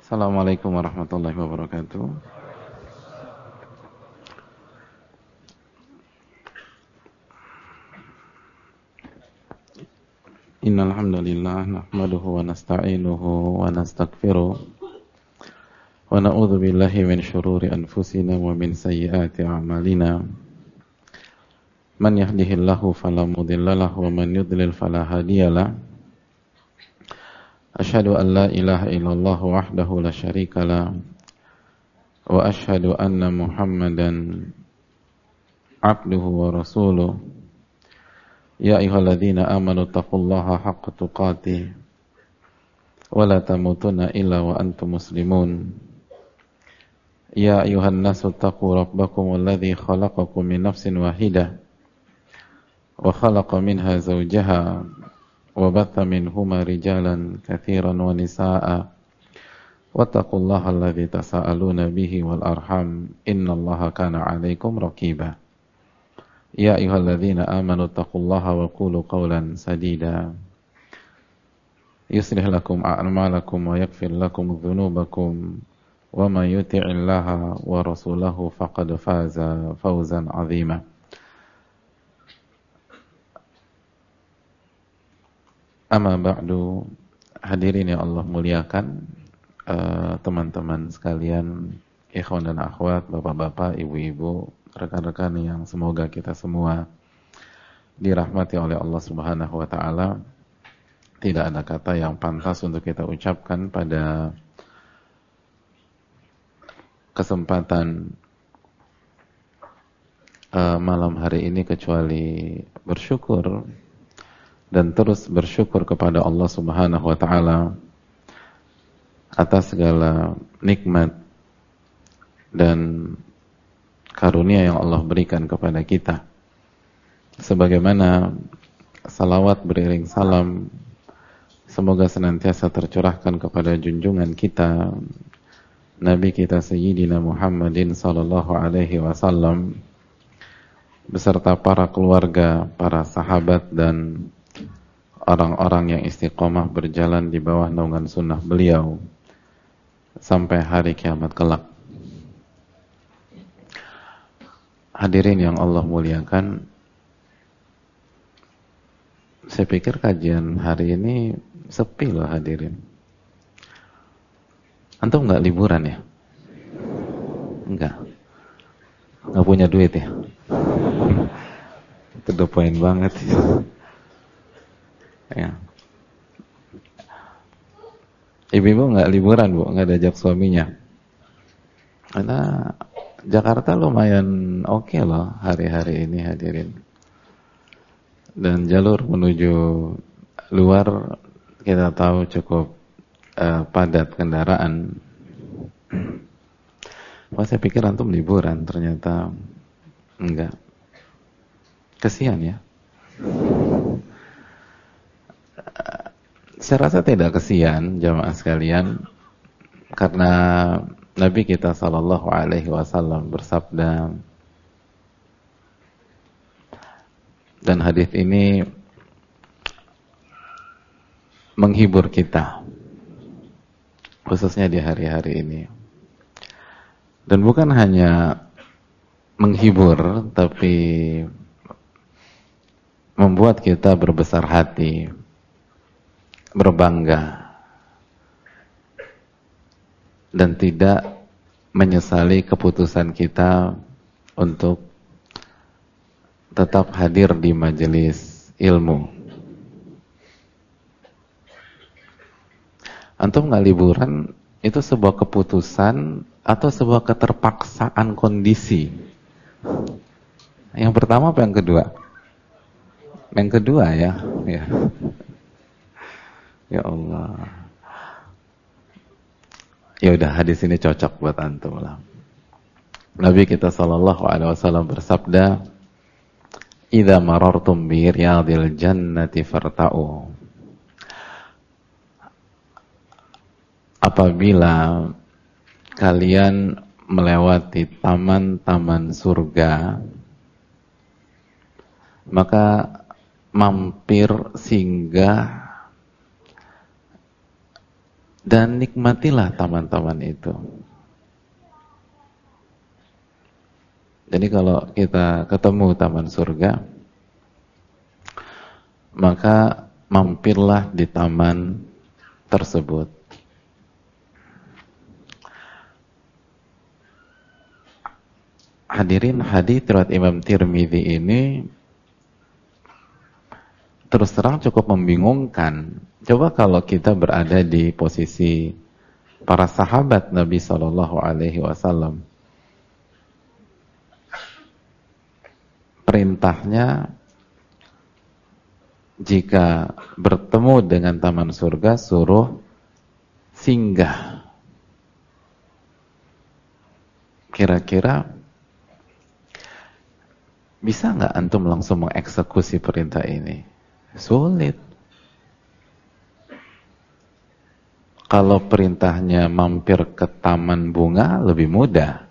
Assalamualaikum warahmatullahi wabarakatuh. Innal hamdalillah nahmaduhu wa nasta'inuhu wa nastaghfiruh wa na'udzu billahi min shururi anfusina wa min sayyiati a'malina. Man yahdihillahu fala mudilla lahu wa man yudlil fala hadiyalah. Asyhadu an la ilaha illallah wahdahu la syarikalah wa asyhadu anna Muhammadan abduhu wa rasuluh. Ya ayyuhalladzina amanu taqullaha haqqa tuqatih wa la tamutunna illa wa antum muslimun. Ya ayyuhan nasu taqu rabbakum alladzi khalaqakum min nafsin wahidah wa khalaqa minha zawjaha wa batha minhuma rijalan katsiran wa nisaa'a wattaqullaha alladzi tasaaluna bihi wal arham innallaha kana 'alaikum raqiba. Ya ayyuhalladzina amanu taqullaha wa qulu qawlan sadida yuslih lakum a'malakum wa yaghfir lakum dhunubakum wa may yuti'illaha wa rasulahu faqad faza fawzan 'azima. Amma ba'du, hadirin yang Allah muliakan, teman-teman sekalian, ikhwan dan akhwat, bapak-bapak, ibu-ibu, rekan-rekan yang semoga kita semua dirahmati oleh Allah Subhanahu wa taala. Tidak ada kata yang pantas untuk kita ucapkan pada kesempatan malam hari ini kecuali bersyukur dan terus bersyukur kepada Allah Subhanahu wa taala atas segala nikmat dan karunia yang Allah berikan kepada kita. Sebagaimana salawat beriring salam semoga senantiasa tercurahkan kepada junjungan kita, Nabi kita Sayyidina Muhammadin sallallahu alaihi wasallam beserta para keluarga, para sahabat dan orang-orang yang istiqomah berjalan di bawah naungan sunnah beliau sampai hari kiamat kelak. Hadirin yang Allah muliakan, saya pikir kajian hari ini sepi loh hadirin. Antum nggak liburan ya? Nggak punya duit ya? Itu the point banget ya. Ibu-ibu nggak liburan bu, nggak diajak suaminya. Karena Jakarta lumayan oke loh hari-hari ini hadirin. Dan jalur menuju luar kita tahu cukup padat kendaraan. Wah, saya pikir antum liburan, ternyata enggak. Kesian ya. Saya rasa tidak kesian jamaah sekalian, karena Nabi kita sallallahu alaihi wasallam bersabda, dan hadis ini menghibur kita khususnya di hari-hari ini. Dan bukan hanya menghibur, tapi membuat kita berbesar hati, berbangga, dan tidak menyesali keputusan kita untuk tetap hadir di majelis ilmu. Antum nggak liburan itu sebuah keputusan atau sebuah keterpaksaan kondisi? Yang pertama apa yang kedua? Yang kedua ya. Ya Allah. Ya udah, hadis ini cocok buat antum lah. Nabi kita sallallahu alaihi wasallam bersabda, "Idza marartum bi riyadil jannati farta'u." Apabila kalian melewati taman-taman surga, maka mampir singgah dan nikmatilah taman-taman itu. Jadi kalau kita ketemu taman surga, maka mampirlah di taman tersebut. Hadirin, hadits riwayat Imam Tirmidzi ini terus terang cukup membingungkan. Coba kalau kita berada di posisi para sahabat Nabi Shallallahu Alaihi Wasallam, perintahnya jika bertemu dengan taman surga suruh singgah. Kira-kira bisa nggak antum langsung mengeksekusi perintah ini? Sulit. Kalau perintahnya mampir ke taman bunga lebih mudah.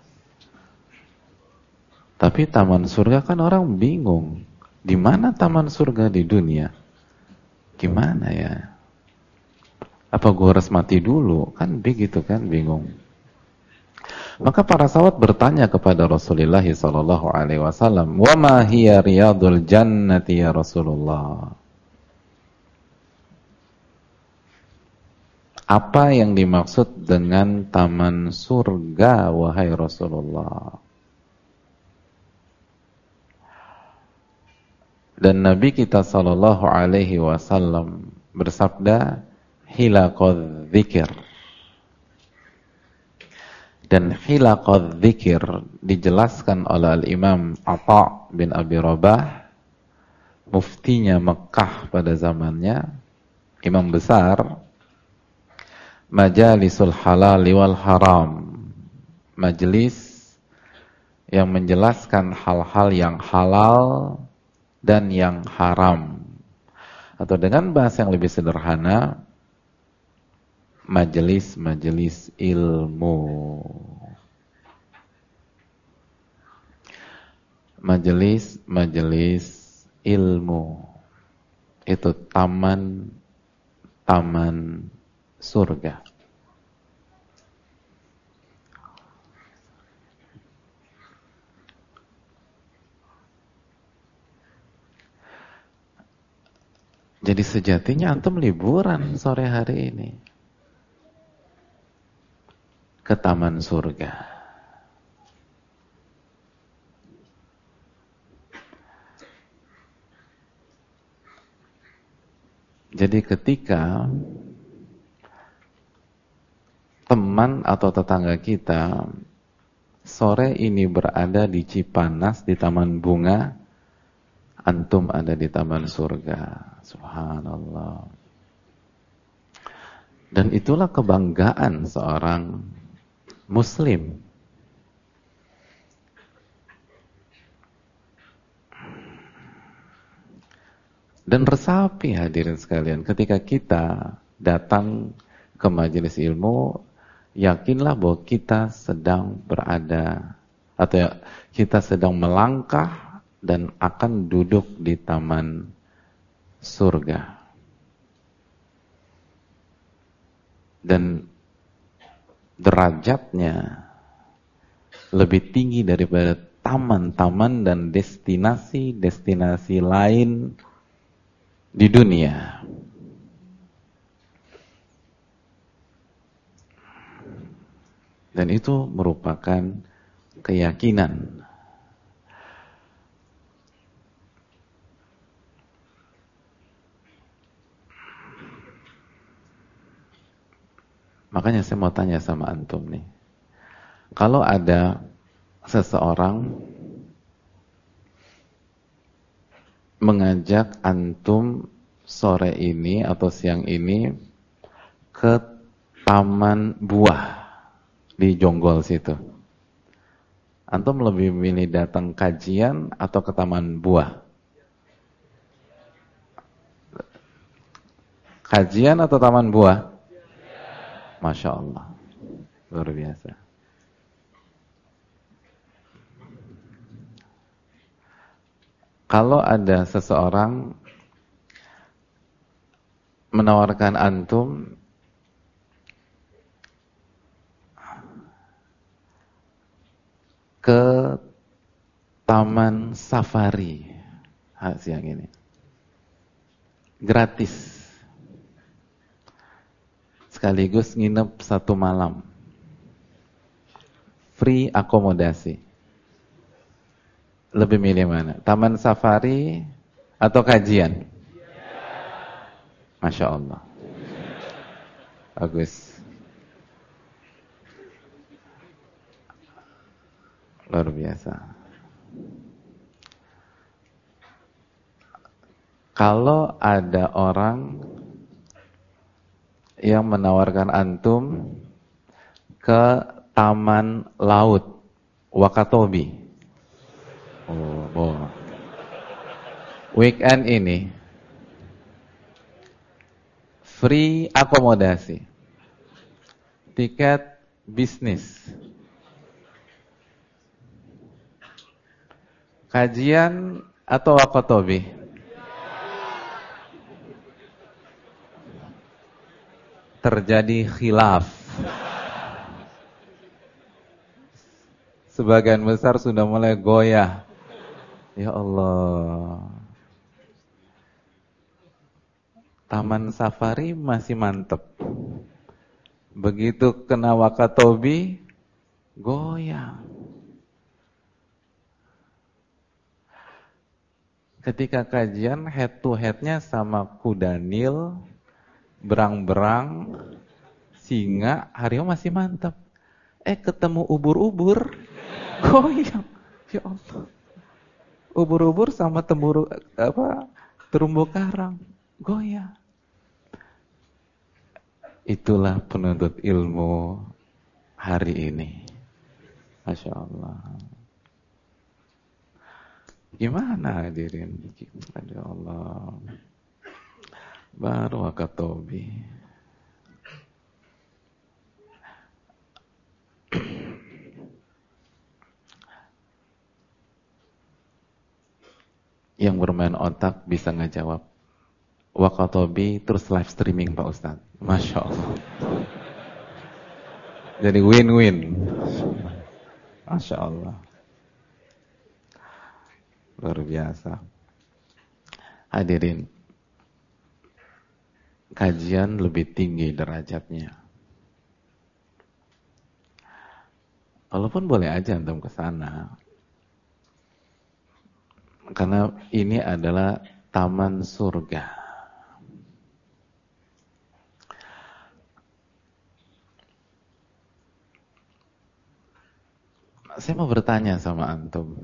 Tapi taman surga kan orang bingung. Di mana taman surga di dunia? Gimana ya? Apa gua harus mati dulu? Kan begitu kan, bingung. Maka para sahabat bertanya kepada Rasulullah sallallahu alaihi wasallam, "Wa ma hiya riyadul jannati ya Rasulullah?" Apa yang dimaksud dengan taman surga wahai Rasulullah? Dan Nabi kita sallallahu alaihi wasallam bersabda, "Hilaqadz dzikr." Dan hilaqadz dzikr dijelaskan oleh Al-Imam Atha bin Abi Rabah, muftinya Mekah pada zamannya, imam besar, majalisul halal wal haram, majelis yang menjelaskan hal-hal yang halal dan yang haram. Atau dengan bahasa yang lebih sederhana, majelis-majelis ilmu. Majelis-majelis ilmu. Itu taman surga. Jadi sejatinya antum liburan sore hari ini ke taman surga. Jadi ketika teman atau tetangga kita sore ini berada di Cipanas di taman bunga, antum ada di taman surga. Subhanallah. Dan itulah kebanggaan seorang Muslim. Dan resapi hadirin sekalian, ketika kita datang ke majelis ilmu, yakinlah bahwa kita sedang berada atau kita sedang melangkah dan akan duduk di taman surga. Dan derajatnya lebih tinggi daripada taman-taman dan destinasi-destinasi lain di dunia. Dan itu merupakan keyakinan. Makanya saya mau tanya sama antum nih. Kalau ada seseorang mengajak antum sore ini atau siang ini ke taman buah di Jonggol situ, antum lebih milih datang kajian atau ke taman buah? Kajian atau taman buah? Masya Allah, luar biasa. Kalau ada seseorang menawarkan antum taman safari siang ini. Gratis. Sekaligus nginep 1 malam. Free akomodasi. Lebih milih mana? Taman safari atau kajian? Masya Allah. Bagus. Luar biasa. Kalau ada orang yang menawarkan antum ke taman laut Wakatobi, weekend ini free akomodasi, tiket bisnis, kajian atau Wakatobi? Terjadi khilaf. Sebagian besar sudah mulai goyah. Ya Allah. Taman safari masih mantep. Begitu kena Wakatobi, goyah. Ketika kajian head to headnya sama kuda Nil, berang-berang, singa, harimau masih mantap. Ketemu ubur-ubur, goyang. Ya Allah. Ubur-ubur sama terumbu karang, goyang. Itulah penuntut ilmu hari ini. Masya Allah. Gimana hadirin? Ya Allah. Baru Wakatobi. Yang bermain otak bisa ngejawab. Wakatobi terus live streaming Pak Ustadz. Masya Allah. Jadi win-win. Masya Allah. Luar biasa. Hadirin, kajian lebih tinggi derajatnya. Walaupun boleh aja antum ke sana. Karena ini adalah taman surga. Saya mau bertanya sama antum.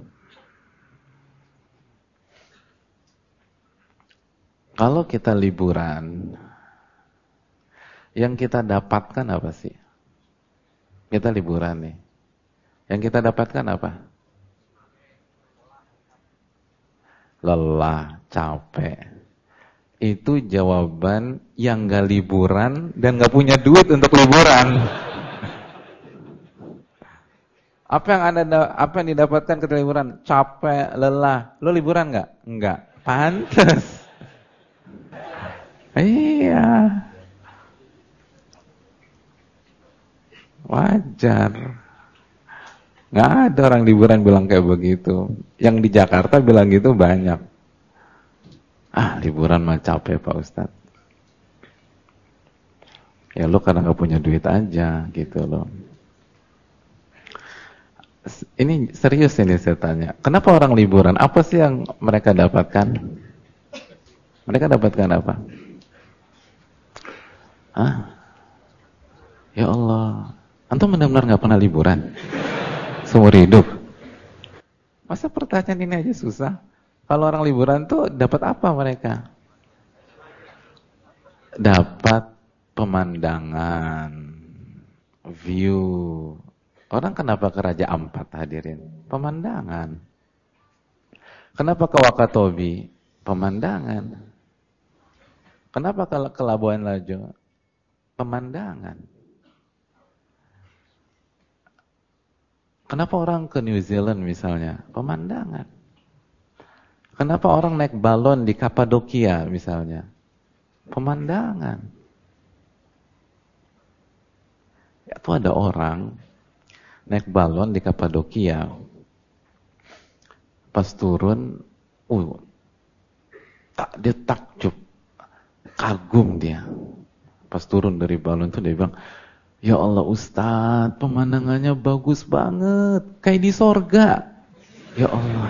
Kalau kita liburan, yang kita dapatkan apa sih? Kita liburan nih. Yang kita dapatkan apa? Lelah, capek. Itu jawaban yang gak liburan dan gak punya duit untuk liburan. Apa yang didapatkan ketika liburan? Capek, lelah. Lo liburan gak? Enggak. Pantes. Iya. Wajar. Nggak ada orang liburan bilang kayak begitu. Yang di Jakarta bilang gitu banyak. Liburan mah capek Pak Ustadz. Ya lo karena nggak punya duit aja gitu loh. Ini serius ini saya tanya. Kenapa orang liburan? Apa sih yang mereka dapatkan? Mereka dapatkan apa? Ya Allah, antum benar-benar nggak pernah liburan seumur hidup? Masa pertanyaan ini aja susah? Kalau orang liburan tuh dapat apa mereka? Dapat pemandangan, view. Orang kenapa ke Raja Ampat hadirin? Pemandangan. Kenapa ke Wakatobi? Pemandangan. Kenapa ke Labuan Bajo? Pemandangan. Kenapa orang ke New Zealand misalnya? Pemandangan. Kenapa orang naik balon di Kapadokia misalnya? Pemandangan. Itu ada orang naik balon di Kapadokia. Pas turun, dia takjub, kagum dia. Pas turun dari balon itu dia bilang, ya Allah Ustadz, pemandangannya bagus banget, kayak di sorga. Ya Allah.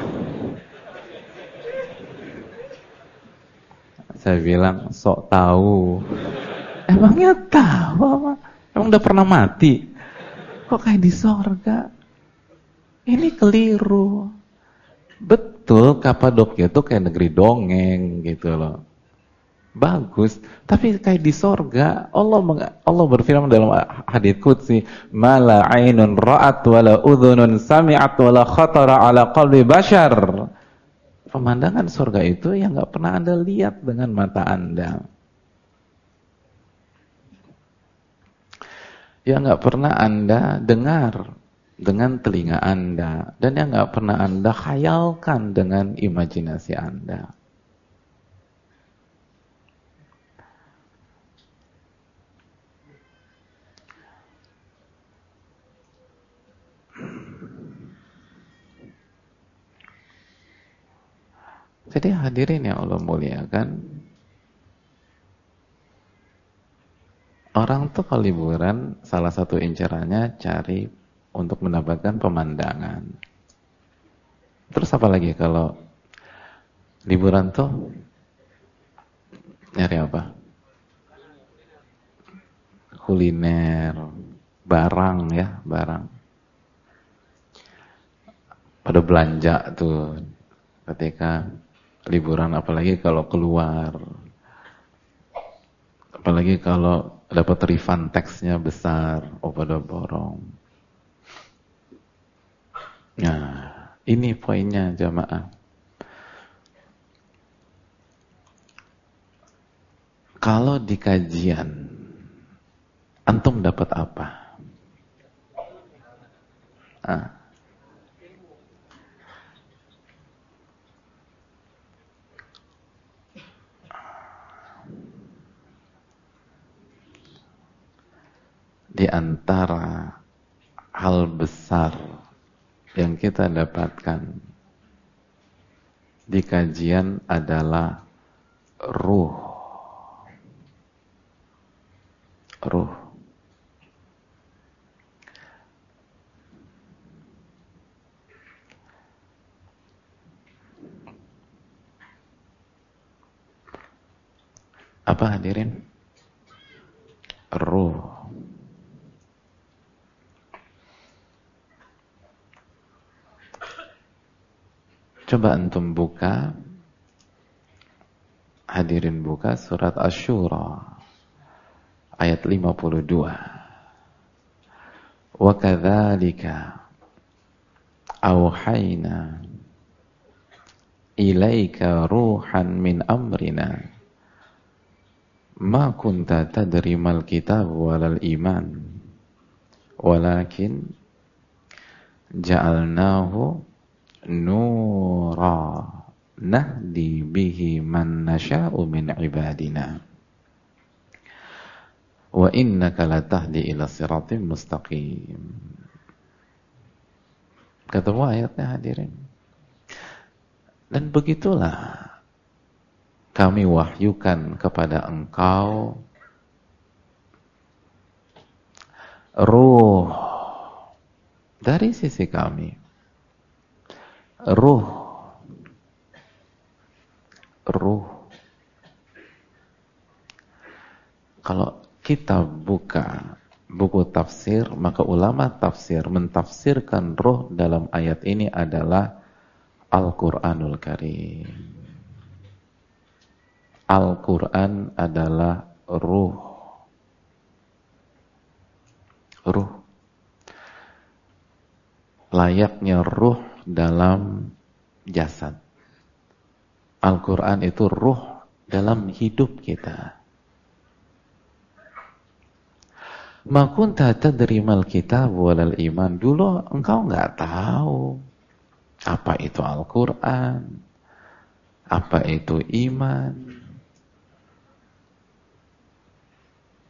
Saya bilang, sok tahu. Emangnya tahu apa? Emang udah pernah mati? Kok kayak di sorga? Ini keliru. Betul, Kapadokia itu kayak negeri dongeng gitu loh. Bagus, tapi kayak di sorga. Allah berfirman dalam hadits qudsi, "Mala 'ainun ra'at wala udhunun sami'at wala khatara 'ala qalbi bashar." Pemandangan sorga itu yang nggak pernah Anda lihat dengan mata Anda. Yang nggak pernah Anda dengar dengan telinga Anda, dan yang nggak pernah Anda khayalkan dengan imajinasi Anda. Jadi hadirin yang Allah muliakan, orang tuh kalau liburan salah satu incarannya cari untuk mendapatkan pemandangan. Terus apa lagi kalau liburan tuh nyari apa? Kuliner, barang ya, barang. Pada belanja tuh ketika liburan, apalagi kalau keluar. Apalagi kalau dapat refund tax-nya besar, pada borong. Nah, ini poinnya jamaah. Kalau di kajian, antum dapat apa? Di antara hal besar yang kita dapatkan di kajian adalah ruh. Apa hadirin? Ruh. Coba antum buka, hadirin buka surat Asy-Syura ayat 52. Wa kadzalika auhayna ilaika ruhan min amrina ma kunta tadri mal kitab walal iman walakin ja'alnahu nura nahdi bihi man nasha'u min ibadina wa innaka latahdi ila siratim mustaqim. Ketemu ayatnya hadirin. Dan begitulah kami wahyukan kepada engkau ruh dari sisi kami. Ruh. Kalau kita buka buku tafsir, maka ulama tafsir mentafsirkan ruh dalam ayat ini adalah Al-Quranul Karim. Al-Quran adalah ruh. Layaknya ruh dalam jasad. Al-Quran itu ruh dalam hidup kita. Ma kunta tadri mal kitab walal iman. Dulu engkau nggak tahu apa itu Al-Quran, apa itu iman.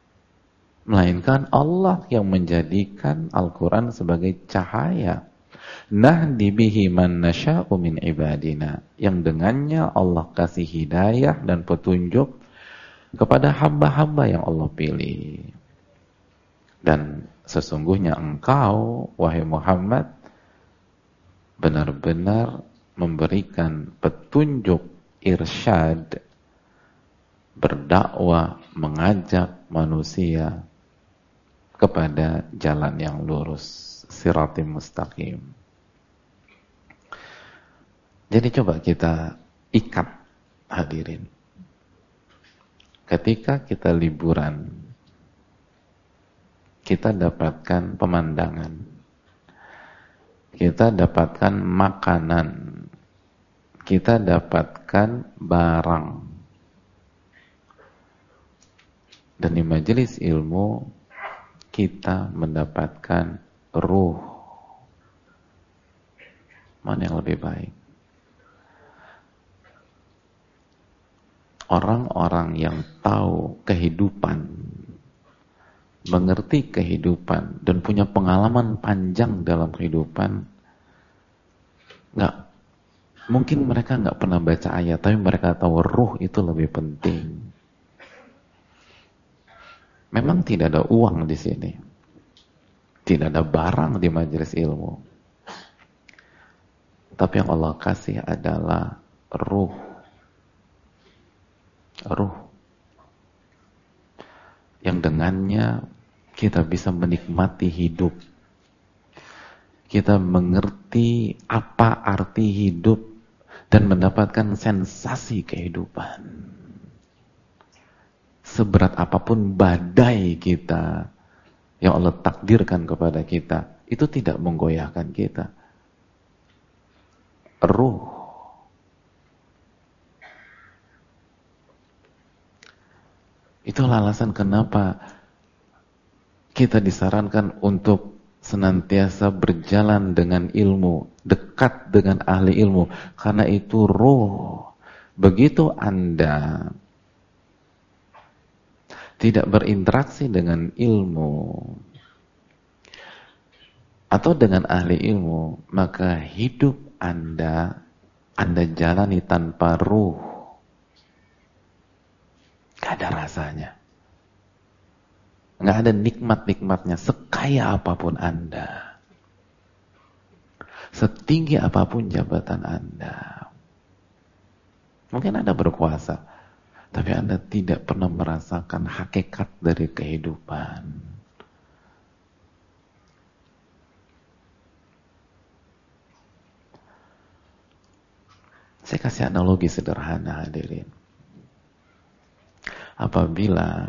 Melainkan Allah yang menjadikan Al-Quran sebagai cahaya. Nahdi bihi man nasya'u min ibadina, yang dengannya Allah kasih hidayah dan petunjuk kepada hamba-hamba yang Allah pilih. Dan sesungguhnya engkau, wahai Muhammad, benar-benar memberikan petunjuk, irsyad, berdakwah, mengajak manusia kepada jalan yang lurus, siratim mustaqim. Jadi coba kita ikat, hadirin. Ketika kita liburan, kita dapatkan pemandangan, kita dapatkan makanan, kita dapatkan barang. Dan di majelis ilmu, kita mendapatkan ruh. Mana yang lebih baik? Orang-orang yang tahu kehidupan, mengerti kehidupan, dan punya pengalaman panjang dalam kehidupan, mungkin mereka nggak pernah baca ayat, tapi mereka tahu ruh itu lebih penting. Memang tidak ada uang di sini, tidak ada barang di majelis ilmu, tapi yang Allah kasih adalah ruh. Yang dengannya kita bisa menikmati hidup, kita mengerti apa arti hidup dan mendapatkan sensasi kehidupan. Seberat apapun badai kita yang Allah takdirkan kepada kita, itu tidak menggoyahkan kita. Ruh. Itulah alasan kenapa kita disarankan untuk senantiasa berjalan dengan ilmu, dekat dengan ahli ilmu, karena itu ruh. Begitu Anda tidak berinteraksi dengan ilmu atau dengan ahli ilmu, maka hidup Anda jalani tanpa ruh. Gak ada rasanya. Gak ada nikmat-nikmatnya. Sekaya apapun Anda, setinggi apapun jabatan Anda, mungkin Anda berkuasa, tapi Anda tidak pernah merasakan hakikat dari kehidupan. Saya kasih analogi sederhana, hadirin. Apabila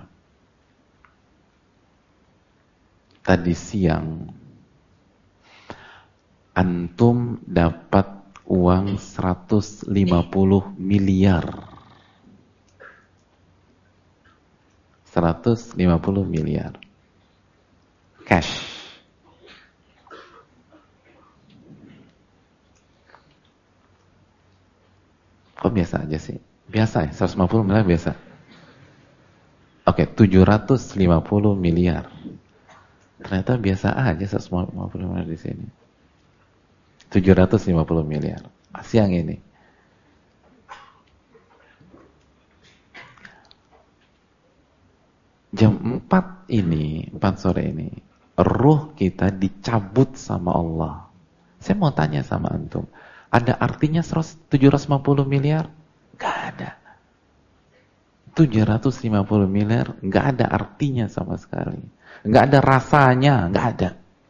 tadi siang antum dapat uang 150 miliar. 150 miliar. Cash. Kok biasa aja sih? Biasa ya, 150 miliar biasa. Oke, 750 miliar. Ternyata biasa aja 150 miliar di sini. 750 miliar. Siang ini. Jam 4 sore ini, ruh kita dicabut sama Allah. Saya mau tanya sama antum, ada artinya 750 miliar? Gak ada. 750 miliar nggak ada artinya sama sekali, nggak ada rasanya, nggak ada.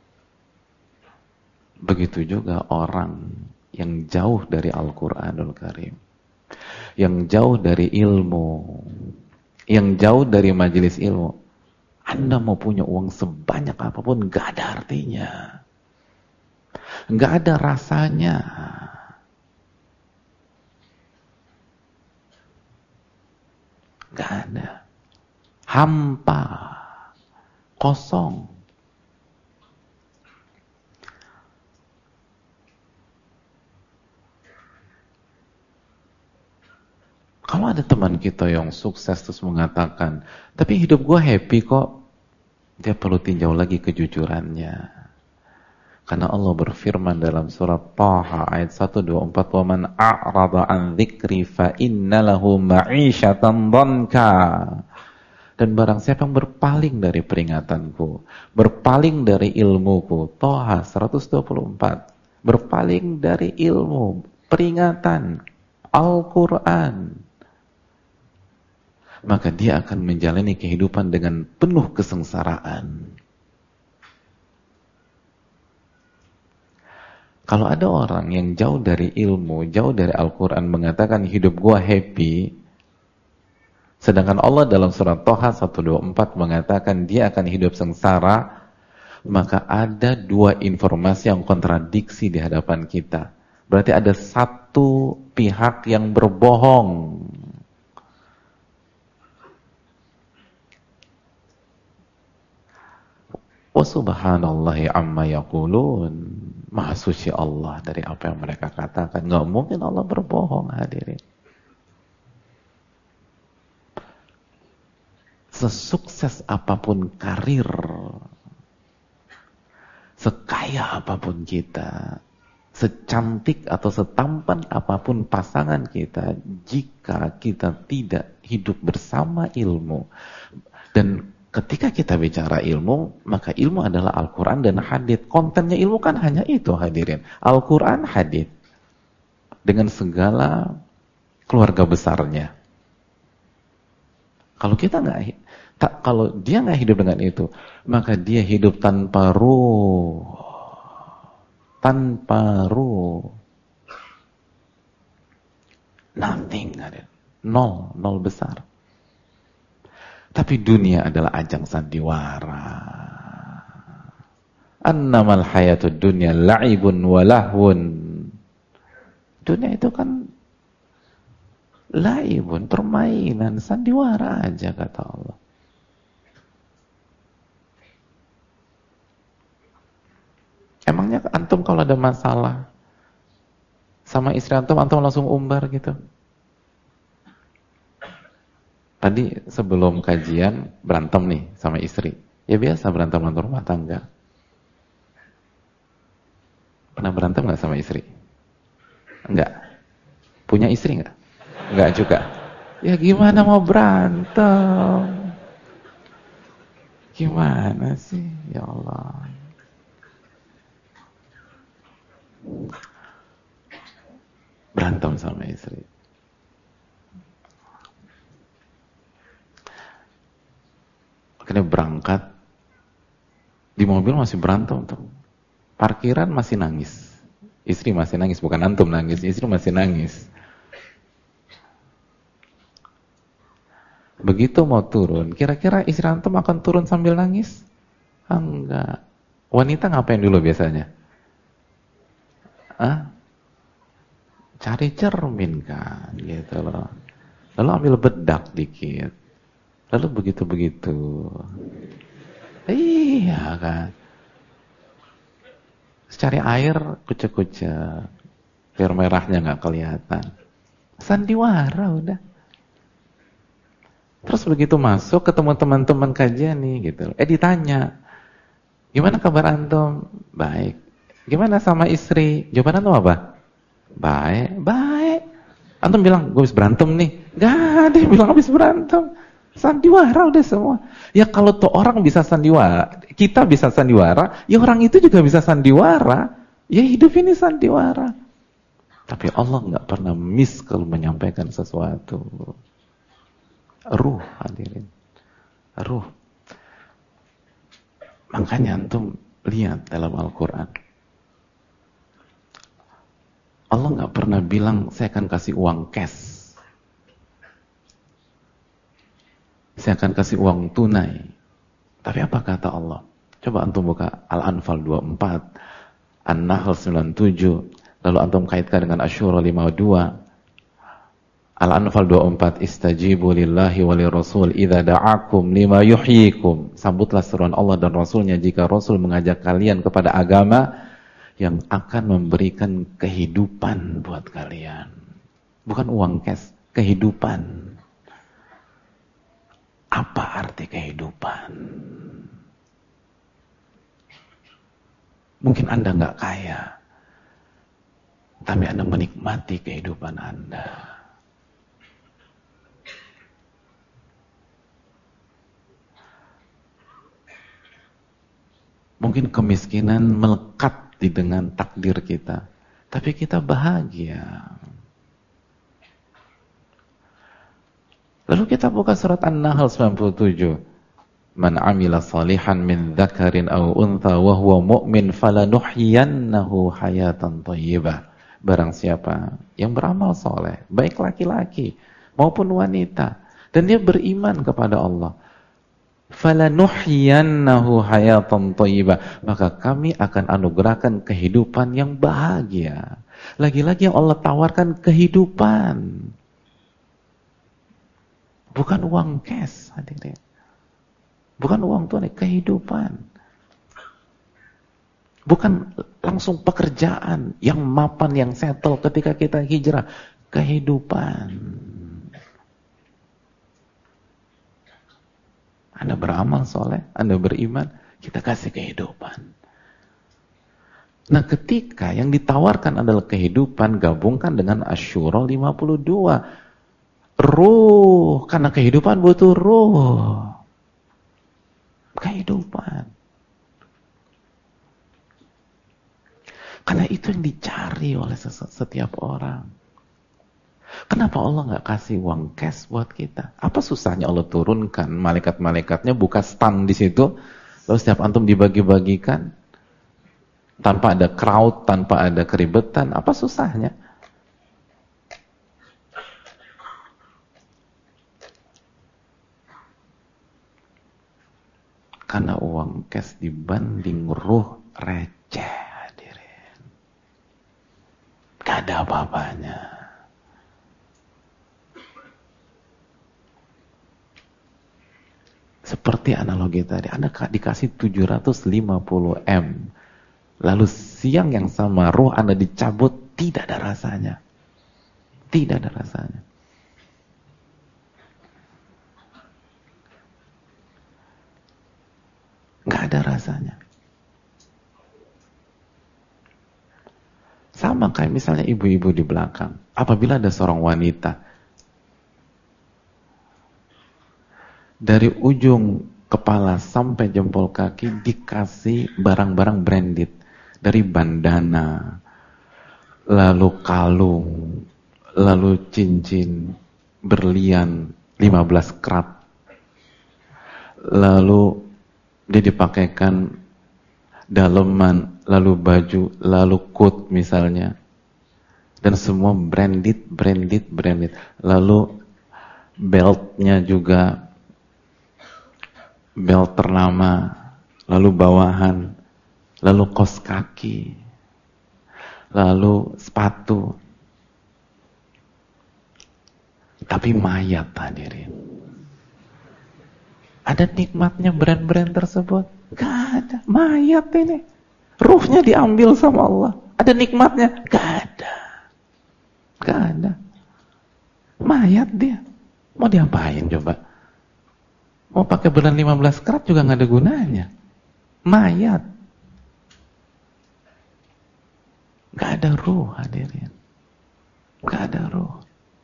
Begitu juga orang yang jauh dari Al-Quranul Karim, yang jauh dari ilmu, yang jauh dari majelis ilmu. Anda mau punya uang sebanyak apapun, nggak ada artinya, nggak ada rasanya. Gak ada. Hampa. Kosong. Kalau ada teman kita yang sukses terus mengatakan, tapi hidup gue happy kok, dia perlu tinjau lagi kejujurannya. Karena Allah berfirman dalam surat Taha ayat 124, "Wa man a'rada an dzikri fa inna lahu ma'isyatan dhanka." Dan barang siapa yang berpaling dari peringatanku, berpaling dari ilmuku, Taha 124, berpaling dari ilmu, peringatan, Al-Quran, maka dia akan menjalani kehidupan dengan penuh kesengsaraan. Kalau ada orang yang jauh dari ilmu, jauh dari Al-Quran, mengatakan hidup gua happy, sedangkan Allah dalam surat Thaha 124 mengatakan dia akan hidup sengsara, maka ada dua informasi yang kontradiksi di hadapan kita. Berarti ada satu pihak yang berbohong. Wa subhanallahi amma yaqulun. Maha suci Allah dari apa yang mereka katakan. Nggak mungkin Allah berbohong, hadirin. Sesukses apapun karir, sekaya apapun kita, secantik atau setampan apapun pasangan kita, jika kita tidak hidup bersama ilmu, dan ketika kita bicara ilmu, maka ilmu adalah Al-Quran dan hadits. Kontennya ilmu kan hanya itu, hadirin. Al-Quran, hadits, dengan segala keluarga besarnya. Kalau dia nggak hidup dengan itu, maka dia hidup tanpa ruh, nothing, nol besar. Tapi dunia adalah ajang sandiwara. Annamal hayatud dunya la'ibun wa lahwun. Dunia itu kan la'ibun, permainan, sandiwara aja, kata Allah. Emangnya antum kalau ada masalah sama istri antum langsung umbar gitu? Tadi sebelum kajian berantem nih sama istri. Ya biasa berantem rumah tangga. Pernah berantem nggak sama istri? Enggak. Punya istri nggak? Enggak juga. Ya gimana mau berantem? Gimana sih? Ya Allah. Berantem sama istri. Akhirnya berangkat, di mobil masih berantem tuh. Parkiran masih nangis. Istri masih nangis, bukan antum nangis, istri masih nangis. Begitu mau turun, kira-kira istri antum akan turun sambil nangis? Enggak. Wanita ngapain dulu biasanya? Cari cermin kan, gitu loh. Lalu ambil bedak dikit. Lalu begitu-begitu. Iya kan. Cari air, kucek-kucek. Biar merahnya nggak kelihatan. Sandiwara udah. Terus begitu masuk ketemu teman-teman kajian nih gitu. Ditanya, gimana kabar antum? Baik. Gimana sama istri? Jawaban antum apa? Baik. Antum bilang, gue habis berantem nih. Gak ada yang bilang habis berantem. Sandiwara udah semua. Ya kalau tuh orang bisa sandiwara, kita bisa sandiwara, ya orang itu juga bisa sandiwara. Ya hidup ini sandiwara. Tapi Allah nggak pernah miss kalau menyampaikan sesuatu. Ruh, hadirin. Ruh. Makanya antum lihat dalam Al-Quran. Allah nggak pernah bilang saya akan kasih uang cash. Saya akan kasih uang tunai. Tapi apa kata Allah? Coba antum buka Al-Anfal 24, An-Nahl 97, lalu antum kaitkan dengan Asy-Syura 52. Al-Anfal 24, istajibu lillahi walirrasul idza da'akum lima yuhyikum. Sambutlah seruan Allah dan Rasulnya jika Rasul mengajak kalian kepada agama yang akan memberikan kehidupan buat kalian. Bukan uang cash, kehidupan. Apa arti kehidupan? Mungkin Anda nggak kaya, tapi Anda menikmati kehidupan Anda. Mungkin kemiskinan melekat dengan takdir kita, tapi kita bahagia. Lalu kita buka surat An-Nahl 97. Man 'amila salihan min dzakarin aw untha wa huwa mu'min falanuhyiyannahu hayatan thayyibah. Barang siapa yang beramal soleh, baik laki-laki maupun wanita, dan dia beriman kepada Allah, falanuhyiyannahu hayatan thayyibah, maka kami akan anugerahkan kehidupan yang bahagia. Lagi-lagi yang Allah tawarkan kehidupan, bukan uang cash, hadirin. Bukan uang tunai, kehidupan. Bukan langsung pekerjaan yang mapan, yang settle ketika kita hijrah. Kehidupan. Anda beramal soleh, Anda beriman, kita kasih kehidupan. Nah, ketika yang ditawarkan adalah kehidupan, gabungkan dengan Asyura 52. Ruh, karena kehidupan butuh ruh. Kehidupan. Karena itu yang dicari oleh setiap orang. Kenapa Allah nggak kasih uang cash buat kita? Apa susahnya Allah turunkan malaikat-malaikatnya, buka stand di situ, lalu setiap antum dibagi-bagikan tanpa ada crowd, tanpa ada keribetan? Apa susahnya? Karena uang cash dibanding ruh receh, hadirin. Gak ada apa-apanya. Seperti analogi tadi, Anda dikasih 750 M, lalu siang yang sama ruh Anda dicabut, tidak ada rasanya. Tidak ada rasanya. Nggak ada rasanya. Sama kayak misalnya ibu-ibu di belakang. Apabila ada seorang wanita dari ujung kepala sampai jempol kaki dikasih barang-barang branded, dari bandana, lalu kalung, lalu cincin, berlian 15 karat, lalu dia dipakaikan daleman, lalu baju, lalu coat misalnya, dan semua branded, lalu beltnya juga belt ternama, lalu bawahan, lalu kaos kaki, lalu sepatu, tapi mayat, hadirin. Ada nikmatnya brand-brand tersebut? Gak ada. Mayat ini. Ruhnya diambil sama Allah. Ada nikmatnya? Gak ada. Gak ada. Mayat dia. Mau diapain coba? Mau pakai bulan 15 karat juga gak ada gunanya. Mayat. Gak ada ruh, hadirin. Gak ada ruh.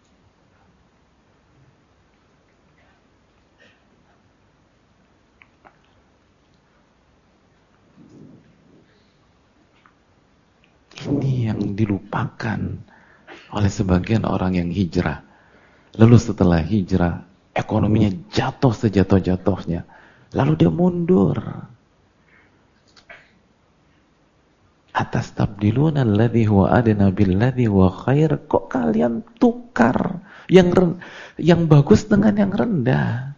Ini yang dilupakan oleh sebagian orang yang hijrah. Lalu setelah hijrah, ekonominya jatuh sejatuh-jatuhnya. Lalu dia mundur. Atastabdiluna alladhi huwa adna billadhi huwa khair. Kok kalian tukar yang bagus dengan yang rendah?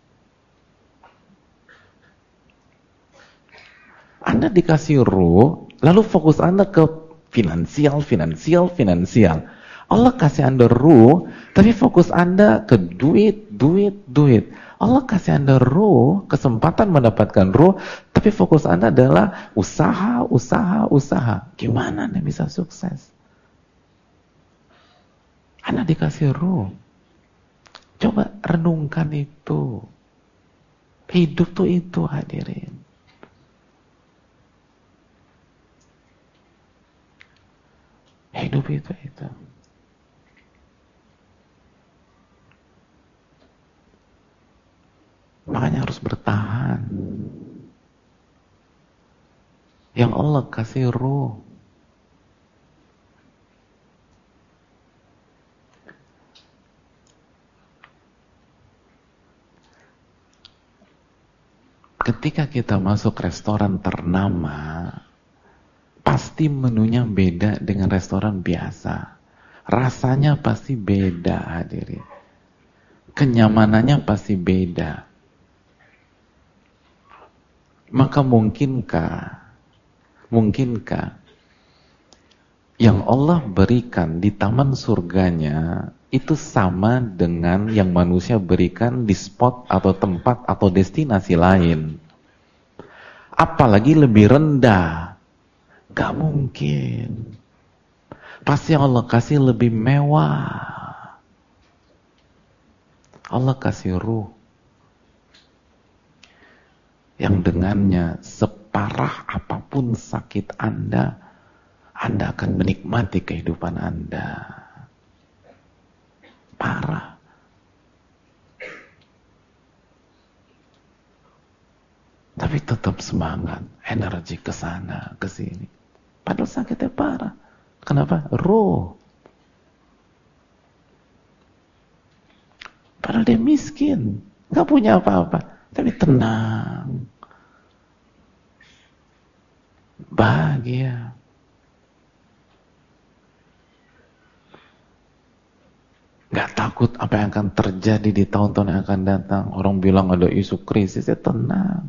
Anda dikasih ruh, lalu fokus Anda ke finansial. Allah kasih Anda ruh, tapi fokus Anda ke duit. Allah kasih Anda ruh, kesempatan mendapatkan ruh, tapi fokus Anda adalah usaha. Gimana Anda bisa sukses? Anda dikasih ruh. Coba renungkan itu. Hidup tuh itu, hadirin. Hidup itu. Makanya harus bertahan. Yang Allah kasih ruh. Ketika kita masuk restoran ternama, pasti menunya beda dengan restoran biasa. Rasanya pasti beda, hadirin. Kenyamanannya pasti beda. Maka mungkinkah yang Allah berikan di taman surganya itu sama dengan yang manusia berikan di spot atau tempat atau destinasi lain? Apalagi lebih rendah. Gak mungkin. Pasti Allah kasih lebih mewah. Allah kasih ruh yang dengannya separah apapun sakit Anda akan menikmati kehidupan Anda. Parah. Tapi tetap semangat, energi ke sana, ke sini. Padahal sakitnya parah. Kenapa? Ruh. Padahal dia miskin, gak punya apa-apa, tapi tenang, bahagia. Gak takut apa yang akan terjadi di tahun-tahun yang akan datang. Orang bilang ada isu krisis, ya tenang.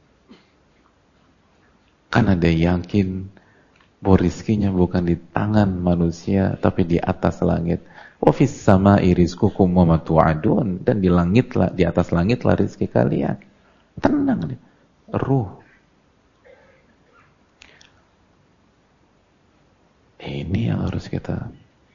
Karena dia yakin bahwa rizkinya bukan di tangan manusia, tapi di atas langit. Wa fis sama'i rizqukum wa ma tu'adun. Dan di langitlah, di atas langitlah rizki kalian. Tenang nih. Ruh. Ini yang harus kita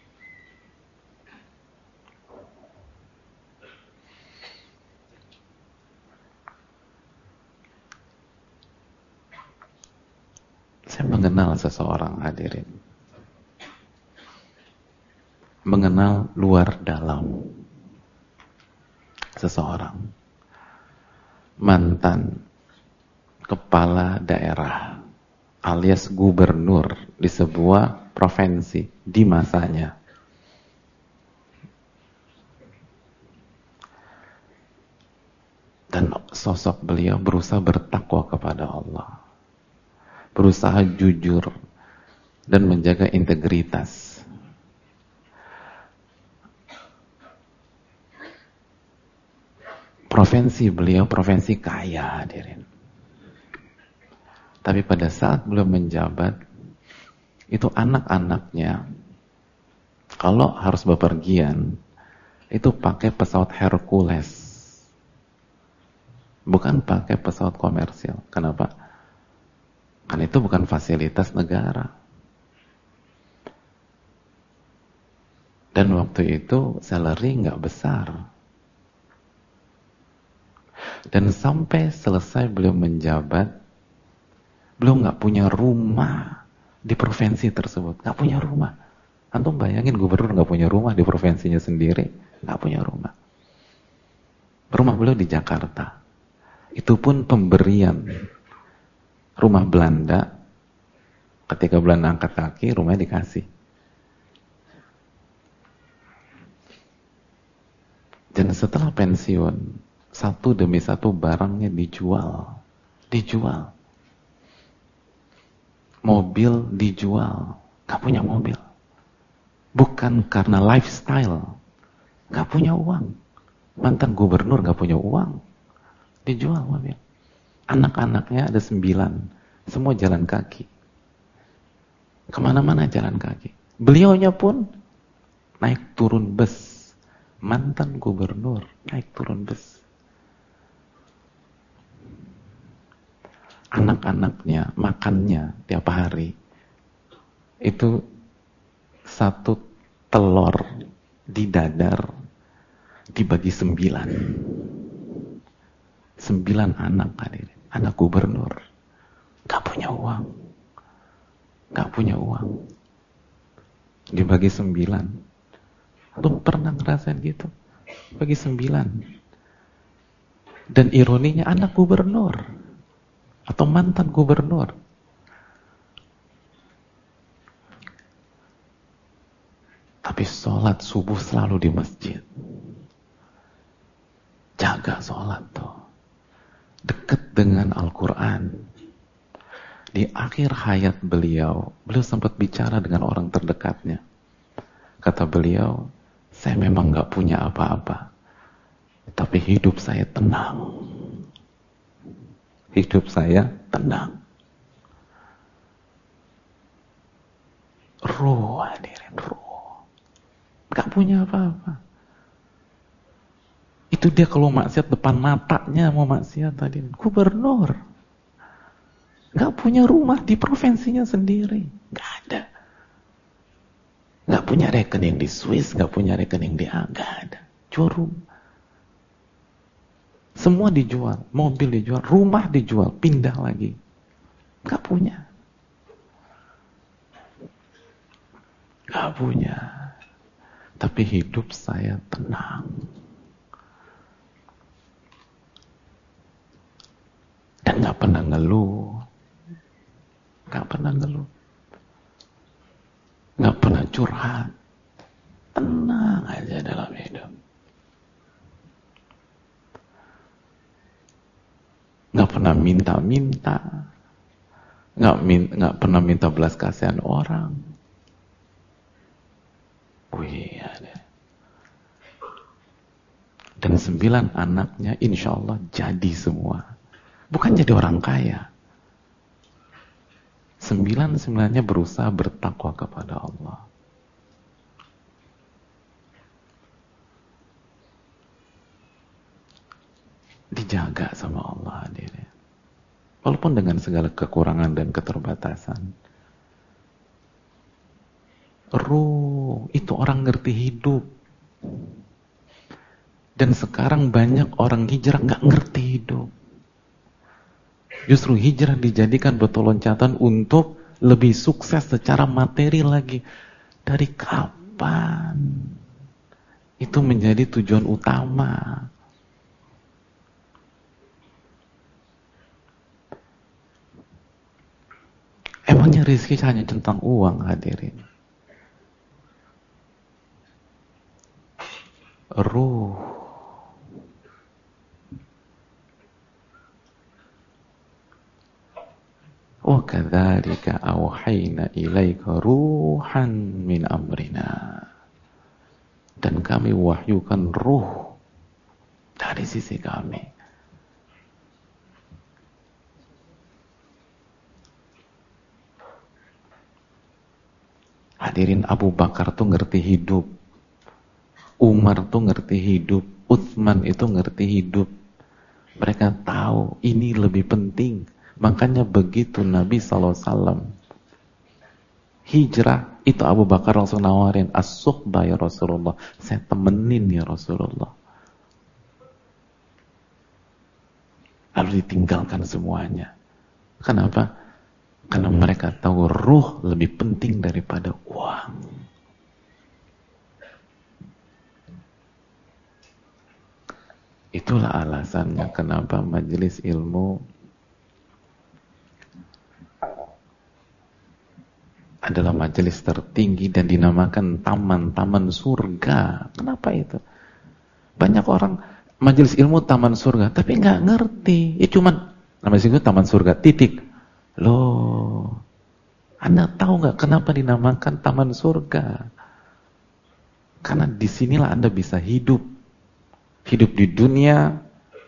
saya mengenal seseorang, hadirin. Mengenal luar dalam seseorang. Mantan kepala daerah alias gubernur di sebuah provinsi di masanya. Dan sosok beliau berusaha bertakwa kepada Allah. Berusaha jujur dan menjaga integritas. Provinsi beliau provinsi kaya, hadirin. Tapi pada saat beliau menjabat, itu anak-anaknya kalau harus bepergian itu pakai pesawat Hercules, bukan pakai pesawat komersil. Kenapa? Kan itu bukan fasilitas negara. Dan waktu itu salary nggak besar. Dan sampai selesai beliau menjabat, beliau nggak punya rumah di provinsi tersebut. Nggak punya rumah. Antum bayangin gubernur nggak punya rumah di provinsinya sendiri, nggak punya rumah. Rumah beliau di Jakarta. Itu pun pemberian. Rumah Belanda, ketika Belanda angkat kaki, rumahnya dikasih. Dan setelah pensiun, satu demi satu barangnya dijual. Mobil dijual. Gak punya mobil. Bukan karena lifestyle. Gak punya uang. Mantan gubernur gak punya uang. Dijual mobil. Anak-anaknya ada 9, semua jalan kaki. Kemana-mana jalan kaki. Beliaunya pun naik turun bus. Mantan gubernur naik turun bus. Anak-anaknya makannya tiap hari itu 1 telur di dadar dibagi 9 anak, hadirin. Anak gubernur gak punya uang. dibagi 9. Lu pernah ngerasain gitu? Bagi 9. Dan ironinya anak gubernur atau mantan gubernur. Tapi sholat subuh selalu di masjid. Jaga sholat tuh. Dekat dengan Al-Quran. Di akhir hayat beliau sempat bicara dengan orang terdekatnya. Kata beliau, saya memang gak punya apa-apa, tapi hidup saya tenang. Hidup saya tenang. Ruh, hadirin, ruh. Gak punya apa-apa. Itu dia kalau maksiat depan matanya mau maksiat tadi. Gubernur. Gak punya rumah di provinsinya sendiri. Gak ada. Gak punya rekening di Swiss, gak punya rekening di gak ada. Jual rumah. Semua dijual. Mobil dijual, rumah dijual, pindah lagi. Gak punya. Gak punya. Tapi hidup saya tenang. Dan gak pernah ngeluh. Gak pernah ngeluh. Gak pernah curhat. Tenang aja dalam hidup. Gak pernah minta-minta. Gak pernah minta belas kasihan orang. Wih, ada. Dan 9 anaknya insya Allah jadi semua. Bukan jadi orang kaya. 9-9-nya berusaha bertakwa kepada Allah. Dijaga sama Allah hadirin. Walaupun dengan segala kekurangan dan keterbatasan. Ruh, itu orang ngerti hidup. Dan sekarang banyak orang hijrah gak ngerti hidup. Justru hijrah dijadikan batu loncatan untuk lebih sukses secara materi lagi. Dari kapan itu menjadi tujuan utama? Emangnya rezeki hanya tentang uang hadirin? Ruh. Wa kadzalika auhayna ilaika ruhan min amrina. Dan kami wahyukan ruh dari sisi kami. Hadirin, Abu Bakar tuh ngerti hidup. Umar tuh ngerti hidup, Utsman itu ngerti hidup. Mereka tahu ini lebih penting. Makanya begitu Nabi SAW hijrah, itu Abu Bakar langsung nawarin, as-suhbah ya Rasulullah, saya temenin ya Rasulullah. Lalu ditinggalkan semuanya. Kenapa? Karena mereka tahu ruh lebih penting daripada uang. Itulah alasannya kenapa majelis ilmu adalah majelis tertinggi dan dinamakan taman-taman surga. Kenapa itu? Banyak orang majelis ilmu taman surga, tapi nggak ngerti. Ya cuman majelis ilmu taman surga, titik. Loh, Anda tahu nggak kenapa dinamakan taman surga? Karena disinilah Anda bisa hidup. Hidup di dunia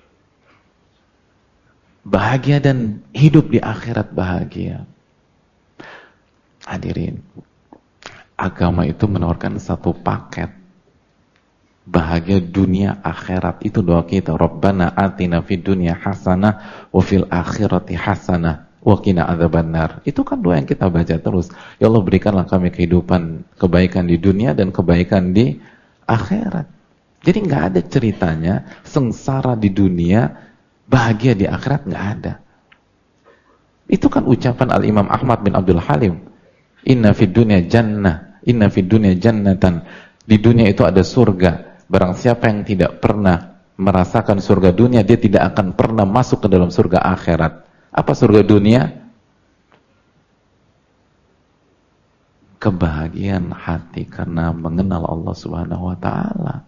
bahagia dan hidup di akhirat bahagia. Hadirin, agama itu menawarkan satu paket bahagia dunia akhirat. Itu doa kita, Rabbana atina fid dunya hasanah wa fil akhirati hasanah wa qina adzabannar. Itu kan doa yang kita baca terus. Ya Allah, berikanlah kami kehidupan, kebaikan di dunia dan kebaikan di akhirat. Jadi nggak ada ceritanya sengsara di dunia, bahagia di akhirat, nggak ada. Itu kan ucapan Al-Imam Ahmad bin Abdul Halim. Inna fid dunya jannah Inna fid dunya jannatan. Di dunia itu ada surga. Barang siapa yang tidak pernah merasakan surga dunia, dia tidak akan pernah masuk ke dalam surga akhirat. Apa surga dunia? Kebahagiaan hati karena mengenal Allah Subhanahu wa taala.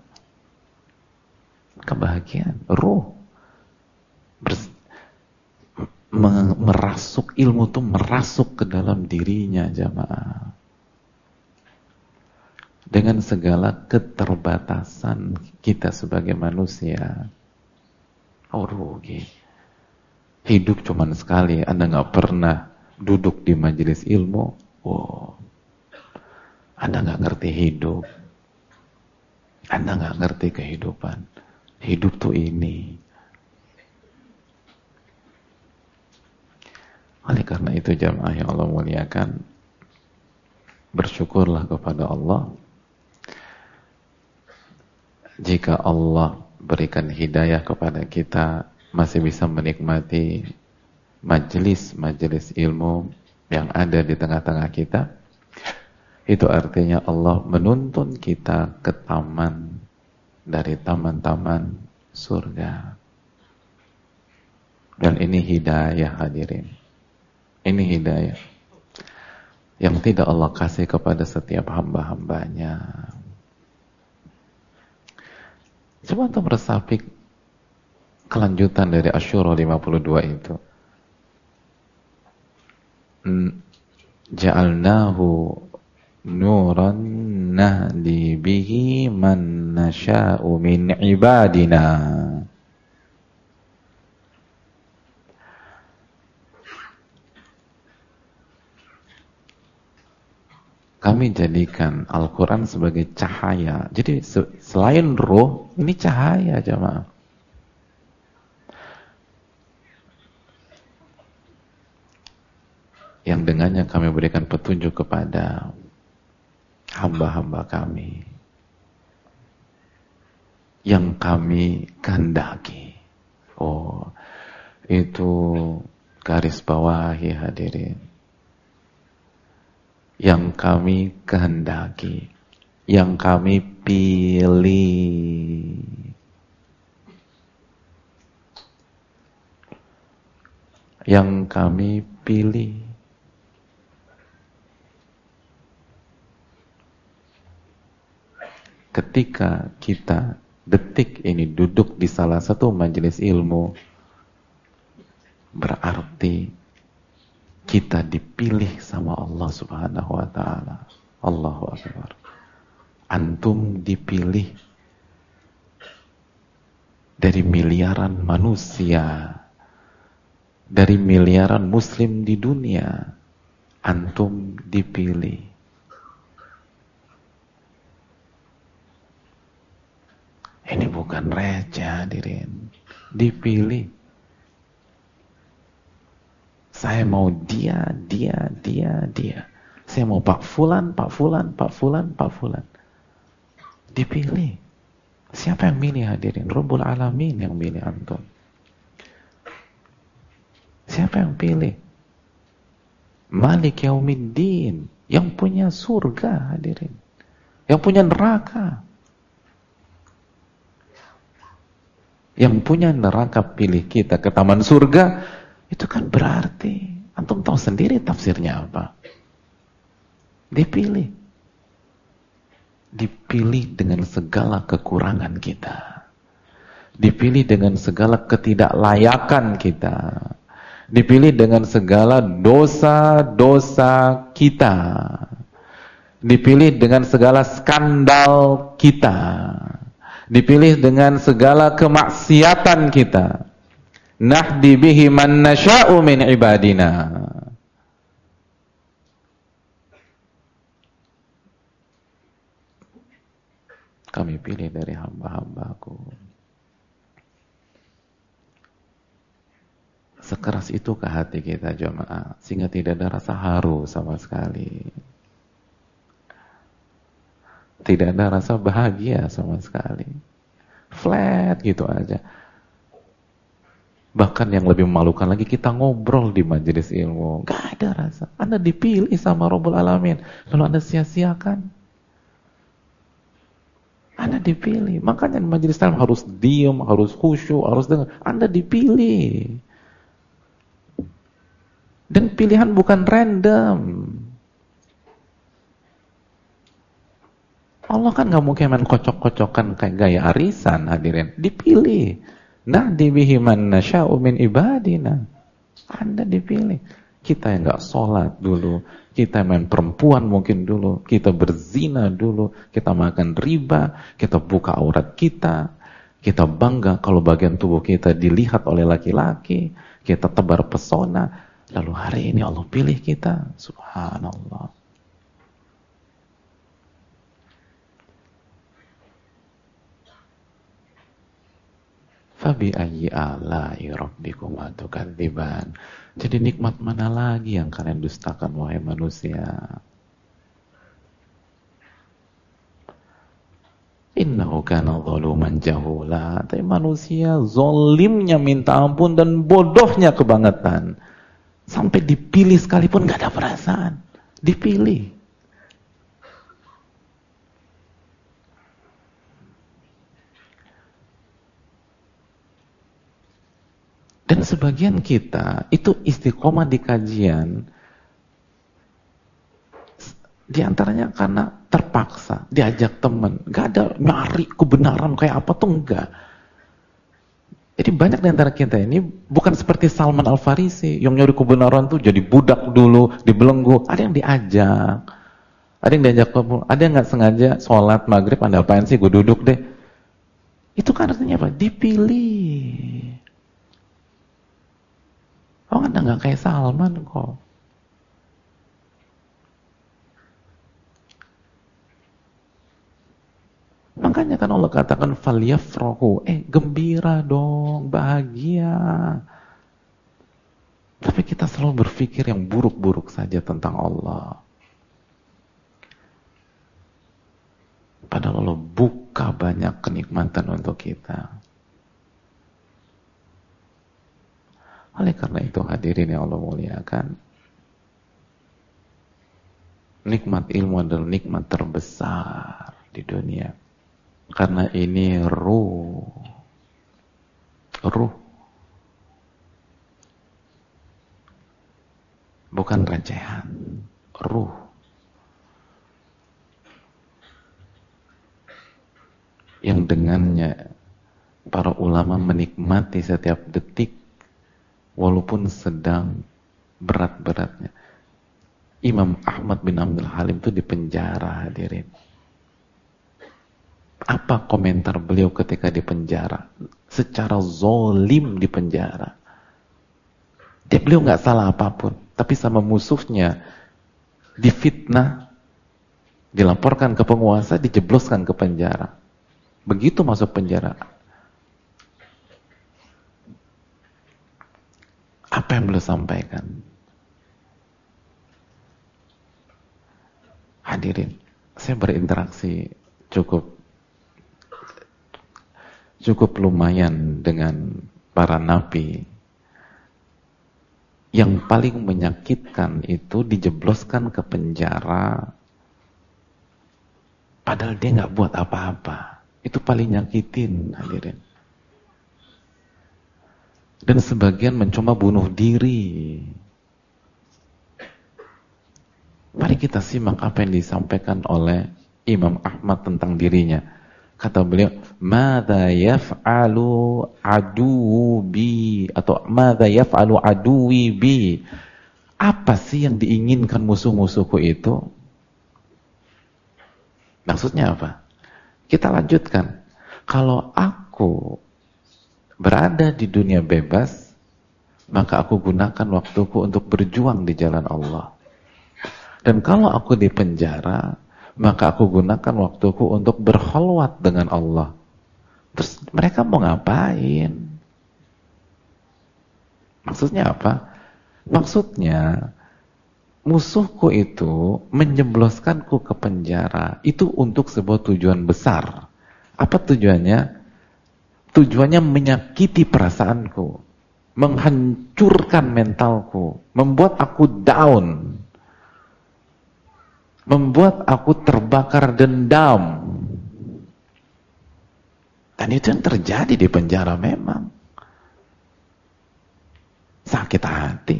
Kebahagiaan ruh. Merasuk ilmu itu merasuk ke dalam dirinya, jamaah. Dengan segala keterbatasan kita sebagai manusia. Oh rugi. Hidup cuman sekali. Anda gak pernah duduk di majelis ilmu. Oh, Anda gak ngerti hidup. Anda gak ngerti kehidupan. Hidup tuh ini. Oleh karena itu jamaah yang Allah muliakan, bersyukurlah kepada Allah jika Allah berikan hidayah kepada kita, masih bisa menikmati majelis-majelis ilmu yang ada di tengah-tengah kita. Itu artinya Allah menuntun kita ke taman dari taman-taman surga. Dan ini hidayah, hadirin. Ini hidayah yang tidak Allah kasih kepada setiap hamba-hambanya. Coba untuk meresapi kelanjutan dari Asyura 52 itu. Ja'alnahu nuran nahdi bihi man nasha'u min ibadina. Kami jadikan Al-Quran sebagai cahaya. Jadi selain ruh, ini cahaya jamaah. Yang dengannya kami berikan petunjuk kepada hamba-hamba kami. Yang kami kehendaki. Oh, itu garis bawahi hadirin. Yang kami kehendaki, yang kami pilih. Yang kami pilih. Ketika kita detik ini duduk di salah satu majelis ilmu, berarti kita dipilih sama Allah Subhanahu wa ta'ala. Allahu Akbar. Antum dipilih dari miliaran manusia, dari miliaran muslim di dunia. Antum dipilih. Ini bukan receh hadirin. Dipilih. Saya mau dia. Saya mau Pak Fulan. Dipilih. Siapa yang milih hadirin? Rabbul Alamin yang milih antum. Siapa yang pilih? Malik Yaumiddin, yang punya surga hadirin. Yang punya neraka. Yang punya neraka pilih kita ke taman surga. Itu kan berarti antum tahu sendiri tafsirnya apa. Dipilih. Dipilih dengan segala kekurangan kita. Dipilih dengan segala ketidaklayakan kita. Dipilih dengan segala dosa-dosa kita. Dipilih dengan segala skandal kita. Dipilih dengan segala kemaksiatan kita. Nahdi bihi man nasha'u min ibadina. Kami pilih dari hamba-hambaku. Sekeras itu ke hati kita jemaah, sehingga tidak ada rasa haru sama sekali. Tidak ada rasa bahagia sama sekali. Flat gitu aja. Bahkan yang lebih memalukan lagi, kita ngobrol di majelis ilmu, gak ada rasa. Anda dipilih sama Rabbul Alamin, lalu Anda sia-siakan. Anda dipilih. Makanya di majelis ilmu harus diam, harus khusyuk, harus dengar. Anda dipilih. Dan pilihan bukan random. Allah kan gak mungkin main kocok-kocokan kayak gaya arisan, hadirin. Dipilih. Nahdi bihi man nasya'u min ibadina. Anda dipilih. Kita yang gak sholat dulu, kita main perempuan mungkin dulu, kita berzina dulu, kita makan riba, kita buka aurat kita bangga kalau bagian tubuh kita dilihat oleh laki-laki, kita tebar pesona, lalu hari ini Allah pilih kita. Subhanallah. Fabi ayyi ala'i rabbikuma tukadziban. Jadi nikmat mana lagi yang kalian dustakan wahai manusia? Innahu kana zaluman jahula. Tapi manusia zolimnya minta ampun dan bodohnya kebangetan. Sampai dipilih sekalipun gak ada perasaan. Dipilih. Dan sebagian kita itu istiqomah di kajian diantaranya karena terpaksa, diajak teman, gak ada nyari kebenaran kayak apa tuh enggak. Jadi banyak di antara kita ini bukan seperti Salman Al-Farisi yang nyari kebenaran tuh jadi budak dulu, dibelenggu. Ada yang diajak, ada yang diajak, ada yang nggak sengaja sholat maghrib, Anda apain sih, gue duduk deh. Itu kan artinya apa? Dipilih. Oh, Anda nggak kayak Salman kok. Makanya kan Allah katakan falyafrahu, gembira dong, bahagia. Tapi kita selalu berpikir yang buruk-buruk saja tentang Allah. Padahal Allah buka banyak kenikmatan untuk kita. Oleh karena itu hadirin yang Allah muliakan, nikmat ilmu adalah nikmat terbesar di dunia. Karena ini ruh. Bukan recehan. Ruh. Yang dengannya para ulama menikmati setiap detik walaupun sedang berat-beratnya. Imam Ahmad bin Abdul Halim itu dipenjara, hadirin. Apa komentar beliau ketika dipenjara? Secara zolim dipenjara. Beliau nggak salah apapun, tapi sama musuhnya difitnah, dilaporkan ke penguasa, dijebloskan ke penjara. Begitu masuk penjara, apa yang beliau sampaikan? Hadirin, saya berinteraksi cukup lumayan dengan para nabi. Yang paling menyakitkan itu dijebloskan ke penjara padahal dia nggak buat apa-apa. Itu paling nyakitin, hadirin. Dan sebagian mencoba bunuh diri. Mari kita simak apa yang disampaikan oleh Imam Ahmad tentang dirinya. Kata beliau, "Madza yaf'alu aduwi bi?" Atau "Madza yaf'alu aduwi bi?" Apa sih yang diinginkan musuh-musuhku itu? Maksudnya apa? Kita lanjutkan. Kalau aku berada di dunia bebas, maka aku gunakan waktuku untuk berjuang di jalan Allah. Dan kalau aku di penjara, maka aku gunakan waktuku untuk berkhalwat dengan Allah. Terus mereka mau ngapain? Maksudnya apa? Maksudnya musuhku itu menjebloskanku ke penjara. Itu untuk sebuah tujuan besar. Apa tujuannya? Tujuannya menyakiti perasaanku. menghancurkan mentalku, membuat aku down, membuat aku terbakar dendam. Dan itu yang terjadi di penjara memang. Sakit hati.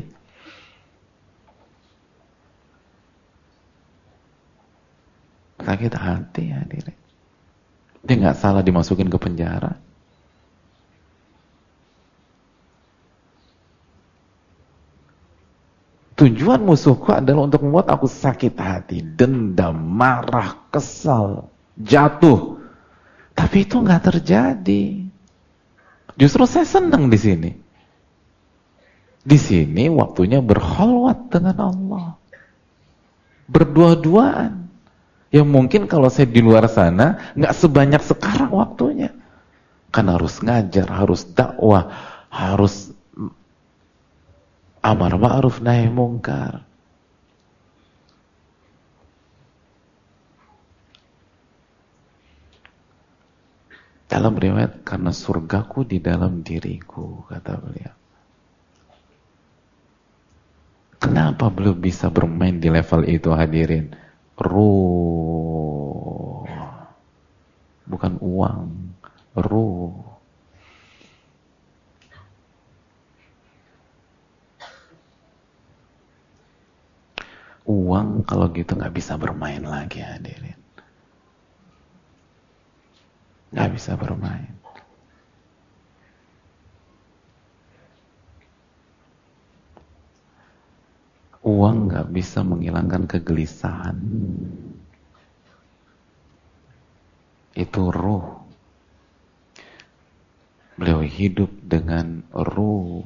Sakit hati hadirin. Dia nggak salah dimasukin ke penjara. Tujuan musuhku adalah untuk membuat aku sakit hati, dendam, marah, kesal, jatuh. Tapi itu nggak terjadi. Justru saya senang di sini. Di sini waktunya berkholwat dengan Allah. Berdua-duaan. Yang mungkin kalau saya di luar sana nggak sebanyak sekarang waktunya. Kan harus ngajar, harus dakwah, harus amar ma'ruf nahi mungkar. Dalam riwayat, karena surgaku di dalam diriku, kata beliau. Kenapa beliau bisa bermain di level itu hadirin? Ruh, bukan uang, ruh. Uang kalau gitu nggak bisa bermain lagi hadirin, nggak bisa bermain. Uang nggak bisa menghilangkan kegelisahan. Itu ruh. Beliau hidup dengan ruh.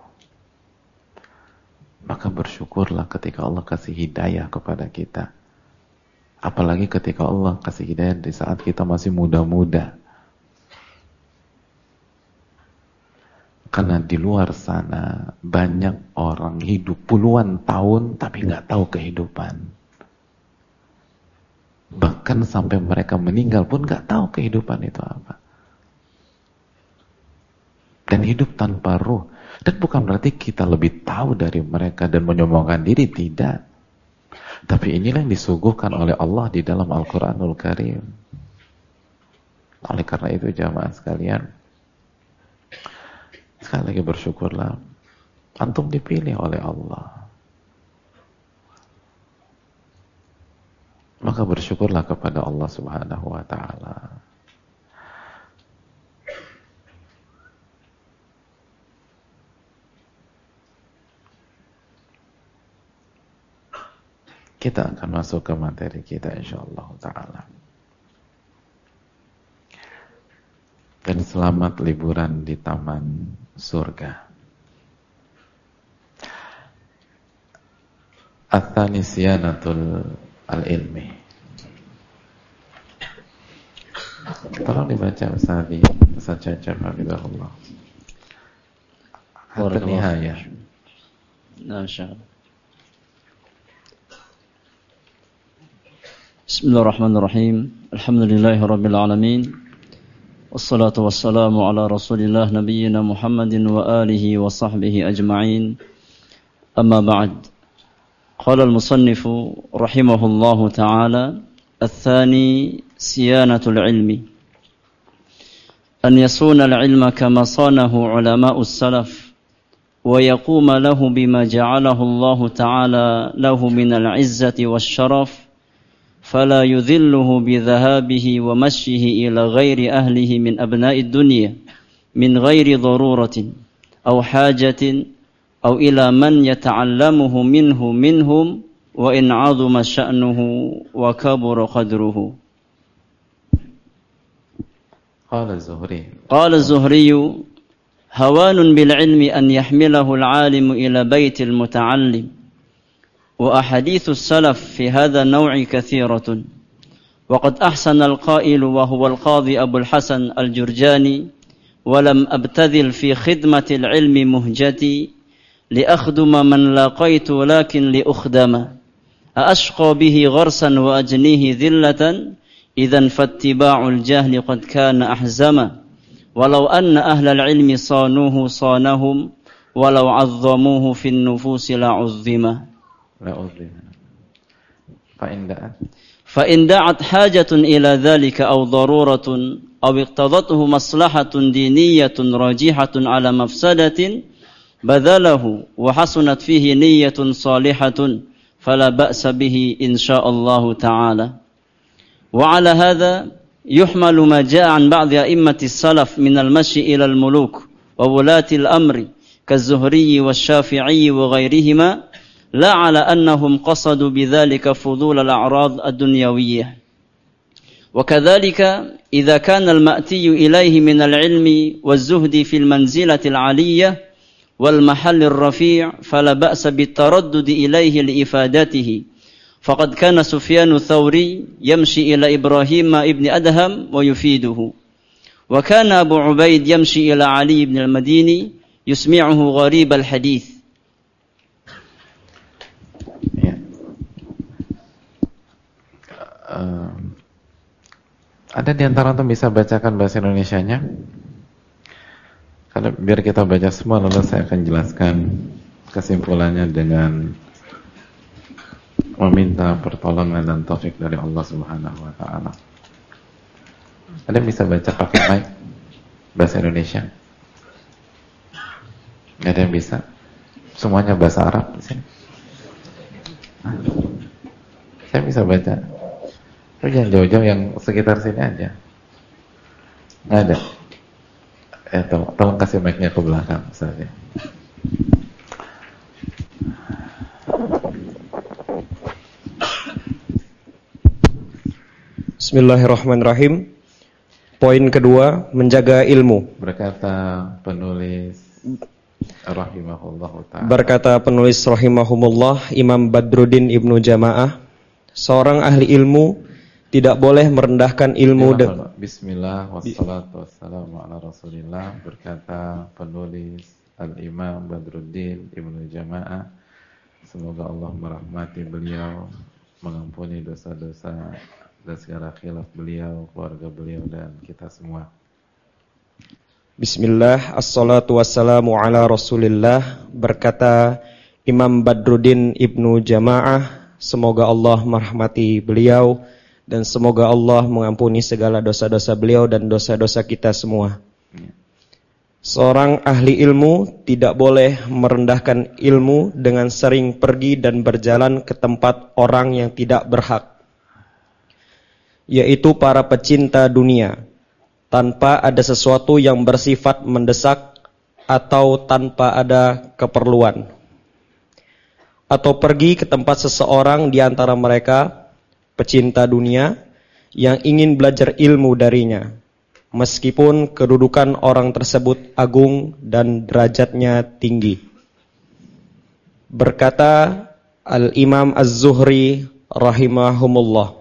Maka bersyukurlah ketika Allah kasih hidayah kepada kita. Apalagi ketika Allah kasih hidayah di saat kita masih muda-muda. Karena di luar sana banyak orang hidup puluhan tahun tapi nggak tahu kehidupan. Bahkan sampai mereka meninggal pun nggak tahu kehidupan itu apa. Dan hidup tanpa ruh. Dan bukan berarti kita lebih tahu dari mereka dan menyombongkan diri, tidak. Tapi inilah yang disuguhkan oleh Allah di dalam Al-Quranul Karim. Oleh karena itu jamaah sekalian, sekali lagi bersyukurlah, antum dipilih oleh Allah. Maka bersyukurlah kepada Allah Subhanahu wa ta'ala. Kita akan masuk ke materi kita insyaallah ta'ala. Dan selamat liburan di taman surga. Atsani siyanatul al-ilmi. Tolong dibaca Ustaz Cacap hafizahullah. Hatta nihayah. Insyaallah. Bismillahirrahmanirrahim. Alhamdulillahirabbil alamin. Wassalatu wassalamu ala Rasulillah nabiyyina Muhammadin wa alihi wa sahbihi ajma'in. Amma ba'd. Qala al-musannif rahimahullahu ta'ala, الثاني صيانة العلم أن يصون العلم كما صانه علماء السلف ويقوم له بما جعله الله تعالى له من العزة والشرف فلا يذله بذهابه ومشيه إلى غير أهله من أبناء الدنيا من غير ضرورة أو حاجة أو إلى من يتعلمه منهم وإن عظم شأنه وكبر قدره. قال الزهري هوان بالعلم أن يحمله العالم إلى بيت المتعلم. وأحاديث السلف في هذا النوع كثيرة. وقد أحسن القائل وهو القاضي أبو الحسن الجرجاني ولم أبتذل في خدمة العلم مهجتي لأخدم من لاقيت لكن لأخدم أشقى به غرسا وأجنيه ذلة إذا فاتباع الجهل قد كان أحزما ولو أن أهل العلم صانوه صانهم walau 'azzamuhu fin nufusi la'uzzima. فإن دعت حاجة إلى ذلك أو ضرورة أو اقتضته مصلحة دينية راجحة على مفسدة بذله وحسنت فيه نية صالحة فلا بأس به إن شاء الله تعالى. وعلى هذا يحمل ما جاء عن بعض أئمة السلف من المشي إلى الملوك وولاة الأمر كالزهري والشافعي وغيرهما لا على أنهم قصدوا بذلك فضول الأعراض الدنيوية. وكذلك إذا كان المأتي إليه من العلم والزهد في المنزلة العالية والمحل الرفيع فلا بأس بالتردد إليه لإفادته، فقد كان سفيان الثوري يمشي إلى إبراهيم ابن أدهم ويفيده، وكان أبو عبيد يمشي إلى علي بن المديني يسمعه غريب الحديث. Ada di antara antum bisa bacakan bahasa Indonesianya? Karena biar kita baca semua, lalu saya akan jelaskan kesimpulannya dengan meminta pertolongan dan taufik dari Allah Subhanahu wa taala. Ada yang bisa baca pakai mic bahasa Indonesia? Nggak ada yang bisa? Semuanya bahasa Arab di sini. Saya bisa baca. Tapi jangan jauh-jauh, yang sekitar sini aja. Nggak ada. Tolong kasih mic-nya ke belakang saja. Bismillahirrahmanirrahim. Poin kedua, menjaga ilmu. Berkata penulis rahimahullah ta'ala. Berkata penulis rahimahumullah, Imam Badruddin Ibnu Jamaah, seorang ahli ilmu tidak boleh merendahkan ilmu. Bismillah wassalatu wassalamu ala Rasulillah. Berkata penulis Al-Imam Badruddin Ibnu Jamaah, semoga Allah merahmati beliau, mengampuni dosa-dosa dan segala khilaf beliau, keluarga beliau dan kita semua. Bismillah, assalatu wassalamu ala Rasulillah. Berkata Imam Badruddin Ibnu Jamaah, semoga Allah merahmati beliau dan semoga Allah mengampuni segala dosa-dosa beliau dan dosa-dosa kita semua. Seorang ahli ilmu tidak boleh merendahkan ilmu dengan sering pergi dan berjalan ke tempat orang yang tidak berhak, yaitu para pecinta dunia, tanpa ada sesuatu yang bersifat mendesak atau tanpa ada keperluan. Atau pergi ke tempat seseorang di antara mereka pecinta dunia yang ingin belajar ilmu darinya, meskipun kedudukan orang tersebut agung dan derajatnya tinggi. Berkata Al-Imam Az-Zuhri rahimahumullah,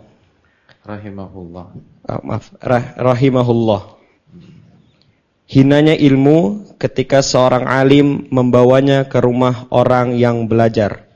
rahimahullah, hinanya ilmu ketika seorang alim membawanya ke rumah orang yang belajar.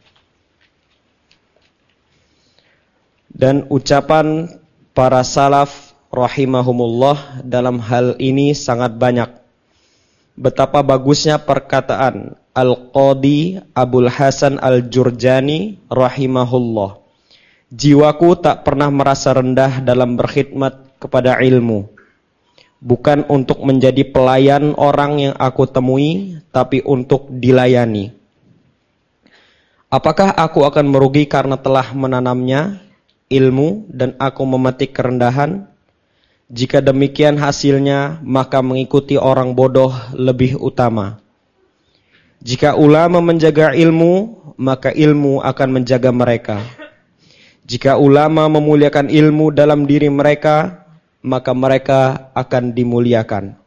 Dan ucapan para salaf rahimahumullah dalam hal ini sangat banyak. Betapa bagusnya perkataan Al-Qadi Abul Hasan Al-Jurjani rahimahullah, jiwaku tak pernah merasa rendah dalam berkhidmat kepada ilmu, bukan untuk menjadi pelayan orang yang aku temui, tapi untuk dilayani. Apakah aku akan merugi karena telah menanamnya ilmu dan aku memetik kerendahan? Jika demikian hasilnya, maka mengikuti orang bodoh lebih utama. Jika ulama menjaga ilmu, maka ilmu akan menjaga mereka. Jika ulama memuliakan ilmu dalam diri mereka, maka mereka akan dimuliakan.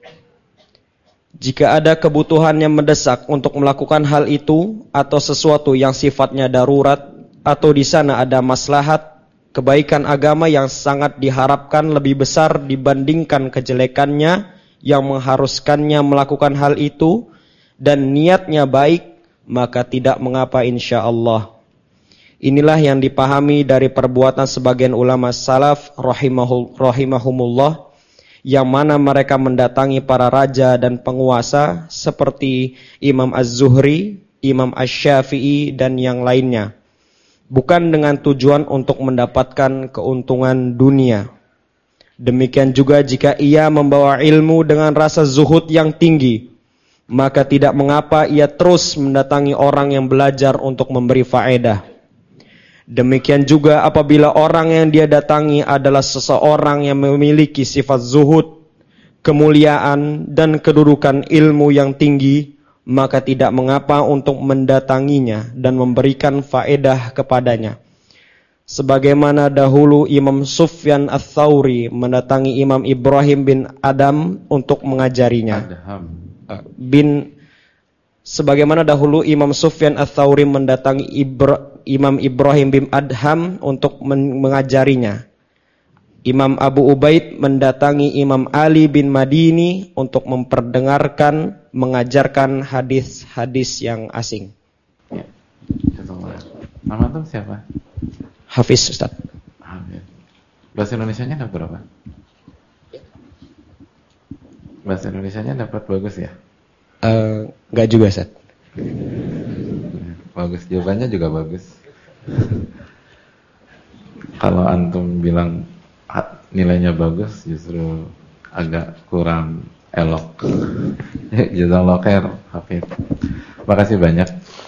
Jika ada kebutuhan yang mendesak untuk melakukan hal itu atau sesuatu yang sifatnya darurat, atau di sana ada maslahat, kebaikan agama yang sangat diharapkan lebih besar dibandingkan kejelekannya yang mengharuskannya melakukan hal itu, dan niatnya baik, maka tidak mengapa insyaallah. Inilah yang dipahami dari perbuatan sebagian ulama salaf rahimahumullah, yang mana mereka mendatangi para raja dan penguasa seperti Imam Az-Zuhri, Imam Asy-Syafi'i dan yang lainnya, bukan dengan tujuan untuk mendapatkan keuntungan dunia. Demikian juga jika ia membawa ilmu dengan rasa zuhud yang tinggi, maka tidak mengapa ia terus mendatangi orang yang belajar untuk memberi faedah. Demikian juga apabila orang yang dia datangi adalah seseorang yang memiliki sifat zuhud, kemuliaan, dan kedudukan ilmu yang tinggi, maka tidak mengapa untuk mendatanginya dan memberikan faedah kepadanya. Sebagaimana dahulu Imam Sufyan Ats-Tsauri mendatangi Imam Ibrahim bin Adham untuk mengajarinya. Sebagaimana dahulu Imam Sufyan Ats-Tsauri mendatangi Imam Ibrahim bin Adham untuk mengajarinya. Imam Abu Ubaid mendatangi Imam Ali bin Madini untuk mengajarkan hadis-hadis yang asing. Ya. Nama itu siapa? Hafiz, Ustaz. Hafiz. Bahasa Indonesianya dapat berapa? Bahasa Indonesianya dapat bagus ya? Enggak juga, Ustaz. Bagus, jawabannya juga bagus. Kalau antum bilang nilainya bagus, justru agak kurang elok. Jazakallahu khair, Hafid. Makasih banyak.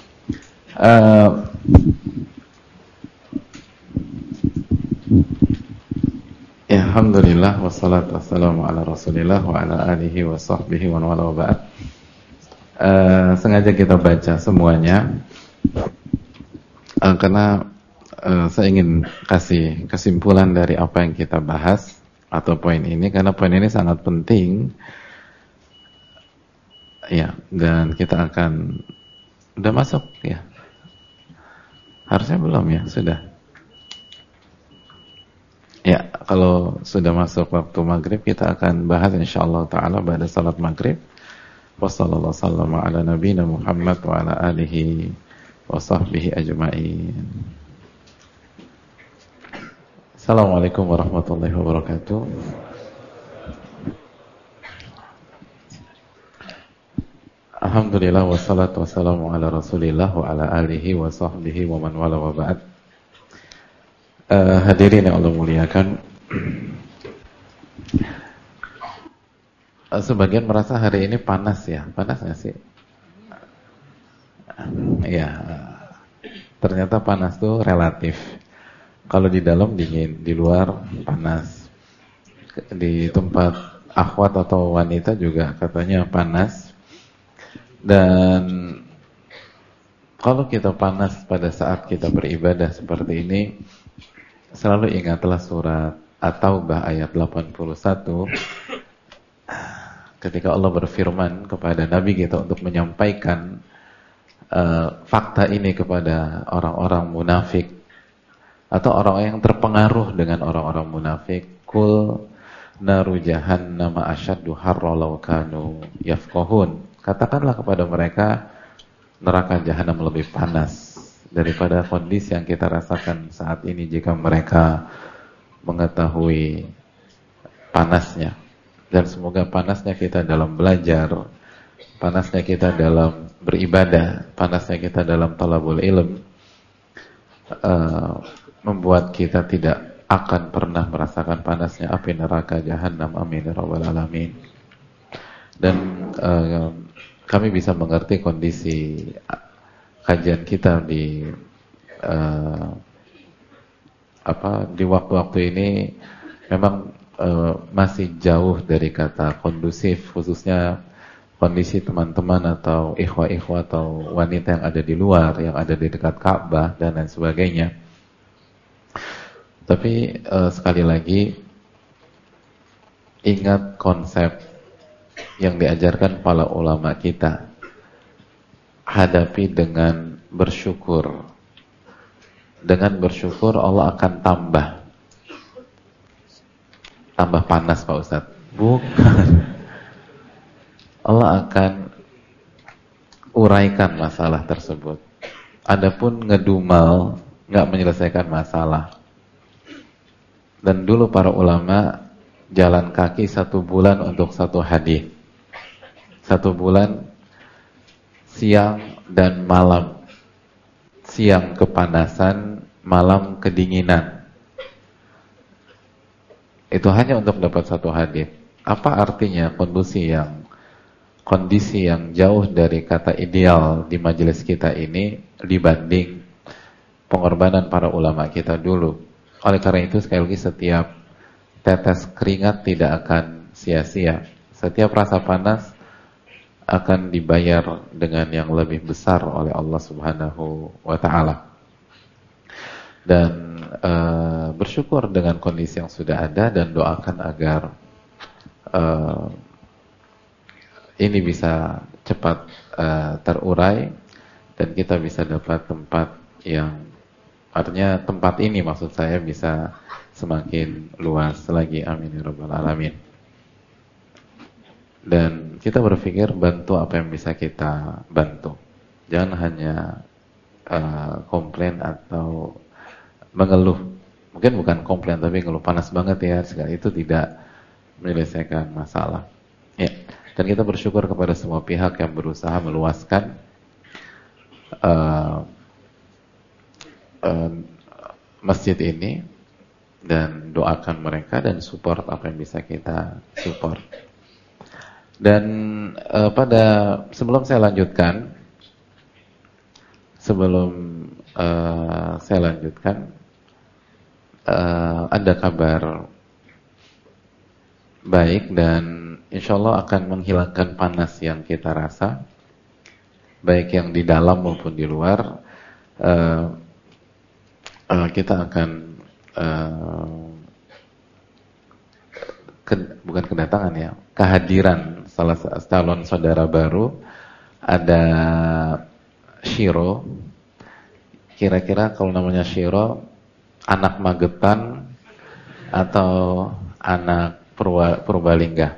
Ya, alhamdulillah wassalatu wassalamu ala Rasulillah wa ala alihi wa sahbihi wa wala wa ba'd. Sengaja kita baca semuanya karena saya ingin kasih kesimpulan dari apa yang kita bahas atau poin ini, karena poin ini sangat penting ya, dan kita akan udah masuk ya, harusnya belum ya, sudah ya. Kalau sudah masuk waktu maghrib kita akan bahas insyaallah ta'ala pada salat maghrib. Wassallallahu sallama ala nabiyina Muhammad wa ala alihi wa sahbihi ajma'in. Assalamualaikum warahmatullahi wabarakatuh. Alhamdulillah wassalatu wassalamu ala Rasulillah wa ala alihi wa sahbihi wa man wala wa ba'd. Hadirin yang Allah muliakan, sebagian merasa hari ini panas ya. Panas nggak sih? Ya, ternyata panas tuh relatif. Kalau di dalam dingin, di luar panas. Di tempat akhwat atau wanita juga katanya panas. Dan kalau kita panas pada saat kita beribadah seperti ini, selalu ingatlah surat At-Taubah ayat 81. Ketika Allah berfirman kepada Nabi kita untuk menyampaikan fakta ini kepada orang-orang munafik atau orang-orang yang terpengaruh dengan orang-orang munafik, kul naru jahannam asyaddu harra law kanu yafqahun. Katakanlah kepada mereka, neraka jahanam lebih panas daripada kondisi yang kita rasakan saat ini jika mereka mengetahui panasnya. Dan semoga panasnya kita dalam belajar, panasnya kita dalam beribadah, panasnya kita dalam talabul ilm, membuat kita tidak akan pernah merasakan panasnya api neraka jahanam. Amin ya rabbal alamin. Dan kami bisa mengerti kondisi kajian kita di waktu-waktu ini memang masih jauh dari kata kondusif, khususnya kondisi teman-teman atau ikhwah-ikhwah atau wanita yang ada di luar, yang ada di dekat Ka'bah dan lain sebagainya. Tapi sekali lagi, ingat konsep yang diajarkan para ulama kita, hadapi dengan bersyukur. Dengan bersyukur Allah akan tambah panas Pak Ustadz. Bukan. Allah akan uraikan masalah tersebut. Adapun nggak menyelesaikan masalah. Dan dulu para ulama jalan kaki 1 bulan untuk 1 hadis. 1 bulan siang dan malam. Siang kepanasan, malam kedinginan. Itu hanya untuk dapat 1 hadis. Apa artinya kondisi yang jauh dari kata ideal di majelis kita ini dibanding pengorbanan para ulama kita dulu. Oleh karena itu sekali lagi setiap tetes keringat tidak akan sia-sia. Setiap rasa panas akan dibayar dengan yang lebih besar oleh Allah Subhanahu wa taala. Dan bersyukur dengan kondisi yang sudah ada dan doakan agar ini bisa cepat terurai dan kita bisa dapat tempat yang artinya tempat ini maksud saya bisa semakin luas lagi, amin ya rabbal alamin. Dan kita berpikir bantu apa yang bisa kita bantu, jangan hanya komplain atau mengeluh. Mungkin bukan komplain tapi ngeluh panas banget ya, sekali itu tidak menyelesaikan masalah ya. Dan kita bersyukur kepada semua pihak yang berusaha meluaskan masjid ini, dan doakan mereka dan support apa yang bisa kita support. Dan sebelum saya lanjutkan, ada kabar baik dan insya Allah akan menghilangkan panas yang kita rasa, baik yang di dalam maupun di luar. Kita akan bukan kedatangan ya, kehadiran salah calon saudara baru. Ada Shiro. Kira-kira kalau namanya Shiro, anak Magetan atau anak Purbalingga?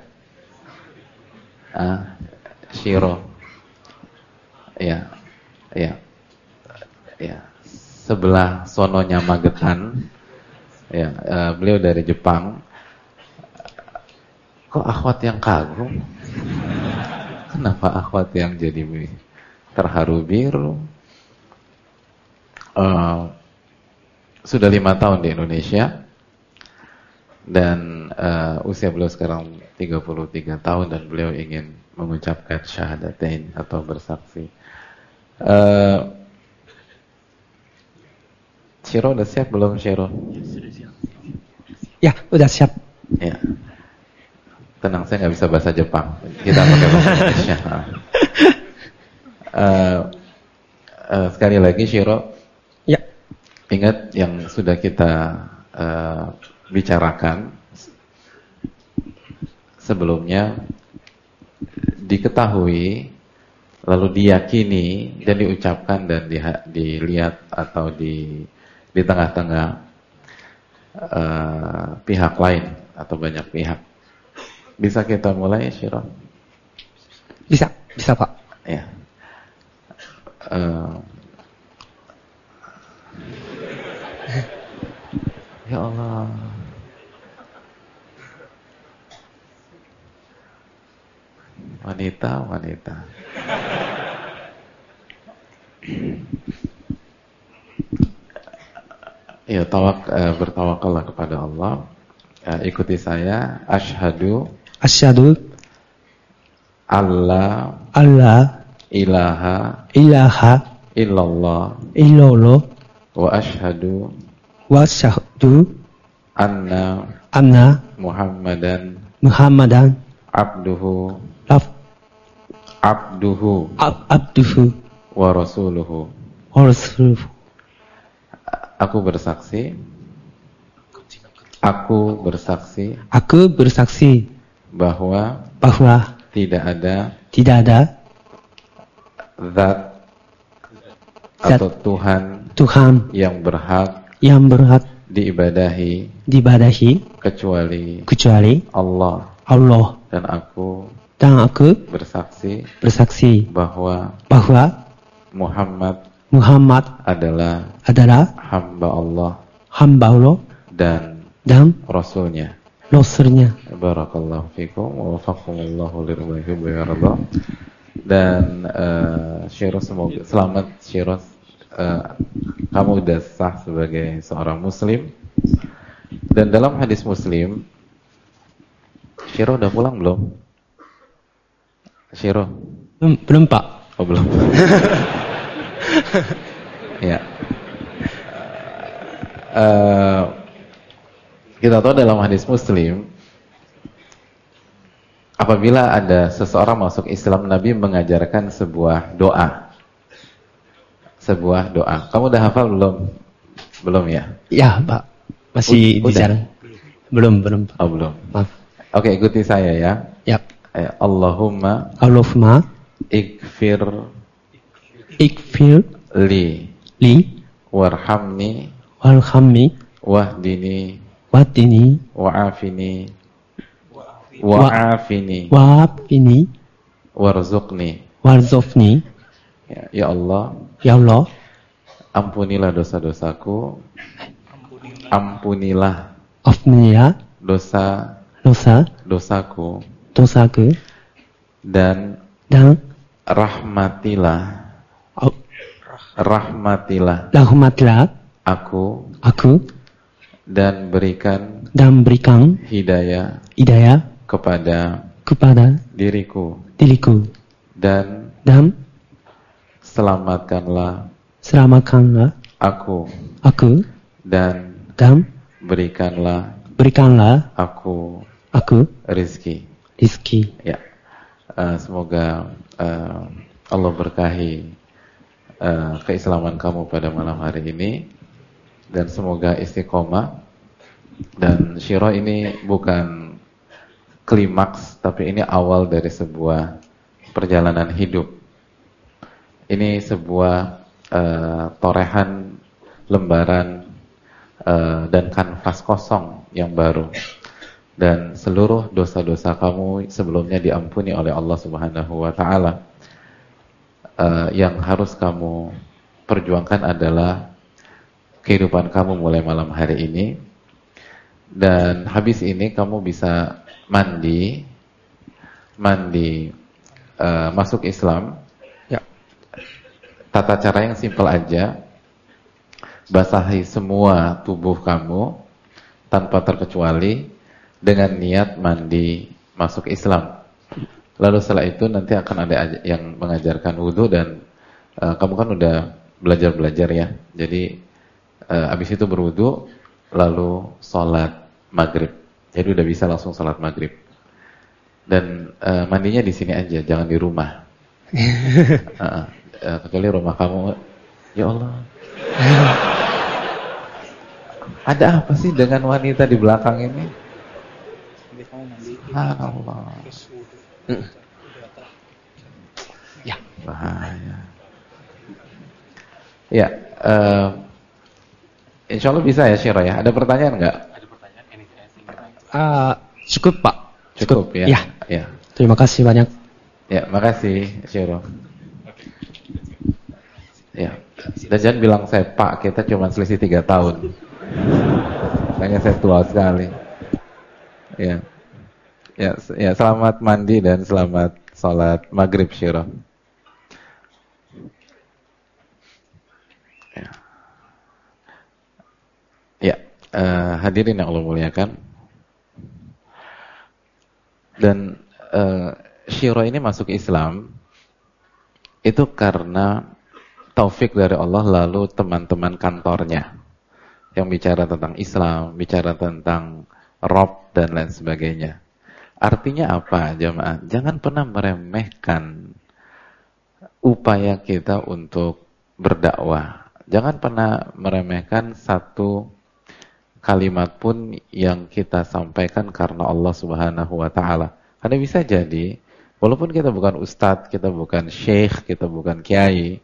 Shiro. Ya. Sebelah sononya Magetan. Ya, beliau dari Jepang. Kok akhwat yang kagum? Kenapa akhwat yang jadi terharu biru? Sudah 5 tahun di Indonesia dan usia beliau sekarang 33 tahun dan beliau ingin mengucapkan syahadatain atau bersaksi. Shiro udah siap belum, Shiro? Ya, udah siap. Ya. Tenang, saya nggak bisa bahasa Jepang. Kita pakai bahasa Indonesia. Sekali lagi, Shiro. Ya. Ingat yang sudah kita bicarakan sebelumnya, diketahui, lalu diyakini dan diucapkan dan dilihat atau di tengah-tengah pihak lain atau banyak pihak. Bisa kita mulai, Shiro? Bisa Pak. Ya. Ya Allah. Wanita. Ya, bertawakallah kepada Allah. Ikuti saya. Asyhadu alla ilaha illallah wa asyhadu anna Muhammadan abduhu wa rasuluhu. Aku bersaksi bahwa tidak ada zat atau Tuhan yang berhak diibadahi kecuali Allah. Dan aku bersaksi bahwa Muhammad adalah hamba Allah dan Rasulnya. losernya. Barakallahu fikum wa wafaqakumullahu lirma yuhibbu wa yarda. Dan Syirah, semoga selamat Syirah, kamu udah sah sebagai seorang muslim. Dan dalam hadis Muslim, Syirah udah pulang belum? Syirah? Belum Pak. Oh belum. Ya. Kita tahu dalam hadis Muslim, apabila ada seseorang masuk Islam, Nabi mengajarkan sebuah doa. Sebuah doa. Kamu udah hafal belum? Belum ya? Ya Pak. Masih di jalan. Belum Pak. Oh belum. Maaf. Oke, ikuti saya ya. Ya. Allahumma ikfir li warhamni wahdini wa'afini warzuqni. Ya Allah, ampunilah dosa-dosaku, ampunilah dosaku, dan rahmatilah aku dan berikan hidayah kepada diriku dan selamatkanlah aku dan berikanlah aku rizki. Ya, semoga Allah berkahi keislaman kamu pada malam hari ini, dan semoga istiqomah. Dan Syirah ini bukan klimaks, tapi ini awal dari sebuah perjalanan hidup. Ini sebuah torehan, lembaran, dan kanvas kosong yang baru. Dan seluruh dosa-dosa kamu sebelumnya diampuni oleh Allah Subhanahu wa Ta'ala. Yang harus kamu perjuangkan adalah kehidupan kamu mulai malam hari ini. Dan habis ini kamu bisa mandi, masuk Islam. Ya. Tata cara yang simpel aja. Basahi semua tubuh kamu tanpa terkecuali dengan niat mandi masuk Islam. Lalu setelah itu nanti akan ada yang mengajarkan wudhu, dan kamu kan udah belajar ya. Jadi habis itu berwudhu lalu sholat maghrib. Jadi udah bisa langsung sholat maghrib. Dan mandinya di sini aja, jangan di rumah. Kecuali rumah kamu, ya Allah. Ada apa sih dengan wanita di belakang ini? Subhanallah. Ya. Bahaya. Ya, insya Allah bisa ya Syirah ya. Ada pertanyaan nggak? Cukup Pak. Cukup ya. Ya. Terima kasih banyak. Ya, makasih Syirah. Ya. Dan jangan bilang saya Pak, kita cuma selisih 3 tahun. Makanya saya tua sekali. Ya. Ya, selamat mandi dan selamat salat maghrib Syirah. Ya, hadirin yang Allah muliakan. Dan Syirah ini masuk Islam itu karena taufik dari Allah, lalu teman-teman kantornya yang bicara tentang Islam, bicara tentang Rob dan lain sebagainya. Artinya apa jamaah? Jangan pernah meremehkan upaya kita untuk berdakwah. Jangan pernah meremehkan satu kalimat pun yang kita sampaikan karena Allah Subhanahu wa Ta'ala. Karena bisa jadi, walaupun kita bukan ustadz, kita bukan syekh, kita bukan kiai,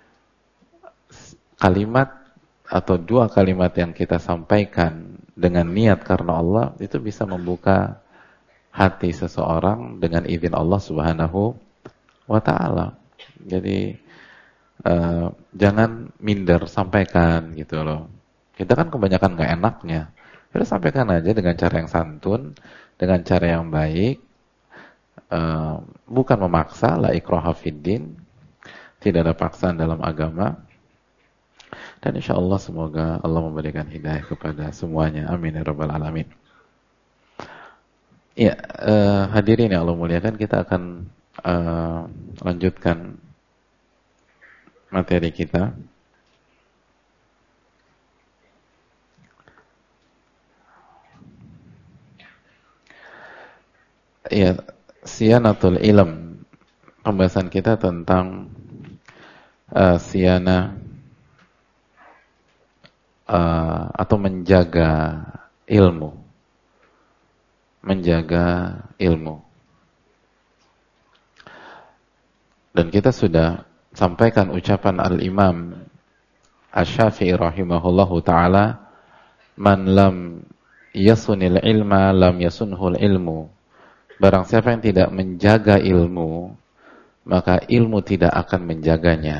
kalimat atau 2 kalimat yang kita sampaikan dengan niat karena Allah, itu bisa membuka hati seseorang dengan izin Allah Subhanahu wa Ta'ala. Jadi jangan minder, sampaikan gitu loh. Kita kan kebanyakan gak enaknya Kita sampaikan aja dengan cara yang santun, dengan cara yang baik, bukan memaksa, la ikraha fiddin, tidak ada paksaan dalam agama. Dan insya Allah semoga Allah memberikan hidayah kepada semuanya. Amin ya rabbal alamin. Ya, hadirin yang Allah muliakan, kita akan lanjutkan materi kita. Ya, siyanatul ilm. Pembahasan kita tentang siyana atau menjaga ilmu. Menjaga ilmu. Dan kita sudah sampaikan ucapan Al-Imam Asy-Syafi'i rahimahullahu ta'ala, man lam yasunil ilma lam yasunhul ilmu. Barang siapa yang tidak menjaga ilmu, maka ilmu tidak akan menjaganya.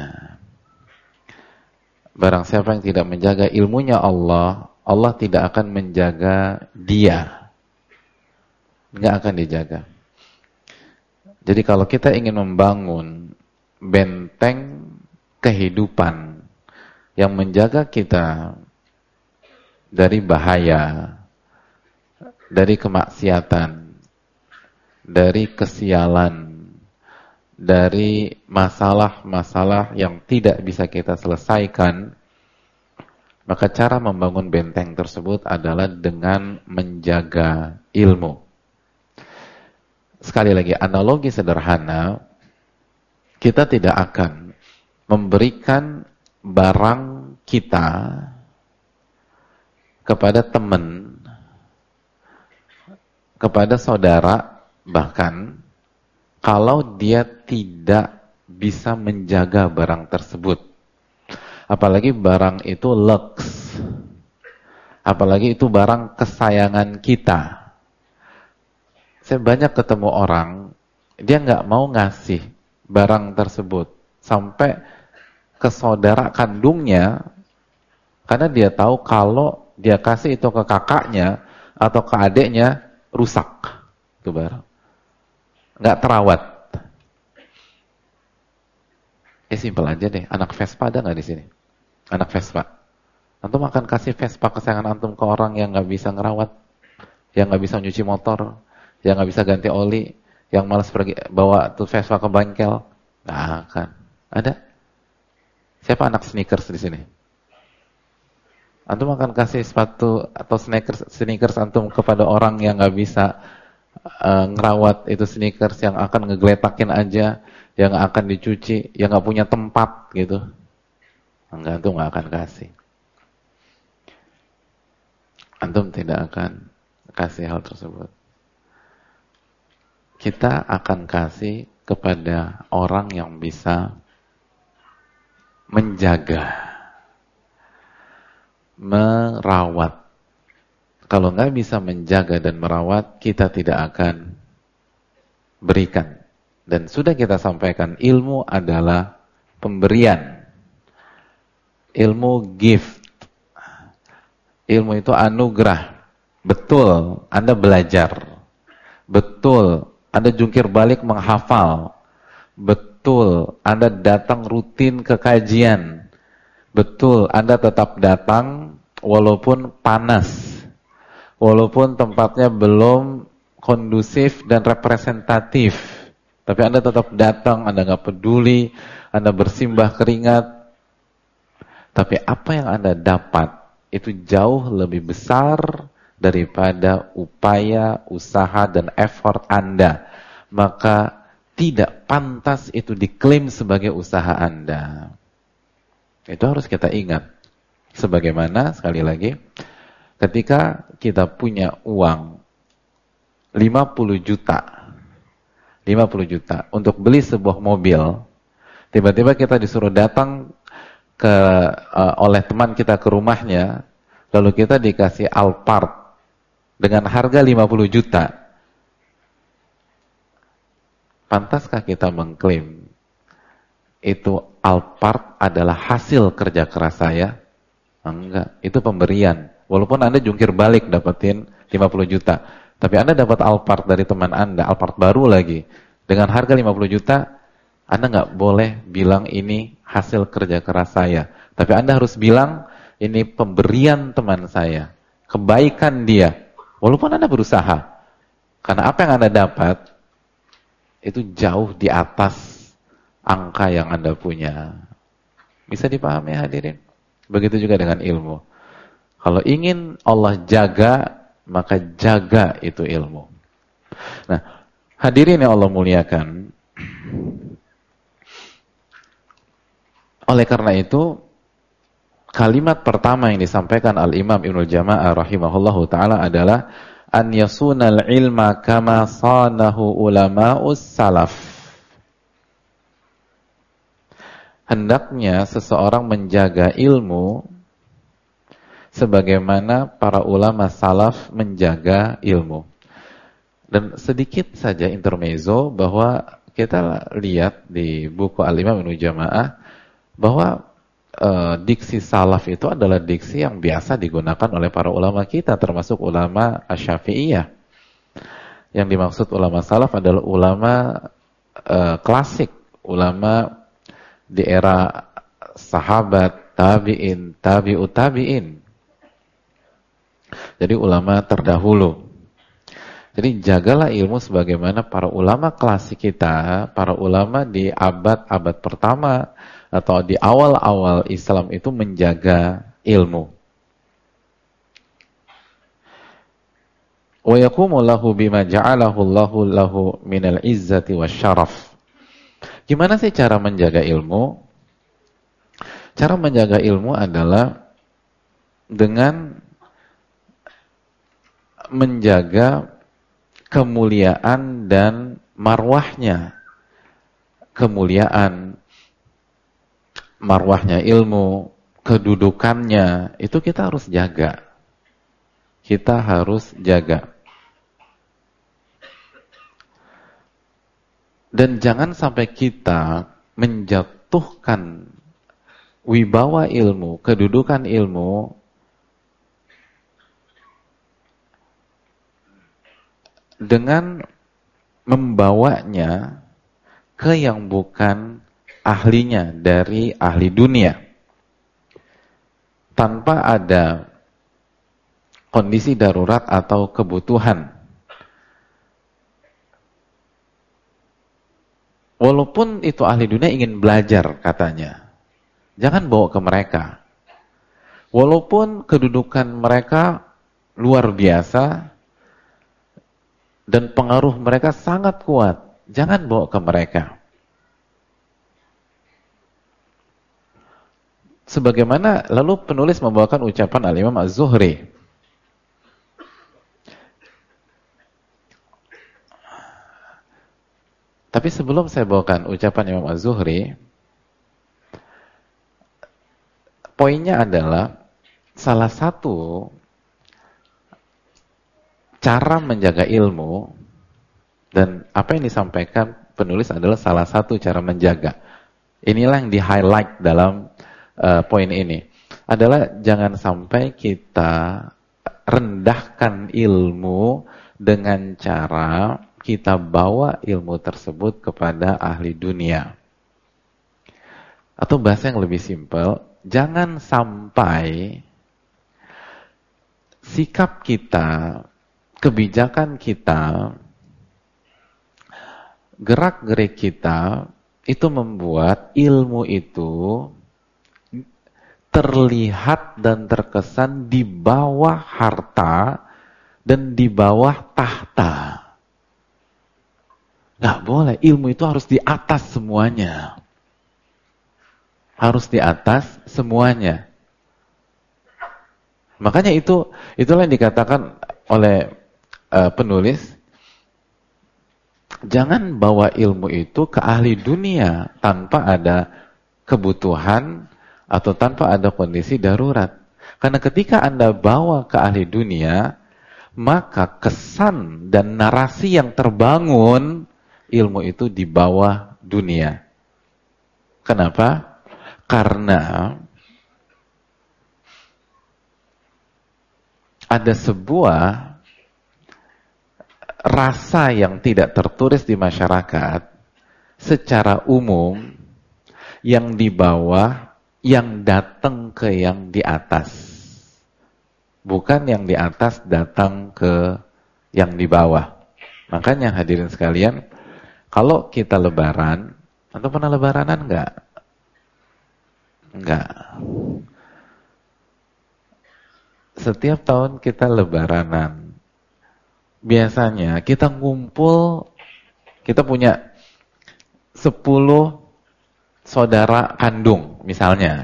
Barang siapa yang tidak menjaga ilmunya Allah, Allah tidak akan menjaga dia. Nggak akan dijaga. Jadi kalau kita ingin membangun benteng kehidupan yang menjaga kita dari bahaya, dari kemaksiatan, dari kesialan, dari masalah-masalah yang tidak bisa kita selesaikan, maka cara membangun benteng tersebut adalah dengan menjaga ilmu. Sekali lagi, analogi sederhana, kita tidak akan memberikan barang kita kepada teman, kepada saudara, bahkan kalau dia tidak bisa menjaga barang tersebut. Apalagi barang itu lux, apalagi itu barang kesayangan kita. Saya banyak ketemu orang, dia nggak mau ngasih barang tersebut sampai ke saudara kandungnya, karena dia tahu kalau dia kasih itu ke kakaknya atau ke adiknya, rusak itu barang, nggak terawat. Simpel aja deh. Anak Vespa ada nggak di sini? Anak Vespa. Antum akan kasih Vespa kesayangan antum ke orang yang nggak bisa ngerawat, yang nggak bisa nyuci motor, yang nggak bisa ganti oli, yang malas pergi bawa tuh Vespa ke bengkel? Nggak akan. Ada? Siapa anak sneakers di sini? Antum akan kasih sepatu atau sneakers antum kepada orang yang nggak bisa ngerawat itu sneakers, yang akan ngegeletakin aja, yang akan dicuci, yang nggak punya tempat gitu? Enggak, antum nggak akan kasih. Antum tidak akan kasih hal tersebut. Kita akan kasih kepada orang yang bisa menjaga, merawat. Kalau nggak bisa menjaga dan merawat, kita tidak akan berikan. Dan sudah kita sampaikan, ilmu adalah pemberian. Ilmu gift. Ilmu itu anugerah. Betul, Anda belajar. Betul, Anda jungkir balik menghafal. Betul, Anda datang rutin ke kajian. Betul, Anda tetap datang walaupun panas. Walaupun tempatnya belum kondusif dan representatif. Tapi Anda tetap datang, Anda nggak peduli, Anda bersimbah keringat. Tapi apa yang Anda dapat itu jauh lebih besar daripada upaya, usaha, dan effort Anda. Maka tidak pantas itu diklaim sebagai usaha Anda. Itu harus kita ingat. Sebagaimana, sekali lagi, ketika kita punya uang 50 juta untuk beli sebuah mobil, tiba-tiba kita disuruh datang oleh teman kita ke rumahnya, lalu kita dikasih Alphard dengan harga 50 juta. Pantaskah kita mengklaim itu Alphard adalah hasil kerja keras saya? Enggak, itu pemberian. Walaupun Anda jungkir balik dapetin 50 juta. Tapi Anda dapat Alphard dari teman Anda, Alphard baru lagi. Dengan harga 50 juta, Anda nggak boleh bilang ini hasil kerja keras saya. Tapi Anda harus bilang, ini pemberian teman saya. Kebaikan dia. Walaupun Anda berusaha. Karena apa yang Anda dapat, itu jauh di atas angka yang Anda punya. Bisa dipahami hadirin? Begitu juga dengan ilmu. Kalau ingin Allah jaga, maka jaga itu ilmu. Nah, hadirin yang Allah muliakan. Oleh karena itu, kalimat pertama yang disampaikan Al-Imam Ibnul Jama'ah rahimahullahu ta'ala adalah an yasunal ilma kama sanahu ulama'us salaf. Hendaknya seseorang menjaga ilmu sebagaimana para ulama salaf menjaga ilmu. Dan sedikit saja intermezzo bahwa kita lihat di buku Al-Imam Ibnul Jama'ah bahwa diksi salaf itu adalah diksi yang biasa digunakan oleh para ulama kita, termasuk ulama Asy-Syafi'iyah. Yang dimaksud ulama salaf adalah ulama klasik, ulama di era sahabat, tabi'in, tabi'ut tabi'in. Jadi ulama terdahulu. Jadi jagalah ilmu sebagaimana para ulama klasik kita, para ulama di abad-abad pertama atau di awal-awal Islam itu menjaga ilmu. Wa yaqumu lahu bima ja'alahu Allahu lahu minal izzati wasyaraf. Gimana sih cara menjaga ilmu? Cara menjaga ilmu adalah dengan menjaga kemuliaan dan marwahnya. Kemuliaan, marwahnya ilmu, kedudukannya, itu kita harus jaga. Kita harus jaga. Dan jangan sampai kita menjatuhkan wibawa ilmu, kedudukan ilmu dengan membawanya ke yang bukan ahlinya dari ahli dunia. Tanpa ada kondisi darurat atau kebutuhan. Walaupun itu ahli dunia ingin belajar katanya, jangan bawa ke mereka. Walaupun kedudukan mereka luar biasa dan pengaruh mereka sangat kuat, jangan bawa ke mereka. Sebagaimana lalu penulis membawakan ucapan Al-Imam Az-Zuhri. Tapi sebelum saya bawakan ucapan Imam Az-Zuhri, poinnya adalah salah satu cara menjaga ilmu, dan apa yang disampaikan penulis adalah salah satu cara menjaga. Inilah yang di-highlight dalam poin ini. Adalah jangan sampai kita rendahkan ilmu dengan cara kita bawa ilmu tersebut kepada ahli dunia. Atau bahasa yang lebih simpel, jangan sampai sikap kita, kebijakan kita, gerak-gerik kita itu membuat ilmu itu terlihat dan terkesan di bawah harta dan di bawah tahta. Nggak boleh, ilmu itu harus di atas semuanya. Harus di atas semuanya. Makanya itulah yang dikatakan oleh penulis, jangan bawa ilmu itu ke ahli dunia tanpa ada kebutuhan atau tanpa ada kondisi darurat. Karena ketika Anda bawa ke ahli dunia, maka kesan dan narasi yang terbangun ilmu itu di bawah dunia. Kenapa? Karena ada sebuah rasa yang tidak tertulis di masyarakat secara umum yang di bawah yang datang ke yang di atas. Bukan yang di atas datang ke yang di bawah. Makanya hadirin sekalian, kalau kita lebaran, antum pernah lebaranan enggak? Enggak. Setiap tahun kita lebaranan. Biasanya kita ngumpul, kita punya 10 saudara kandung, misalnya.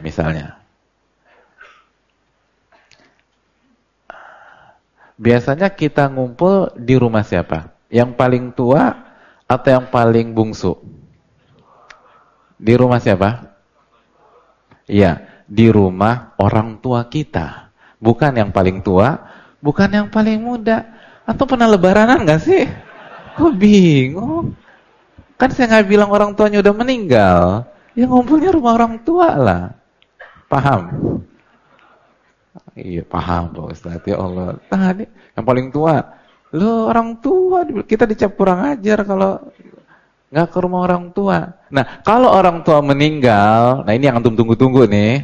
Biasanya kita ngumpul di rumah siapa? Yang paling tua atau yang paling bungsu? Di rumah siapa? Iya, di rumah orang tua kita. Bukan yang paling tua, bukan yang paling muda. Atau pernah lebaranan gak sih? Kok bingung? Kan saya nggak bilang orang tuanya udah meninggal. Ya ngumpulnya rumah orang tua lah. Paham? Iya paham Pak Ustaz, ya Allah. Tadi yang paling tua, lo orang tua, kita dicap kurang ajar kalau nggak ke rumah orang tua. Nah kalau orang tua meninggal, nah ini yang antum tunggu-tunggu nih.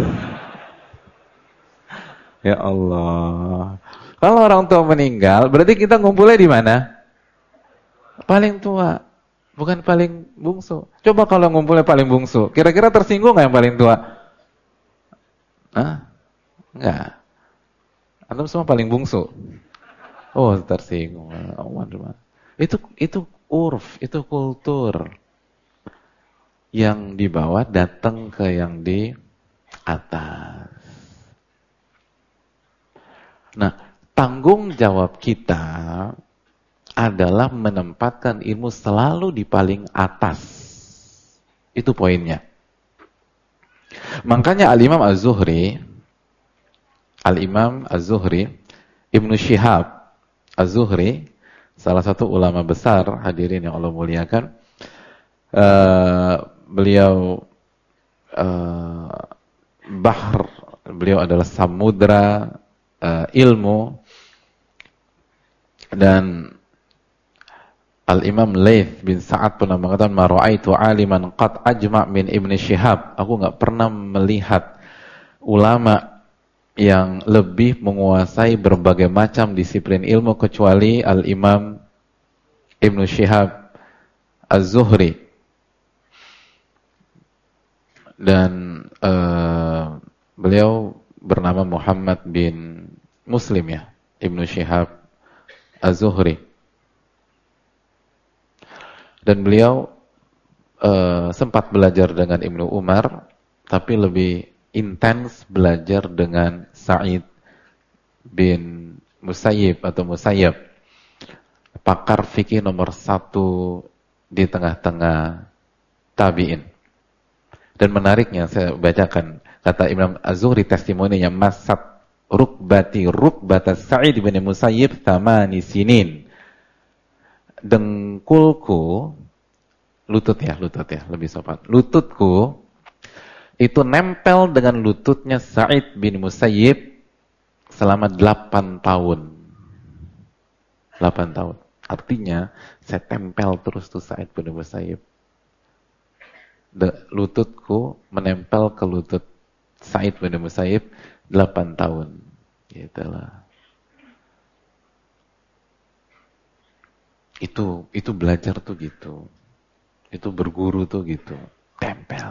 Ya Allah. Kalau orang tua meninggal, berarti kita ngumpulnya di mana? Paling tua, bukan paling bungsu. Coba kalau ngumpulnya paling bungsu, kira-kira tersinggung nggak yang paling tua? Hah? Enggak. Antum semua paling bungsu. Oh, tersinggung. Itu urf, itu kultur. Yang di bawah datang ke yang di atas. Nah, tanggung jawab kita adalah menempatkan ilmu selalu di paling atas. Itu poinnya. Makanya Al-Imam Az-Zuhri, Ibnu Syihab Az-Zuhri, salah satu ulama besar, hadirin yang Allah muliakan, beliau beliau adalah samudra ilmu, dan Al-Imam Laits bin Sa'ad pernah mengatakan, "Ma ra'aitu 'aliman qad ajma' min Ibnu Syihab." Aku enggak pernah melihat ulama yang lebih menguasai berbagai macam disiplin ilmu kecuali Al-Imam Ibnu Syihab Az-Zuhri. Dan beliau bernama Muhammad bin Muslim, ya, Ibnu Syihab Az-Zuhri. Dan beliau sempat belajar dengan Ibnu Umar, tapi lebih intens belajar dengan Sa'id bin Musayyib atau Musayyab, pakar fikih nomor 1 di tengah-tengah tabi'in. Dan menariknya, saya bacakan kata Imam Az-Zuhri testimoninya, "Masat rukbata Sa'id bin Musayyib 8 sinin." Dengkulku, lutut ya, lebih sopan. Lututku itu nempel dengan lututnya Sa'id bin Musayyib selama 8 tahun. 8 tahun. Artinya, saya tempel terus tuh Sa'id bin Musayyib. Lututku menempel ke lutut Sa'id bin Musayyib 8 tahun. Gitulah. Itu belajar tuh gitu. Itu berguru tuh gitu. Tempel.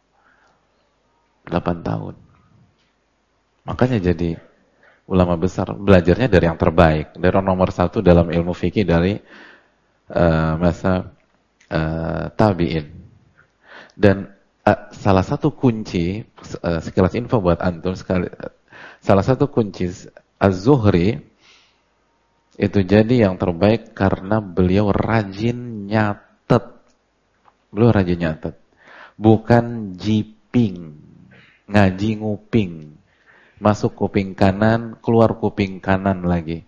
8 tahun. Makanya jadi ulama besar, belajarnya dari yang terbaik, dari nomor 1 dalam ilmu fikih dari masa tabi'in. Dan salah satu kunci, sekilas info buat antum sekali, salah satu kunci Az-Zuhri itu jadi yang terbaik karena beliau rajin nyatet. Beliau rajin nyatet. Bukan jiping. Ngaji nguping, masuk kuping kanan, keluar kuping kanan lagi,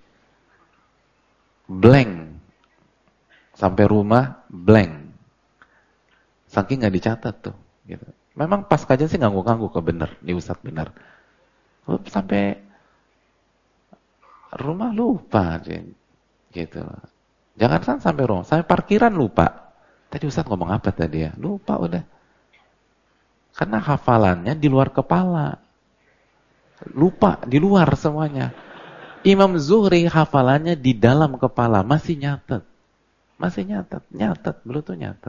blank, sampai rumah blank, saking nggak dicatat tuh. Gitu. Memang pas kajian sih ngangguk-ngangguk ke bener, di Ustadz bener, sampai rumah lupa, gitu. Jangan sampai rumah, sampai parkiran lupa. Tadi Ustaz ngomong apa tadi ya? Lupa udah. Karena hafalannya di luar kepala. Lupa, di luar semuanya. Imam Zuhri hafalannya di dalam kepala, masih nyatet. Nyatet, beliau tuh nyatet.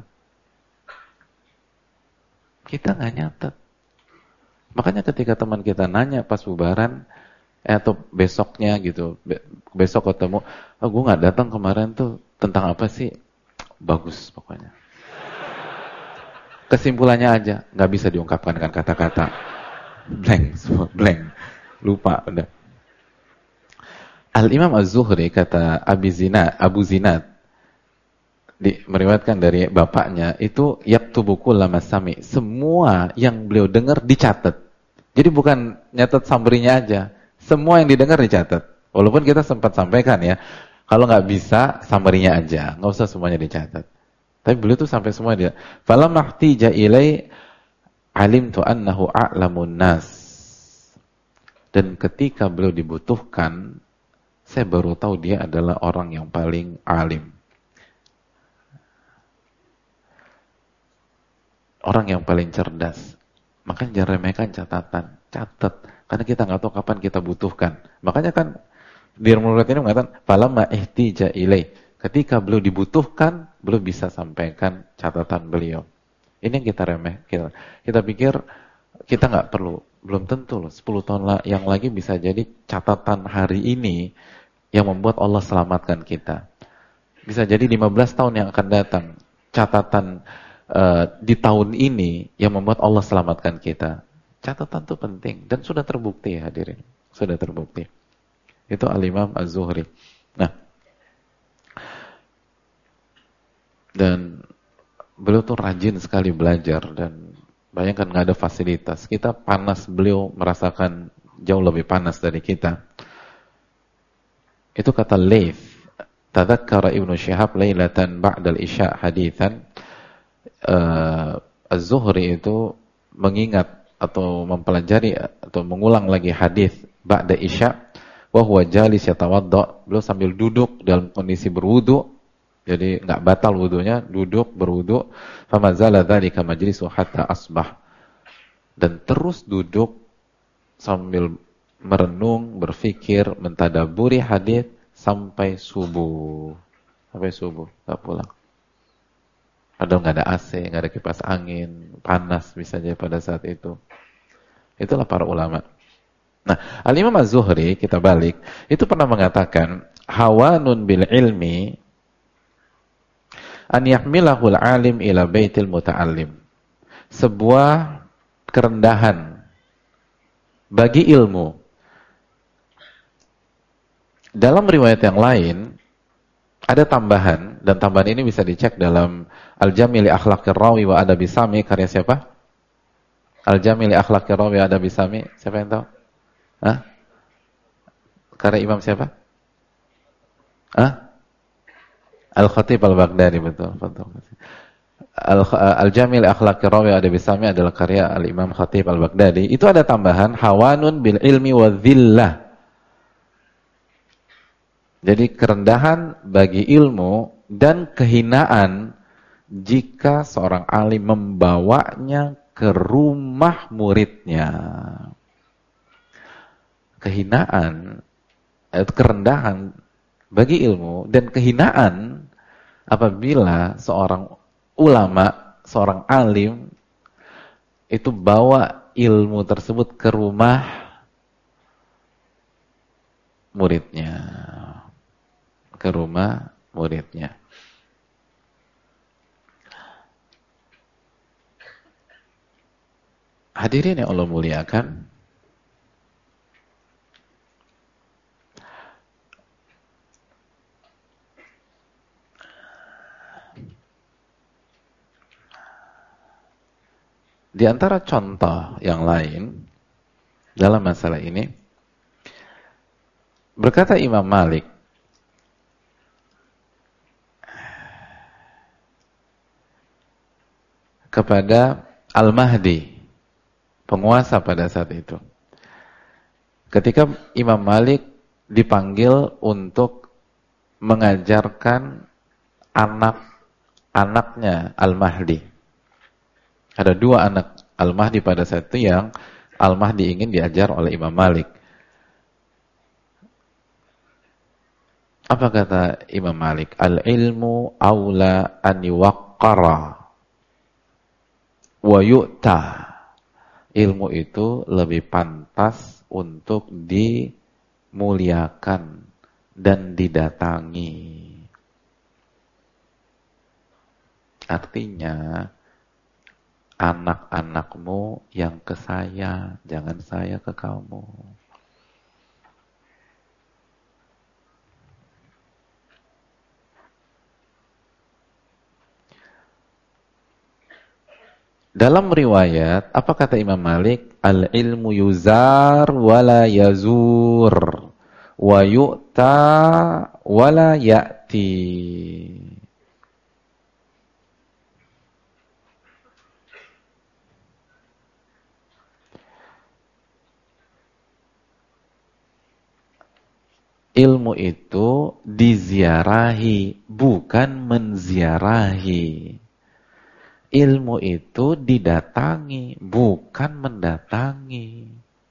Kita nggak nyatet. Makanya ketika teman kita nanya pas bubaran, atau besoknya gitu, besok ketemu, gue nggak datang kemarin tuh, tentang apa sih? Bagus pokoknya. Kesimpulannya aja, nggak bisa diungkapkan dengan kata-kata. Blank, lupa udah. Al-Imam Az-Zuhri kata Abu Zinad meriwayatkan dari bapaknya itu yaktubu kullama sami, semua yang beliau dengar dicatat. Jadi bukan nyatat summary-nya aja, semua yang didengar dicatat. Walaupun kita sempat sampaikan ya, kalau nggak bisa summary-nya aja, nggak usah semuanya dicatat. Tapi beliau tuh sampai semua dia. Falamma ihtija ilai alimtu annahu a'lamun nas. Dan ketika beliau dibutuhkan, saya baru tahu dia adalah orang yang paling alim. Orang yang paling cerdas. Makanya jangan remehkan catatan. Catat. Karena kita nggak tahu kapan kita butuhkan. Makanya kan di murid ini mengatakan, falamma ihtija ilai. Ketika beliau dibutuhkan, beliau bisa sampaikan catatan beliau. Ini yang kita remeh. Kita pikir kita nggak perlu. Belum tentu loh. 10 tahun yang lagi bisa jadi catatan hari ini yang membuat Allah selamatkan kita. Bisa jadi 15 tahun yang akan datang. Catatan di tahun ini yang membuat Allah selamatkan kita. Catatan itu penting. Dan sudah terbukti ya hadirin. Sudah terbukti. Itu Al-Imam Az-Zuhri. Nah. Dan beliau tuh rajin sekali belajar. Dan bayangkan nggak ada fasilitas. Kita panas, beliau merasakan jauh lebih panas dari kita. Itu kata Layth. Tadzakkara Ibnu Syihab lailatan ba'dal isya' haditsan. Az-Zuhri itu mengingat atau mempelajari atau mengulang lagi hadis ba'da isya' wa huwa jalis yatawadda. Beliau sambil duduk dalam kondisi berwudu. Jadi enggak batal wudunya, duduk berwudu. Famazala dzalika majlisu hatta asbah. Dan terus duduk sambil merenung, berfikir, mentadaburi hadis sampai subuh. Sampai subuh, enggak pulang. Padahal nggak ada AC, nggak ada kipas angin, panas bisa jadi pada saat itu. Itulah para ulama. Nah, Al-Imam Az-Zuhri, kita balik, itu pernah mengatakan, hawanun bil ilmi an yahmilahul alim ila baitil muta'allim. Sebuah kerendahan bagi ilmu. Dalam riwayat yang lain, ada tambahan, dan tambahan ini bisa dicek dalam Al-Jami' li Akhlaqir Rawi wa Adabi Sami, karya siapa? Al-Jami' li Akhlaqir Rawi wa Adabi Sami, siapa yang tahu? Hah? Karya Imam siapa? Hah? Al-Khatib Al-Baghdadi, betul. Al-Jami' li Akhlaqir Rawi wa Adabi Sami adalah karya Al-Imam Khatib Al-Baghdadi. Itu ada tambahan, hawanun bil ilmi wa dhillah. Jadi kerendahan bagi ilmu dan kehinaan jika seorang alim membawanya ke rumah muridnya. Kehinaan, kerendahan bagi ilmu dan kehinaan apabila seorang ulama, seorang alim itu bawa ilmu tersebut ke rumah muridnya. Ke rumah muridnya. Hadirin yang Allah muliakan, di antara contoh yang lain dalam masalah ini, berkata Imam Malik, kepada Al-Mahdi, penguasa pada saat itu. Ketika Imam Malik dipanggil untuk mengajarkan anak-anaknya Al-Mahdi. Ada 2 anak Al-Mahdi pada saat itu yang Al-Mahdi ingin diajar oleh Imam Malik. Apa kata Imam Malik? Al-ilmu aula an yuwaqqara wa yu'ta. Ilmu itu lebih pantas untuk dimuliakan dan didatangi. Artinya, anak-anakmu yang ke saya, jangan saya ke kamu. Dalam riwayat, apa kata Imam Malik? Al-ilmu yuzar wala yazur, wa yu'ta wala ya'ti. Ilmu itu diziarahi, bukan menziarahi. Ilmu itu didatangi, bukan mendatangi.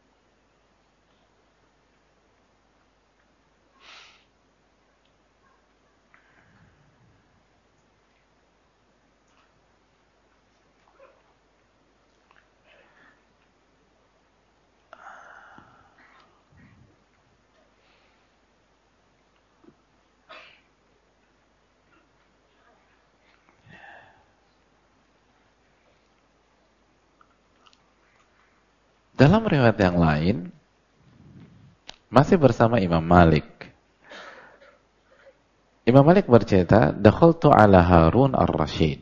Dalam riwayat yang lain, masih bersama Imam Malik. Imam Malik bercerita, dakhaltu ala Harun ar-Rashid.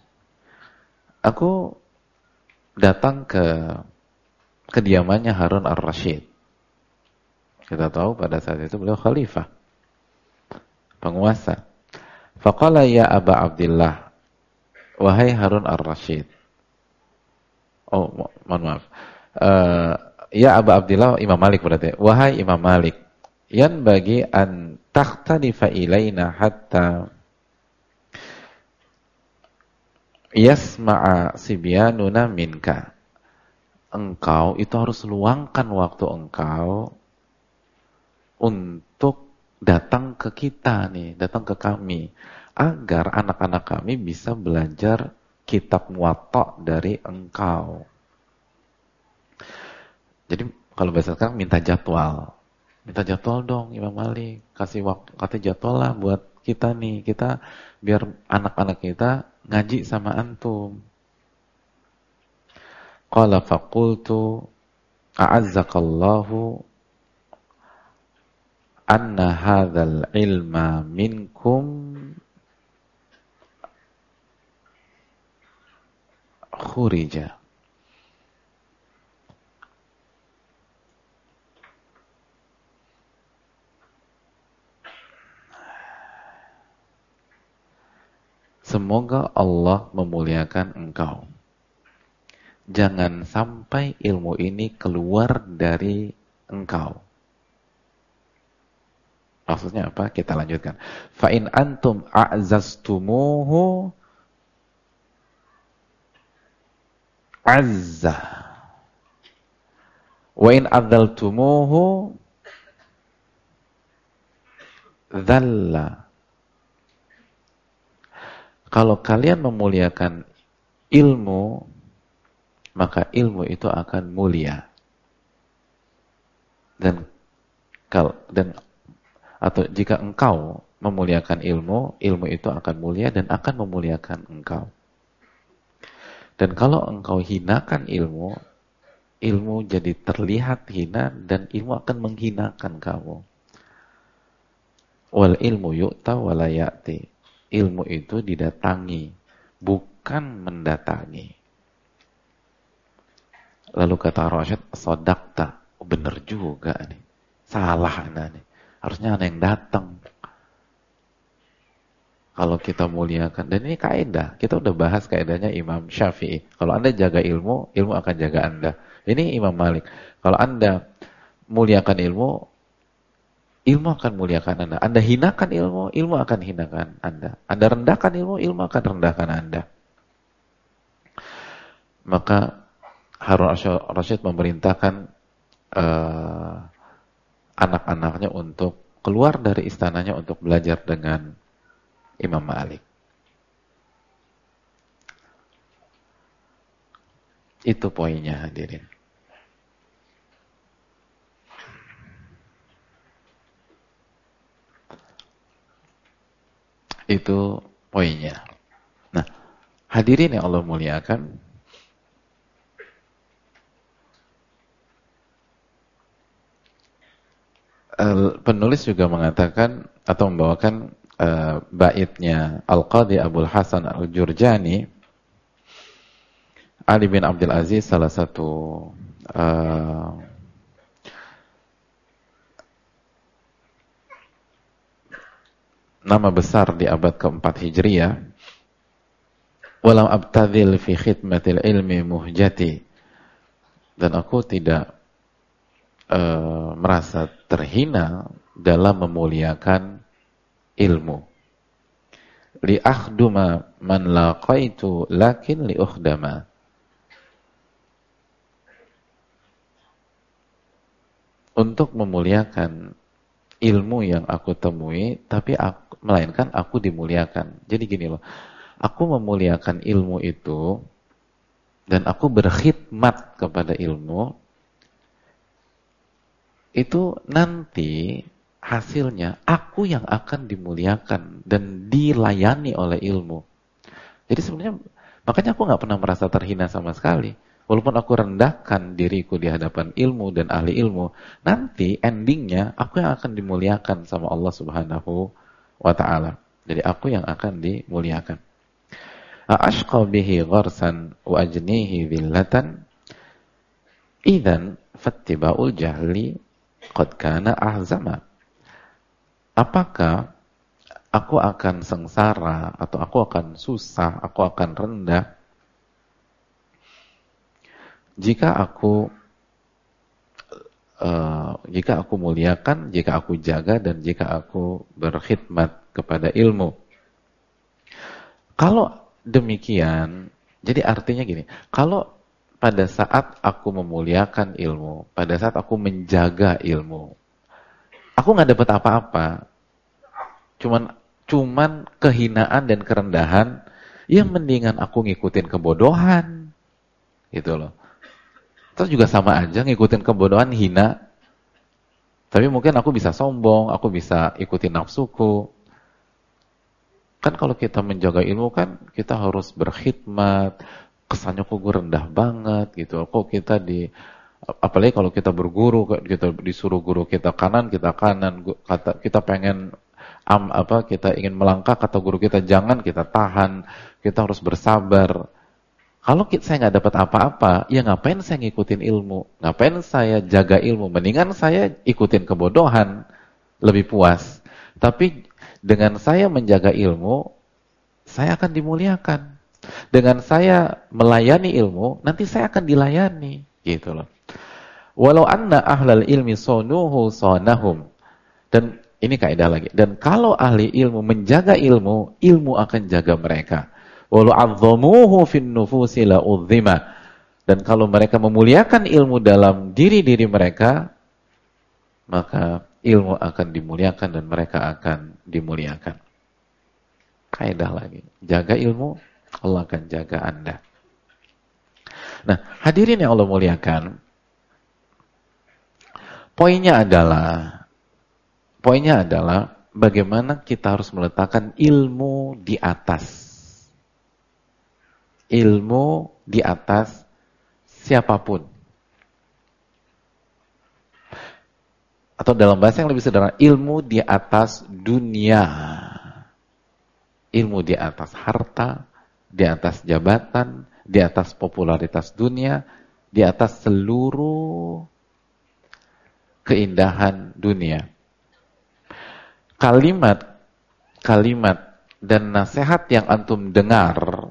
Aku datang ke kediamannya Harun ar-Rashid. Kita tahu pada saat itu beliau khalifah, penguasa. Faqala ya Aba Abdillah, wahai Harun ar-Rashid. Oh, mohon maaf. Ya Aba Abdillah, Imam Malik berarti. Wahai Imam Malik, yan bagi an takhtalifa ilaina hatta yasma'a sibyanuna minka. Engkau itu harus luangkan waktu engkau untuk datang ke kita nih, datang ke kami, agar anak-anak kami bisa belajar kitab Muwatta dari engkau. Jadi kalau bahasa sekarang minta jadwal dong Imam Malik, kasih jadwal lah buat kita nih, kita biar anak-anak kita ngaji sama antum. Qala faqultu a'azzakallahu anna hadzal ilma minkum khurija. Semoga Allah memuliakan engkau. Jangan sampai ilmu ini keluar dari engkau. Maksudnya apa? Kita lanjutkan. Fa in antum a'zaztumuhu azza. Wa in adzaltumuhu dzalla. Kalau kalian memuliakan ilmu, maka ilmu itu akan mulia. Atau jika engkau memuliakan ilmu, ilmu itu akan mulia dan akan memuliakan engkau. Dan kalau engkau hinakan ilmu, ilmu jadi terlihat hina dan ilmu akan menghinakan kamu. Wal ilmu yu'ta wa la ya'ti. Ilmu itu didatangi, bukan mendatangi. Lalu kata Rasyid, sodakta. Oh, bener juga nih. Salah nih. Harusnya ada yang datang. Kalau kita muliakan. Dan ini kaidah. Kita udah bahas kaidahnya Imam Syafi'i. Kalau Anda jaga ilmu, ilmu akan jaga Anda. Ini Imam Malik. Kalau Anda muliakan ilmu, ilmu akan muliakan Anda. Anda hinakan ilmu, ilmu akan hinakan Anda. Anda rendahkan ilmu, ilmu akan rendahkan Anda. Maka Harun Rasyid memerintahkan anak-anaknya untuk keluar dari istananya untuk belajar dengan Imam Malik. Itu poinnya, hadirin. Itu poinnya. Nah, hadirin yang Allah muliakan, penulis juga mengatakan atau membawakan baitnya Al-Qadhi Abul Hasan Al-Jurjani. Ali bin Abdul Aziz, salah satu nama besar di abad keempat Hijriyah. Walam abtadhil fi khidmatil ilmi muhjati. Dan aku tidak merasa terhina dalam memuliakan ilmu. Li akhduma man laqaitu lakin li ukhdama. Untuk memuliakan ilmu yang aku temui, tapi melainkan aku dimuliakan. Jadi gini loh, aku memuliakan ilmu itu dan aku berkhidmat kepada ilmu, itu nanti hasilnya aku yang akan dimuliakan dan dilayani oleh ilmu. Jadi sebenarnya makanya aku nggak pernah merasa terhina sama sekali. Walaupun aku rendahkan diriku di hadapan ilmu dan ahli ilmu, nanti endingnya aku yang akan dimuliakan sama Allah Subhanahu wa ta'ala. Jadi aku yang akan dimuliakan. Ashqa bihi gharsan wa ajnihi dhillatan idzan fattiba'ul jahli qad kana ahzama. Apakah aku akan sengsara atau aku akan susah, aku akan rendah jika aku muliakan, jika aku jaga, dan jika aku berkhidmat kepada ilmu. Kalau demikian, jadi artinya gini, kalau pada saat aku memuliakan ilmu, pada saat aku menjaga ilmu, aku nggak dapat apa-apa, cuman kehinaan dan kerendahan, yang mendingan aku ngikutin kebodohan, gitu loh. Terus juga sama aja ngikutin kebodohan, hina. Tapi mungkin aku bisa sombong, aku bisa ikutin nafsuku. Kan kalau kita menjaga ilmu kan kita harus berkhidmat, kesannya kok gue rendah banget gitu. Kok kita apalagi kalau kita berguru, kita disuruh guru kita kanan, kita pengen kita ingin melangkah, kata guru kita jangan, kita tahan, kita harus bersabar. Kalau saya nggak dapat apa-apa, ya ngapain saya ngikutin ilmu? Ngapain saya jaga ilmu? Mendingan saya ikutin kebodohan, lebih puas. Tapi dengan saya menjaga ilmu, saya akan dimuliakan. Dengan saya melayani ilmu, nanti saya akan dilayani, gitu loh. Walau anna ahlal ilmi sonuhu sonahum. Dan ini kaidah lagi. Dan kalau ahli ilmu menjaga ilmu, ilmu akan jaga mereka. Walau azzamuhu fin nufusi la uzzima. Dan kalau mereka memuliakan ilmu dalam diri-diri mereka, maka ilmu akan dimuliakan dan mereka akan dimuliakan. Kaidah lagi. Jaga ilmu, Allah akan jaga Anda. Nah, hadirin yang Allah muliakan, poinnya adalah bagaimana kita harus meletakkan ilmu di atas. Ilmu di atas siapapun. Atau dalam bahasa yang lebih sederhana, ilmu di atas dunia. Ilmu di atas harta, di atas jabatan, di atas popularitas dunia, di atas seluruh keindahan dunia. Kalimat dan nasihat yang antum dengar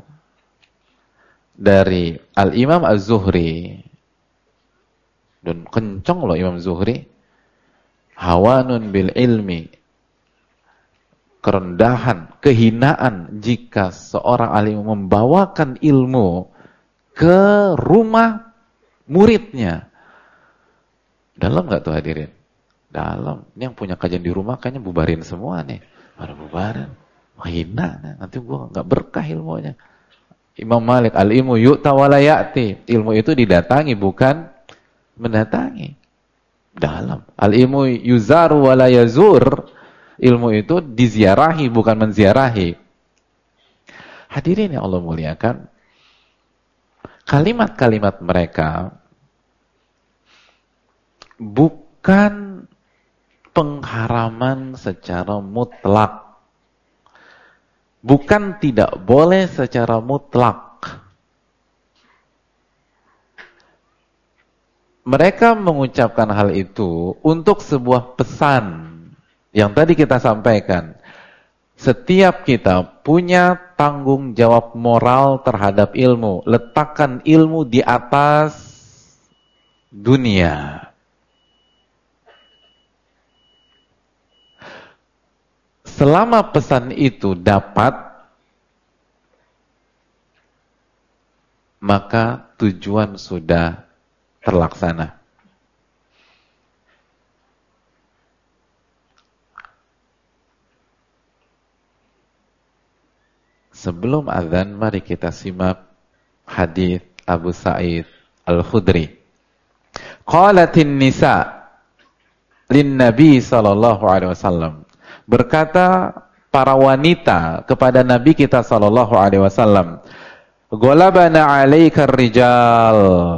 dari Al-Imam Az-Zuhri, dan kencang loh Imam Zuhri, hawanun bil ilmi, kerendahan, kehinaan jika seorang alim membawakan ilmu ke rumah muridnya. Dalam nggak tuh hadirin? Dalam. Ini yang punya kajian di rumah kayaknya bubarin semua nih. Pada bubarin. Hina, nanti gua nggak berkah ilmunya. Imam Malik, al-ilmu yu'ta wa la ya'ti. Ilmu itu didatangi, bukan mendatangi. Dalam. Al-ilmu yuzaru wa la yazur. Ilmu itu diziarahi, bukan menziarahi. Hadirin yang Allah muliakan, kalimat-kalimat mereka bukan pengharaman secara mutlak. Bukan tidak boleh secara mutlak. Mereka mengucapkan hal itu untuk sebuah pesan yang tadi kita sampaikan. Setiap kita punya tanggung jawab moral terhadap ilmu. Letakkan ilmu di atas dunia. Selama pesan itu dapat, maka tujuan sudah terlaksana. Sebelum azan, mari kita simak hadis Abu Sa'id Al-Khudri. Qalatin nisa lin Nabi sallallahu alaihi wasallam. Berkata para wanita kepada Nabi kita sallallahu alaihi wasallam, "Ghalabana 'alaikar rijal."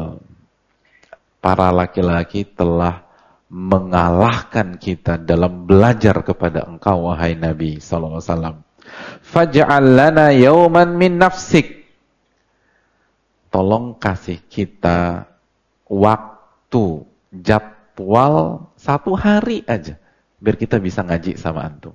Para laki-laki telah mengalahkan kita dalam belajar kepada engkau wahai Nabi sallallahu alaihi wasallam. Faj'al lana yawman min nafsik. Tolong kasih kita waktu, jadwal 1 hari aja biar kita bisa ngaji sama antum.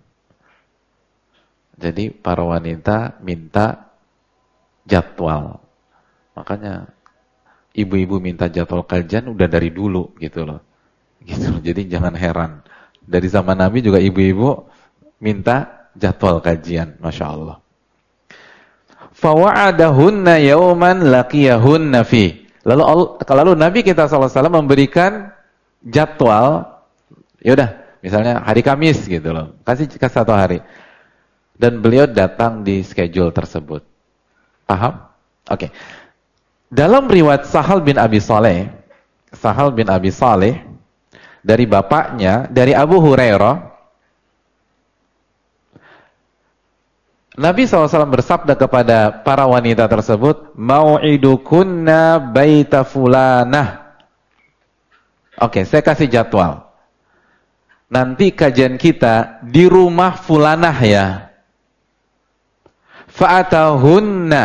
Jadi para wanita minta jadwal. Makanya ibu-ibu minta jadwal kajian udah dari dulu gitu loh. Gitu. Jadi jangan heran. Dari zaman Nabi juga ibu-ibu minta jadwal kajian, Masya Allah. Fawa'adahunna yawman laqiyahunna fi. Lalu Nabi kita SAW memberikan jadwal, yaudah, misalnya hari Kamis gitu loh, kasih 1 hari. Dan beliau datang di schedule tersebut. Paham? Oke. Dalam riwayat Sahal bin Abi Saleh dari bapaknya, dari Abu Hurairah, Nabi SAW bersabda kepada para wanita tersebut, "Mau'idukunna baita fulanah." Oke, saya kasih jadwal. Nanti kajian kita di rumah fulanah ya. Fa'atahunna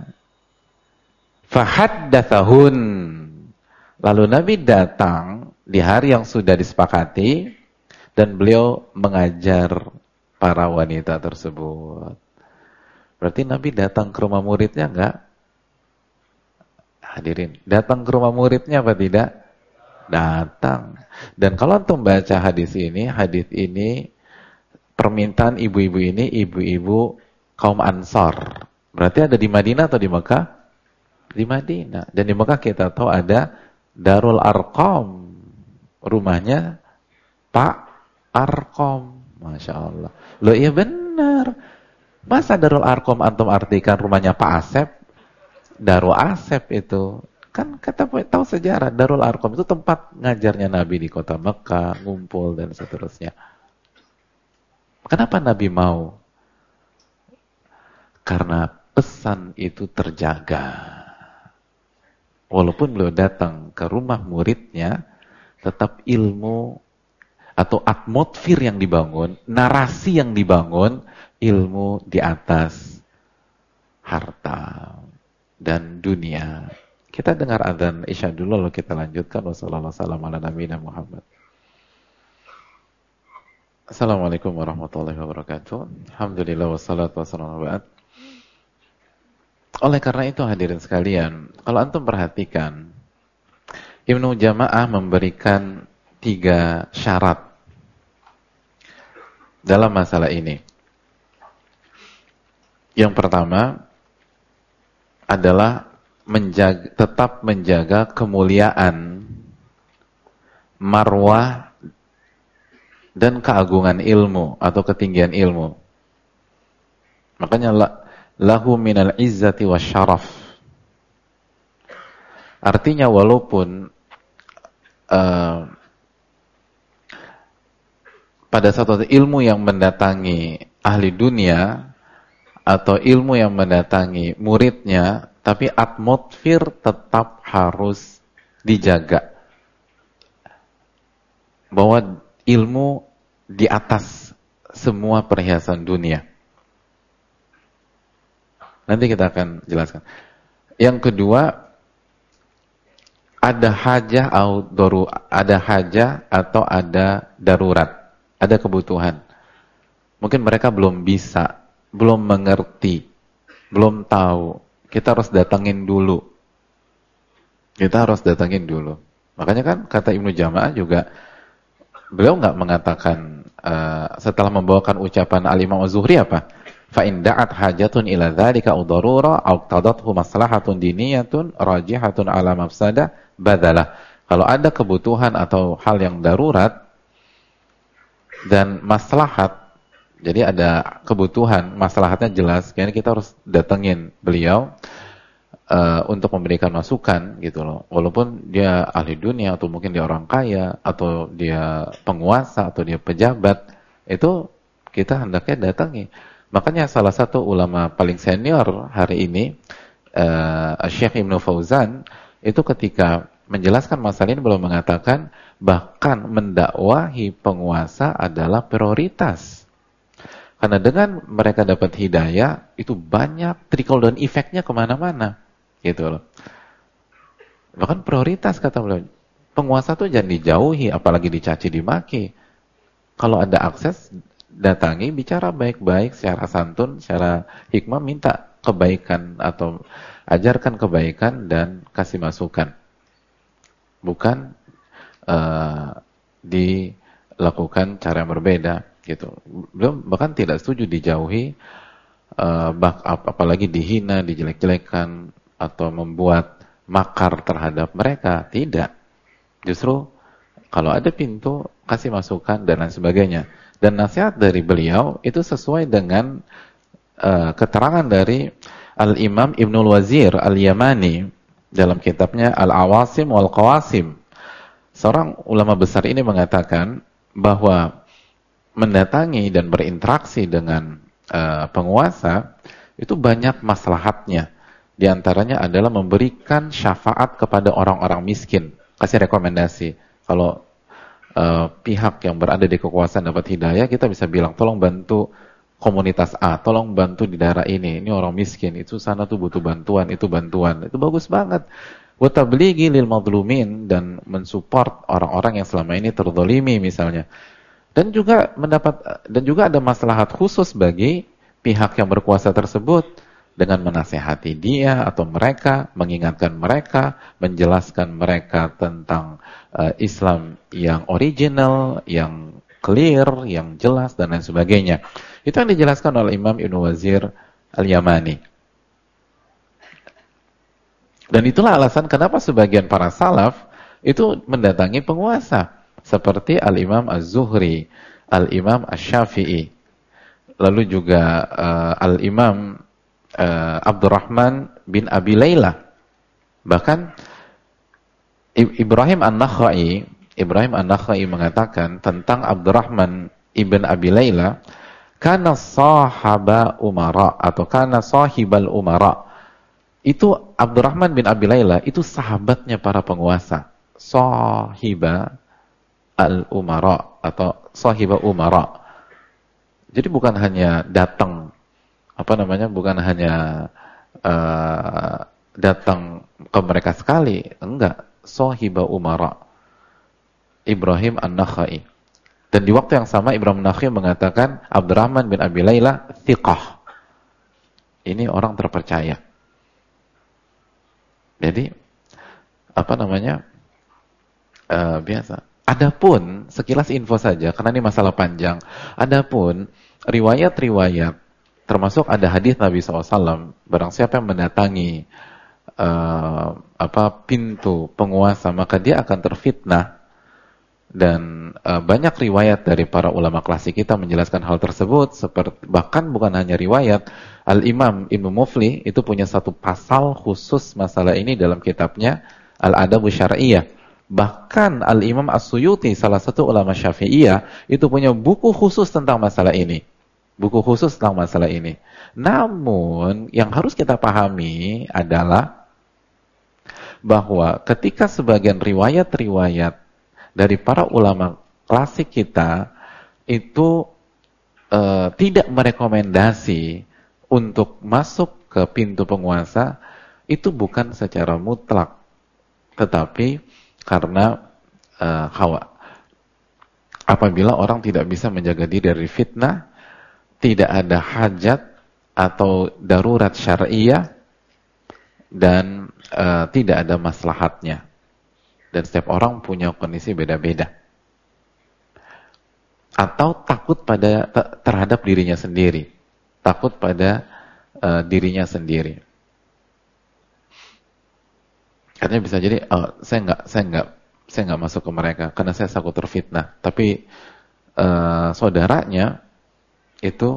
fahaddathahun. Lalu Nabi datang di hari yang sudah disepakati dan beliau mengajar para wanita tersebut. Berarti Nabi datang ke rumah muridnya enggak? Hadirin, datang ke rumah muridnya apa tidak? Datang. Dan kalau antum baca hadis ini permintaan ibu-ibu ini, ibu-ibu kaum Ansar. Berarti ada di Madinah atau di Mekah? Di Madinah. Dan di Mekah kita tahu ada Darul Arqam. Rumahnya Pak Arqam. Masya Allah. Loh iya benar. Masa Darul Arqam antum artikan rumahnya Pak Asep? Darul Asep itu. Kan kita tahu sejarah, Darul Arqam itu tempat ngajarnya Nabi di kota Mekah, ngumpul dan seterusnya. Kenapa Nabi mau? Karena pesan itu terjaga. Walaupun beliau datang ke rumah muridnya, tetap ilmu atau atmosfer yang dibangun, narasi yang dibangun, ilmu di atas harta dan dunia. Kita dengar adzan Isya dulu lalu kita lanjutkan. Wassalamualaikum warahmatullahi wabarakatuh. Assalamualaikum warahmatullahi wabarakatuh. Alhamdulillah wassalatu wassalamu ala. Oleh karena itu hadirin sekalian, kalau antum perhatikan, Ibnu Jamaah memberikan 3 syarat dalam masalah ini. Yang pertama adalah tetap menjaga kemuliaan, marwah, dan keagungan ilmu atau ketinggian ilmu. Makanya lahu minal izzati wasyaraf. Artinya walaupun pada satu ilmu yang mendatangi ahli dunia atau ilmu yang mendatangi muridnya, tapi atmosfer tetap harus dijaga. Bahwa ilmu di atas semua perhiasan dunia. Nanti kita akan jelaskan. Yang kedua, ada hajah atau ada darurat, ada kebutuhan. Mungkin mereka belum bisa, belum mengerti, belum tahu. Kita harus datangin dulu. Makanya kan kata Ibnu Jama'ah juga, beliau nggak mengatakan setelah membawakan ucapan Al-Imam Az-Zuhri apa? Fa in da'at hajatun ila dzalika aw darura aw tadathu maslahatun diniyatun rajihatun ala mafsadah badalah. Kalau ada kebutuhan atau hal yang darurat dan maslahat, jadi ada kebutuhan, maslahatnya jelas, kayaknya kita harus datengin beliau untuk memberikan masukan gitu loh. Walaupun dia ahli dunia atau mungkin dia orang kaya atau dia penguasa atau dia pejabat, itu kita hendaknya datangi. Makanya salah satu ulama paling senior hari ini, Syekh Ibnu Fauzan, itu ketika menjelaskan masalah ini beliau mengatakan bahkan mendakwahi penguasa adalah prioritas. Karena dengan mereka dapat hidayah, itu banyak trickle down effect-nya kemana-mana. Gitu loh. Bahkan prioritas kata beliau. Penguasa tuh jangan dijauhi, apalagi dicaci dimaki. Kalau ada akses, datangi, bicara baik-baik, secara santun, secara hikmah, minta kebaikan atau ajarkan kebaikan dan kasih masukan. Bukan dilakukan cara yang berbeda. Gitu. Beliau bahkan tidak setuju dijauhi, apalagi dihina, dijelek-jelekan, atau membuat makar terhadap mereka. Tidak. Justru kalau ada pintu, kasih masukan dan lain sebagainya. Dan nasihat dari beliau itu sesuai dengan keterangan dari Al-Imam Ibnul Wazir Al-Yamani dalam kitabnya Al-Awasim wal-Qawasim. Seorang ulama besar ini mengatakan bahwa mendatangi dan berinteraksi dengan penguasa itu banyak maslahatnya. Di antaranya adalah memberikan syafaat kepada orang-orang miskin. Kasih rekomendasi. Kalau pihak yang berada di kekuasaan dapat hidayah, kita bisa bilang, tolong bantu komunitas A, tolong bantu di daerah ini orang miskin, itu sana tuh butuh bantuan, itu bantuan. Itu bagus banget. Wa tablighi lil madlumin, dan mensupport orang-orang yang selama ini terzalimi misalnya. Dan juga ada maslahat khusus bagi pihak yang berkuasa tersebut dengan menasehati dia atau mereka, mengingatkan mereka, menjelaskan mereka tentang Islam yang original, yang clear, yang jelas dan lain sebagainya. Itu yang dijelaskan oleh Imam Ibnu Wazir Al-Yamani. Dan itulah alasan kenapa sebagian para salaf itu mendatangi penguasa. Seperti Al-Imam Az-Zuhri, Al-Imam Asy-Syafi'i, lalu juga Al-Imam Abdurrahman bin Abi Layla. Bahkan Ibrahim An-Nakhai mengatakan tentang Abdurrahman ibn Abi Layla, kana sahaba umara atau kana sahibal umara. Itu Abdurrahman bin Abi Layla itu sahabatnya para penguasa. Sahiba al-umara atau sahiba umara. Jadi bukan hanya datang bukan hanya datang ke mereka sekali, enggak, sahiba umara. Ibrahim An-Nakhai. Dan di waktu yang sama Ibrahim An-Nakhai mengatakan Abdurrahman bin Abi Layla thiqah. Ini orang terpercaya. Jadi biasa. Adapun sekilas info saja, karena ini masalah panjang. Adapun riwayat-riwayat, termasuk ada hadis Nabi SAW, barang siapa yang mendatangi pintu penguasa, maka dia akan terfitnah. Dan banyak riwayat dari para ulama klasik kita menjelaskan hal tersebut. Seperti, bahkan bukan hanya riwayat, Al-Imam Ibnu Mufli itu punya satu pasal khusus masalah ini dalam kitabnya Al-Adabu Syar'iyah. Bahkan Al-Imam As-Suyuti, salah satu ulama Syafi'iyah, itu punya buku khusus tentang masalah ini. Buku khusus tentang masalah ini. Namun, yang harus kita pahami adalah bahwa ketika sebagian riwayat-riwayat dari para ulama klasik kita itu tidak merekomendasi untuk masuk ke pintu penguasa, itu bukan secara mutlak, tetapi karena apabila orang tidak bisa menjaga diri dari fitnah, tidak ada hajat atau darurat syariah, dan tidak ada maslahatnya. Dan setiap orang punya kondisi beda-beda. Atau takut terhadap dirinya sendiri. Takut pada dirinya sendiri. Karena bisa jadi, saya nggak masuk ke mereka karena saya takut terfitnah. Tapi saudaranya itu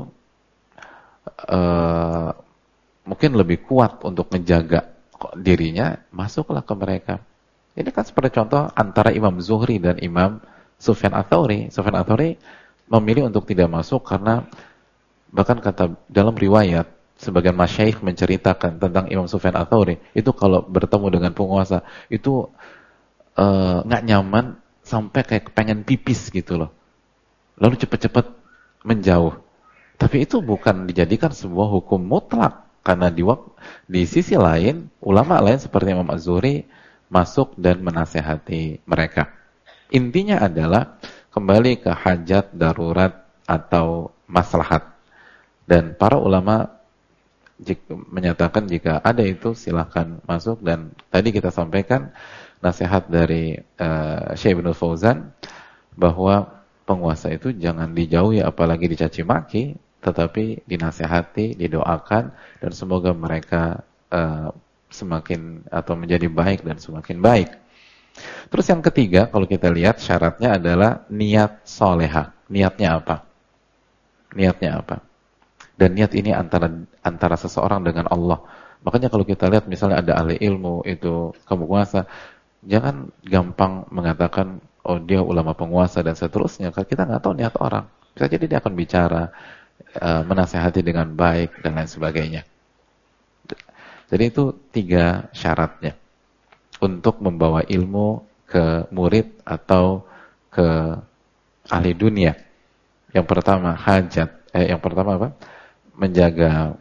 mungkin lebih kuat untuk menjaga dirinya, masuklah ke mereka. Ini kan seperti contoh antara Imam Zuhri dan Imam Sufyan Ats-Tsauri. Sufyan Ats-Tsauri memilih untuk tidak masuk karena bahkan kata dalam riwayat sebagian masyayikh menceritakan tentang Imam Sufyan Ats-Tsauri, itu kalau bertemu dengan penguasa itu nggak nyaman sampai kayak pengen pipis gitu loh. Lalu cepat-cepat menjauh. Tapi itu bukan dijadikan sebuah hukum mutlak, karena di sisi lain ulama lain seperti Imam Az-Zuhri masuk dan menasehati mereka. Intinya adalah kembali ke hajat, darurat, atau maslahat. Dan para ulama menyatakan jika ada itu silahkan masuk. Dan tadi kita sampaikan nasihat dari Syekh Ibnu Fauzan bahwa penguasa itu jangan dijauhi apalagi dicaci maki, tetapi dinasehati, didoakan, dan semoga mereka semakin atau menjadi baik dan semakin baik. Terus yang ketiga, kalau kita lihat syaratnya adalah niat soleha. Niatnya apa? Niatnya apa? Dan niat ini antara seseorang dengan Allah. Makanya kalau kita lihat misalnya ada ahli ilmu itu penguasa, jangan gampang mengatakan oh dia ulama penguasa dan seterusnya. Karena kita nggak tahu niat orang. Bisa jadi dia akan bicara, menasehati dengan baik dan lain sebagainya. Jadi itu 3 syaratnya untuk membawa ilmu ke murid atau ke ahli dunia. Yang pertama apa? Menjaga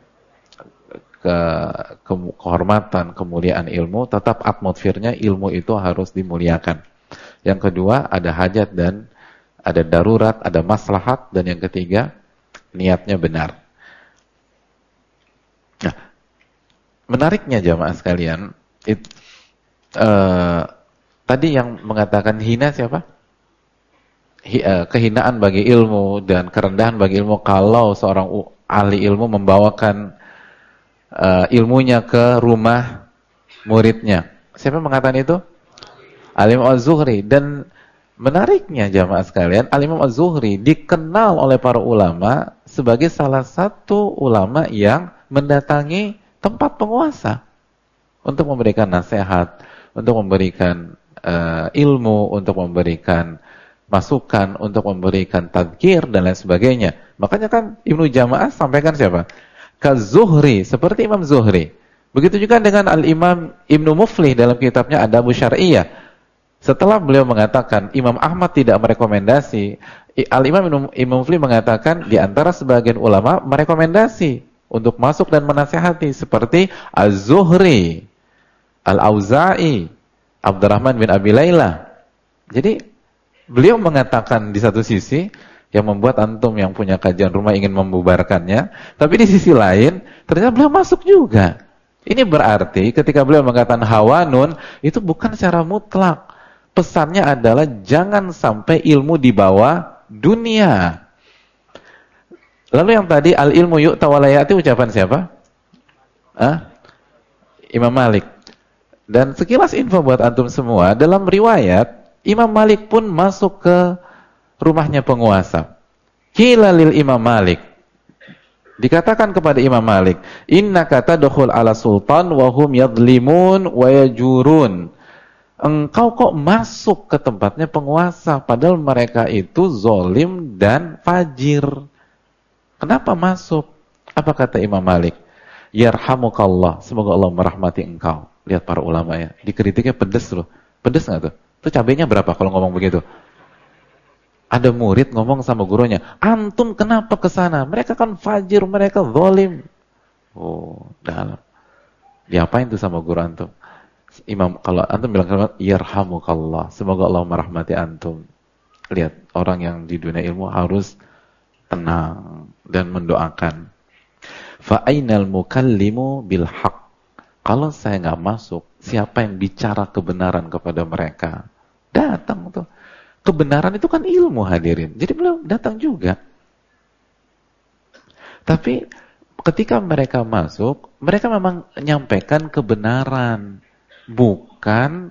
kehormatan, kemuliaan ilmu, tetap atmosfernya ilmu itu harus dimuliakan. Yang kedua ada hajat dan ada darurat, ada maslahat, dan yang ketiga niatnya benar. Nah, menariknya jamaah sekalian, tadi yang mengatakan hina siapa? Kehinaan bagi ilmu dan kerendahan bagi ilmu kalau seorang ahli ilmu membawakan ilmunya ke rumah muridnya. Siapa mengatakan itu? Al-Imam Az-Zuhri. Dan menariknya jamaah sekalian, Al-Imam Az-Zuhri dikenal oleh para ulama sebagai salah satu ulama yang mendatangi tempat penguasa untuk memberikan nasihat, untuk memberikan ilmu, untuk memberikan masukan, untuk memberikan tadzkir dan lain sebagainya. Makanya kan Ibnu Jamaah sampaikan siapa? Ka-Zuhri, seperti Imam Zuhri. Begitu juga dengan Al-Imam Ibnu Muflih dalam kitabnya Adabu Syar'iyah. Setelah beliau mengatakan Imam Ahmad tidak merekomendasi, Al-Imam Ibnu Muflih mengatakan di antara sebagian ulama merekomendasi untuk masuk dan menasihati seperti Az-Zuhri, Al-Auza'i, Abdurrahman bin Abi Layla. Jadi beliau mengatakan di satu sisi yang membuat antum yang punya kajian rumah ingin membubarkannya, tapi di sisi lain ternyata beliau masuk juga. Ini berarti ketika beliau mengatakan hawanun itu bukan secara mutlak, pesannya adalah jangan sampai ilmu dibawa dunia. Lalu yang tadi al-ilmu yu'ta wa la ya'ti ucapan siapa? Imam Malik. Dan sekilas info buat antum semua, dalam riwayat Imam Malik pun masuk ke rumahnya penguasa. Qila lil Imam Malik, dikatakan kepada Imam Malik, innaka tadkhul ala sultan wa hum yadlimun wa yajurun. Engkau kok masuk ke tempatnya penguasa padahal mereka itu zolim dan fajir. Kenapa masuk? Apa kata Imam Malik? Yarhamukallah, semoga Allah merahmati engkau. Lihat para ulama ya, dikritiknya pedes loh. Pedes nggak tuh? Itu cabenya berapa kalau ngomong begitu? Ada murid ngomong sama gurunya, antum kenapa ke sana? Mereka kan fajir, mereka zalim. Oh, dalam. Diapain tuh sama guru antum? Imam, kalau antum bilang kalimat yarhamukallah, semoga Allah merahmati antum. Lihat, orang yang di dunia ilmu harus tenang dan mendoakan. Fa ainal mukallimu bil haqq. Kalau saya nggak masuk, siapa yang bicara kebenaran kepada mereka? Datang tuh. Kebenaran itu kan ilmu hadirin. Jadi beliau datang juga. Tapi ketika mereka masuk, mereka memang menyampaikan kebenaran, bukan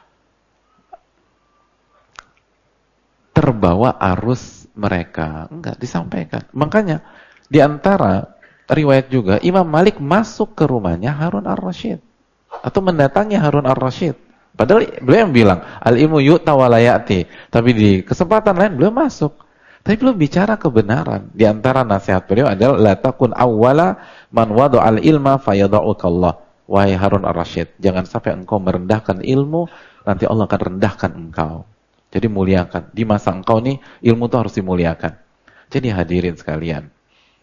terbawa arus mereka. Enggak, disampaikan. Makanya di antara riwayat juga Imam Malik masuk ke rumahnya Harun ar-Rasyid atau mendatangi Harun ar-Rasyid. Padahal beliau yang bilang al-ilmu yu'ta wa la ya'ti. Tapi di kesempatan lain beliau masuk. Tapi beliau bicara kebenaran. Di antara nasihat beliau adalah la takun awwala man wada'al ilma fayada'ukallah. Wahai Harun ar-Rasyid, jangan sampai engkau merendahkan ilmu, nanti Allah akan rendahkan engkau. Jadi muliakan. Di masa engkau nih ilmu itu harus dimuliakan. Jadi hadirin sekalian,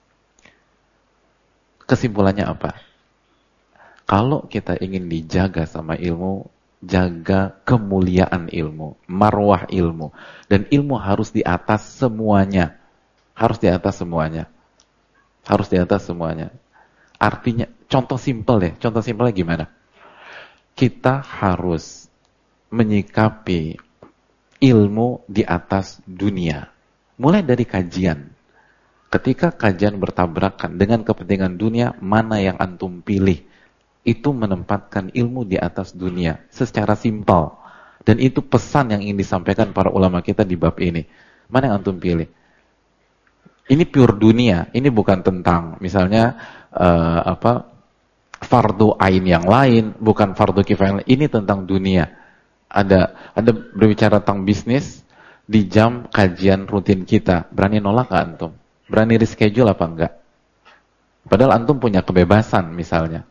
kesimpulannya apa? Kalau kita ingin dijaga sama ilmu, jaga kemuliaan ilmu, marwah ilmu. Dan ilmu harus di atas semuanya. Harus di atas semuanya. Harus di atas semuanya. Artinya, contoh simpel deh. Contoh simpelnya gimana? Kita harus menyikapi ilmu di atas dunia. Mulai dari kajian. Ketika kajian bertabrakan dengan kepentingan dunia, mana yang antum pilih? Itu menempatkan ilmu di atas dunia secara simpel. Dan itu pesan yang ingin disampaikan para ulama kita di bab ini. Mana yang antum pilih? Ini pure dunia. Ini bukan tentang misalnya fardu ain yang lain, bukan fardu kifayah yang lain. Ini tentang dunia. Ada berbicara tentang bisnis di jam kajian rutin kita. Berani nolak gak antum? Berani reschedule apa enggak? Padahal antum punya kebebasan misalnya.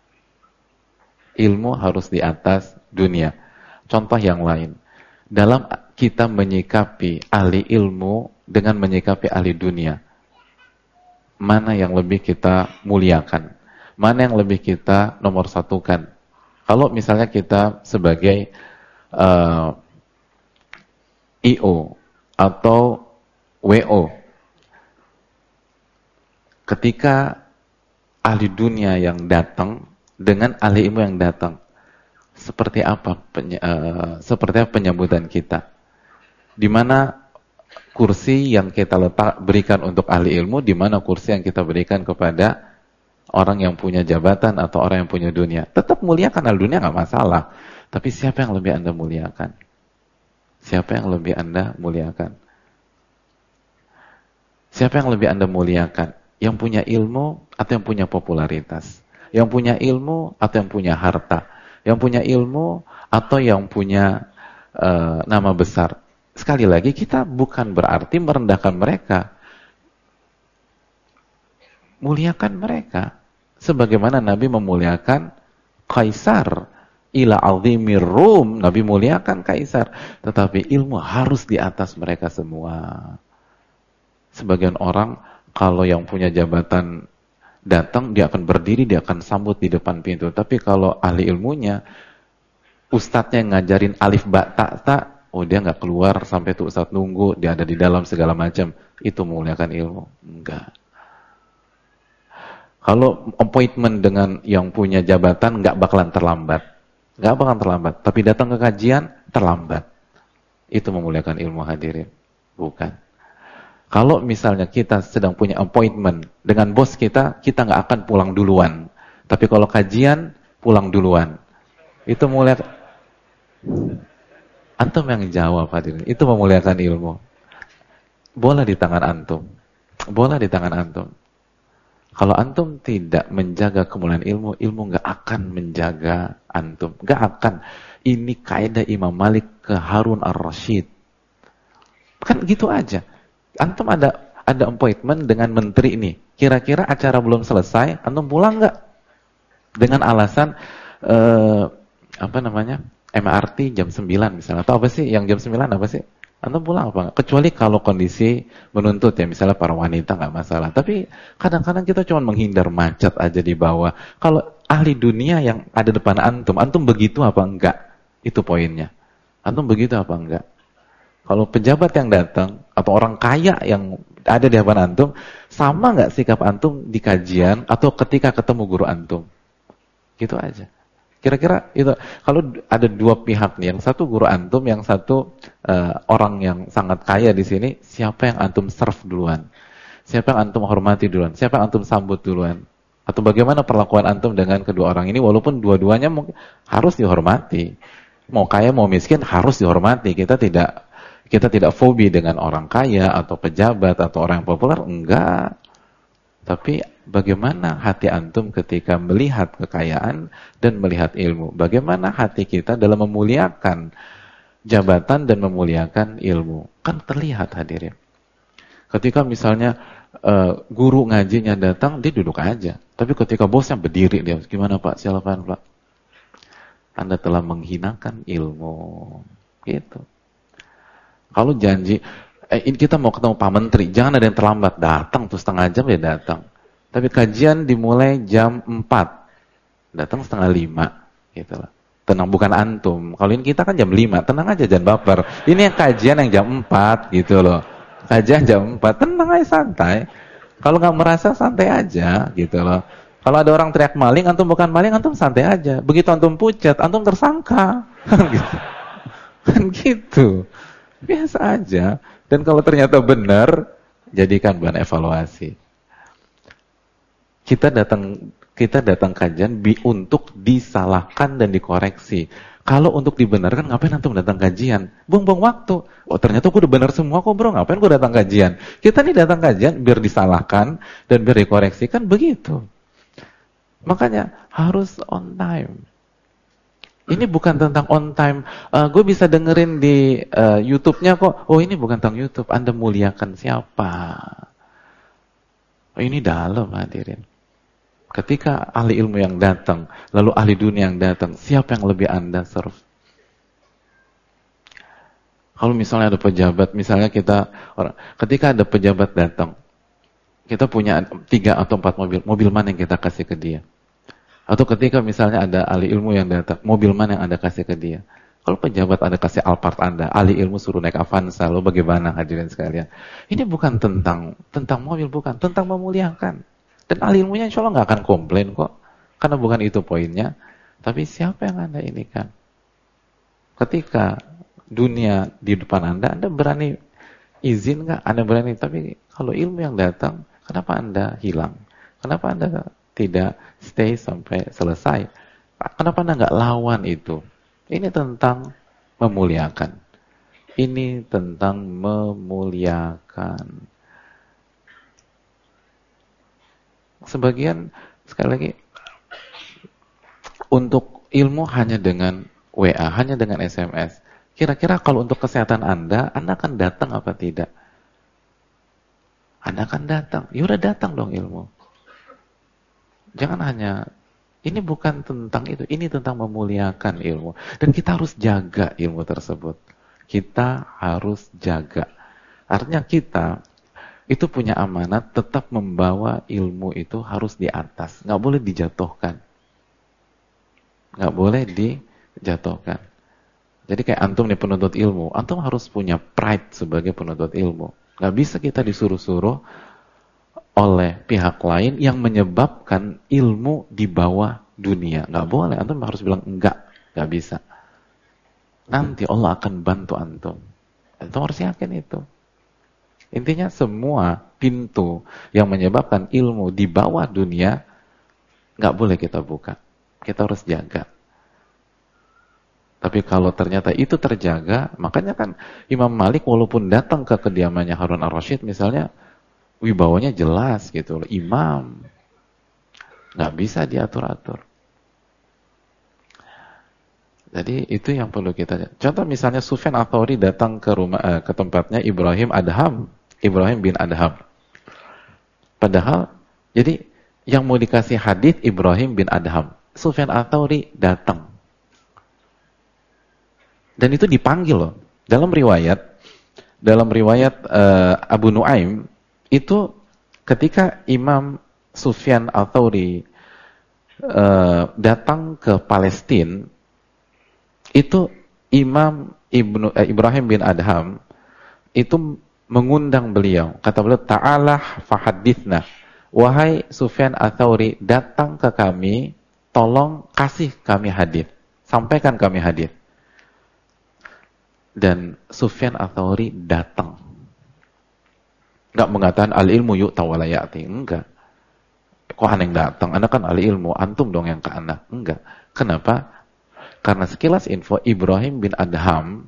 Ilmu harus di atas dunia. Contoh yang lain. Dalam kita menyikapi ahli ilmu dengan menyikapi ahli dunia. Mana yang lebih kita muliakan? Mana yang lebih kita nomor satukan? Kalau misalnya kita sebagai IO atau WO. Ketika ahli dunia yang datang dengan ahli ilmu yang datang, seperti apa penyambutan kita? Di mana kursi yang kita berikan untuk ahli ilmu, di mana kursi yang kita berikan kepada orang yang punya jabatan atau orang yang punya dunia? Tetap muliakan ahli dunia, nggak masalah. Tapi siapa yang lebih Anda muliakan? Siapa yang lebih Anda muliakan? Siapa yang lebih Anda muliakan? Yang punya ilmu atau yang punya popularitas? Yang punya ilmu atau yang punya harta? Yang punya ilmu atau yang punya nama besar? Sekali lagi, kita bukan berarti merendahkan mereka. Muliakan mereka. Sebagaimana Nabi memuliakan Kaisar. Ila azimir Rum, Nabi muliakan Kaisar. Tetapi ilmu harus di atas mereka semua. Sebagian orang, kalau yang punya jabatan datang, dia akan berdiri, dia akan sambut di depan pintu. Tapi kalau ahli ilmunya, ustadznya yang ngajarin alif ba ta ta, oh dia nggak keluar sampai tuh ustadz nunggu, dia ada di dalam segala macam. Itu memuliakan ilmu? Enggak. Kalau appointment dengan yang punya jabatan, nggak bakalan terlambat. Nggak bakalan terlambat. Tapi datang ke kajian, terlambat. itu memuliakan ilmu hadirin? Bukan. Kalau misalnya kita sedang punya appointment dengan bos kita nggak akan pulang duluan. Tapi kalau kajian, pulang duluan. Itu muliakan. Antum yang jawab hadirin. Itu memuliakan ilmu. Bola di tangan antum. Bola di tangan antum. Kalau antum tidak menjaga kemuliaan ilmu, ilmu nggak akan menjaga antum. Nggak akan. Ini kaidah Imam Malik ke Harun ar-Rasyid. Kan gitu aja. Antum ada appointment dengan menteri ini. Kira-kira acara belum selesai, antum pulang nggak? Dengan alasan MRT jam 9 misalnya. Atau apa sih yang jam 9 apa sih? Antum pulang apa enggak? Kecuali kalau kondisi menuntut ya, misalnya para wanita nggak masalah. Tapi kadang-kadang kita cuma menghindar macet aja di bawah. Kalau ahli dunia yang ada depan antum begitu apa enggak? Itu poinnya. Antum begitu apa enggak? Kalau pejabat yang datang atau orang kaya yang ada di depan antum, sama enggak sikap antum di kajian atau ketika ketemu guru antum? Gitu aja. Kira-kira itu, kalau ada dua pihak nih, yang satu guru antum, yang satu orang yang sangat kaya di sini, siapa yang antum serve duluan? Siapa yang antum hormati duluan? Siapa yang antum sambut duluan? Atau bagaimana perlakuan antum dengan kedua orang ini, walaupun dua-duanya harus dihormati. Mau kaya mau miskin harus dihormati. Kita tidak fobi dengan orang kaya atau pejabat atau orang yang populer, enggak. Tapi bagaimana hati antum ketika melihat kekayaan dan melihat ilmu? Bagaimana hati kita dalam memuliakan jabatan dan memuliakan ilmu? Kan terlihat hadirin. Ketika misalnya guru ngajinya datang, dia duduk aja. Tapi ketika bosnya berdiri, dia, gimana Pak? Silakan Pak. Anda telah menghinakan ilmu. Gitu. Kalau janji, kita mau ketemu Pak Menteri, jangan ada yang terlambat. Datang tuh setengah jam dia datang. Tapi kajian dimulai jam 4. Datang setengah 5. Gitu lah. Tenang, bukan antum. Kalau ini kita kan jam 5. Tenang aja, jangan baper. Ini yang kajian yang jam 4 gitu loh. Kajian jam 4. Tenang aja, santai. Kalau nggak merasa, santai aja gitu loh. Kalau ada orang teriak maling, antum bukan maling, antum santai aja. Begitu antum pucat, antum tersangka. Gitu. Kan gitu. Biasa aja. Dan kalau ternyata benar, jadikan bahan evaluasi. Kita datang kajian untuk disalahkan dan dikoreksi. Kalau untuk dibenarkan, ngapain antum datang kajian? Buang-buang waktu. Oh, ternyata aku udah benar semua kok bro, ngapain gue datang kajian? Kita nih datang kajian biar disalahkan dan biar dikoreksi, kan begitu. Makanya harus on time. Ini bukan tentang on time. Gue bisa dengerin di YouTube-nya kok. Oh, ini bukan tentang YouTube. Anda muliakan siapa? Oh, ini dalam hadirin. Ketika ahli ilmu yang datang, lalu ahli dunia yang datang, siapa yang lebih Anda serve? Kalau misalnya ada pejabat, misalnya ketika ada pejabat datang, kita punya 3 atau 4 mobil mana yang kita kasih ke dia? Atau ketika misalnya ada ahli ilmu yang datang, mobil mana yang Anda kasih ke dia? Kalau pejabat Anda kasih Alphard Anda, ahli ilmu suruh naik Avanza, lo bagaimana hadirin sekalian? Ini bukan tentang mobil, bukan, tentang memuliakan. Dan ahli ilmunya insya Allah nggak akan komplain kok, karena bukan itu poinnya. Tapi siapa yang Anda ini kan? Ketika dunia di depan Anda berani izin nggak? Anda berani, tapi kalau ilmu yang datang, kenapa Anda hilang? Kenapa Anda tidak stay sampai selesai? Kenapa Anda nggak lawan itu? Ini tentang memuliakan. Ini tentang memuliakan. Sebagian, sekali lagi, untuk ilmu hanya dengan WA, hanya dengan SMS. Kira-kira kalau untuk kesehatan Anda akan datang apa tidak? Anda akan datang. Ya udah datang dong ilmu. Jangan hanya, ini bukan tentang itu, ini tentang memuliakan ilmu. Dan kita harus jaga ilmu tersebut. Kita harus jaga. Artinya kita itu punya amanat tetap membawa ilmu itu harus di atas. Nggak boleh dijatuhkan. Nggak boleh dijatuhkan. Jadi kayak antum nih penuntut ilmu, antum harus punya pride sebagai penuntut ilmu. Nggak bisa kita disuruh-suruh oleh pihak lain yang menyebabkan ilmu di bawah dunia. Nggak boleh, antum harus bilang enggak, nggak bisa. Nanti Allah akan bantu antum. Itu harus yakin itu. Intinya semua pintu yang menyebabkan ilmu di bawah dunia nggak boleh kita buka. Kita harus jaga. Tapi kalau ternyata itu terjaga, makanya kan Imam Malik walaupun datang ke kediamannya Harun ar-Rasyid misalnya, wibawanya jelas gitu loh, imam. Nggak bisa diatur-atur. Jadi itu yang perlu kita. Contoh misalnya Sufyan Ats-Tsauri datang ke rumah ke tempatnya Ibrahim bin Adham. Padahal jadi yang mau dikasih hadits Ibrahim bin Adham. Sufyan Ats-Tsauri datang. Dan itu dipanggil loh. Dalam riwayat Abu Nuaim itu ketika Imam Sufyan Ats-Tsauri datang ke Palestina, itu Imam Ibrahim bin Adham itu mengundang beliau. Kata beliau, "Ta'alah fahadithna." Wahai Sufyan Ats-Tsauri, datang ke kami, tolong kasih kami hadits. Sampaikan kami hadits. Dan Sufyan Ats-Tsauri datang. Enggak mengatakan al-ilmu yu'ta wa la ya'ti. Enggak. Kok aneh datang? Anda kan ahli ilmu, antum dong yang ke anak. Enggak. Kenapa? Karena sekilas info Ibrahim bin Adham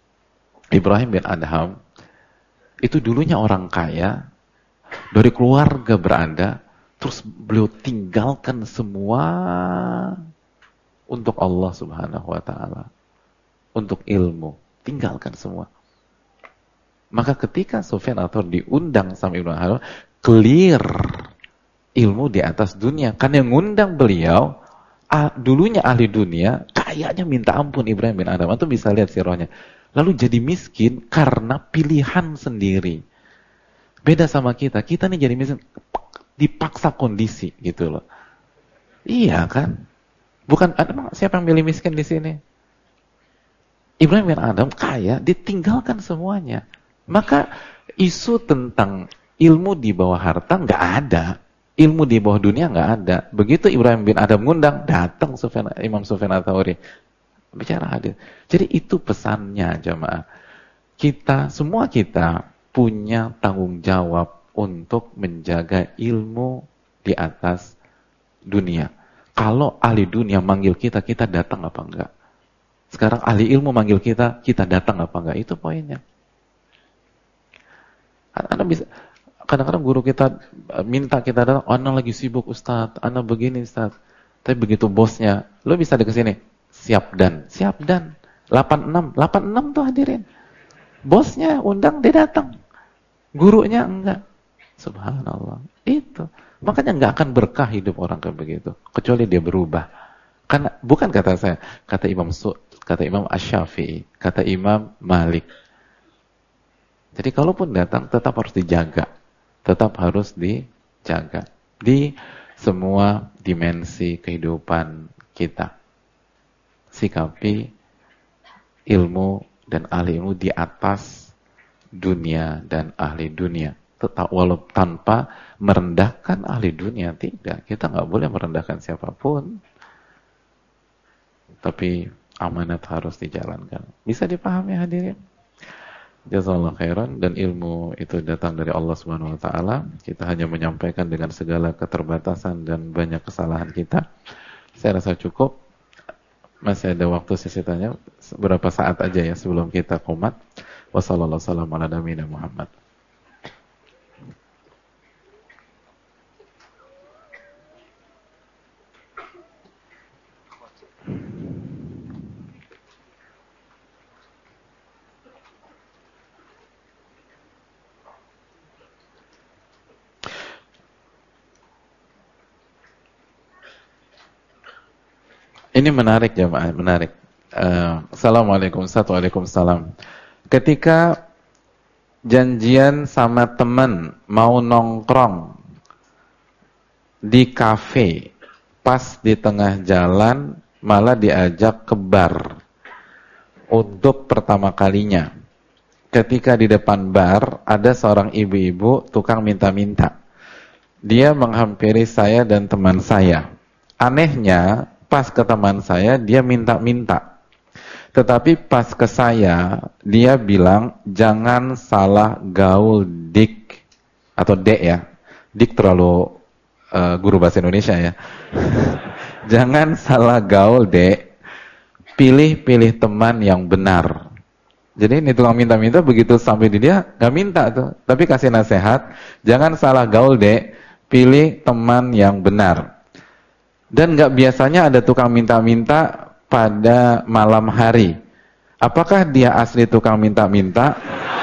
itu dulunya orang kaya, dari keluarga berada, terus beliau tinggalkan semua untuk Allah Subhanahu wa taala. Untuk ilmu, tinggalkan semua. Maka ketika Sufyan Ats-Tsauri diundang sama Ibnu Adham, clear ilmu di atas dunia. Kan yang ngundang beliau dulunya ahli dunia, kayaknya minta ampun Ibrahim bin Adham. Itu bisa lihat sirahnya. Lalu jadi miskin karena pilihan sendiri. Beda sama kita. Kita nih jadi miskin dipaksa kondisi gitu loh. Iya kan? Bukan siapa yang milih miskin di sini? Ibrahim bin Adham kaya, ditinggalkan semuanya. Maka isu tentang ilmu di bawah harta nggak ada. Ilmu di bawah dunia nggak ada. Begitu Ibrahim bin Adham ngundang, datang Imam Sufyan Ats-Tsauri bicara hadis. Jadi itu pesannya jamaah. Semua kita punya tanggung jawab untuk menjaga ilmu di atas dunia. Kalau ahli dunia manggil kita, kita datang apa enggak? Sekarang ahli ilmu manggil kita, kita datang apa enggak? Itu poinnya. Anda bisa. Kadang-kadang guru kita minta kita datang, Anda lagi sibuk Ustadz, Anda begini Ustadz. Tapi begitu bosnya, lo bisa ke sini, siap dan 86 tuh hadirin. Bosnya undang, dia datang. Gurunya enggak. Subhanallah. Itu. Makanya enggak akan berkah hidup orang kayak begitu, kecuali dia berubah. Karena bukan kata saya, kata Imam Asy-Syafi'i, kata Imam Malik. Jadi kalaupun datang tetap harus dijaga. Tetap harus dijaga di semua dimensi kehidupan kita. Sikapi ilmu dan ahli ilmu di atas dunia dan ahli dunia. Tetap walaupun tanpa merendahkan ahli dunia, tidak. Kita nggak boleh merendahkan siapapun. Tapi amanat harus dijalankan. Bisa dipahami hadirin? Jazakallahu khairan. Dan ilmu itu datang dari Allah Subhanahu wa taala. Kita hanya menyampaikan dengan segala keterbatasan dan banyak kesalahan kita. Saya rasa cukup. Masih ada waktu sesi tanya berapa saat aja ya sebelum kita qomat. Wassallallahu ala nabiyina Muhammad. Ini menarik jemaah, menarik. Assalamualaikum, waalaikumsalam. Ketika janjian sama teman mau nongkrong di kafe, pas di tengah jalan malah diajak ke bar untuk pertama kalinya. Ketika di depan bar ada seorang ibu-ibu tukang minta-minta. Dia menghampiri saya dan teman saya. Anehnya, pas ke teman saya, dia minta-minta. Tetapi pas ke saya, dia bilang jangan salah gaul dik atau dek ya. Dik terlalu guru bahasa Indonesia ya. Jangan salah gaul dek. Pilih-pilih teman yang benar. Jadi ini tukang minta-minta begitu sampai di dia gak minta tuh, tapi kasih nasihat, jangan salah gaul dek, pilih teman yang benar. Dan gak biasanya ada tukang minta-minta pada malam hari. Apakah dia asli tukang minta-minta?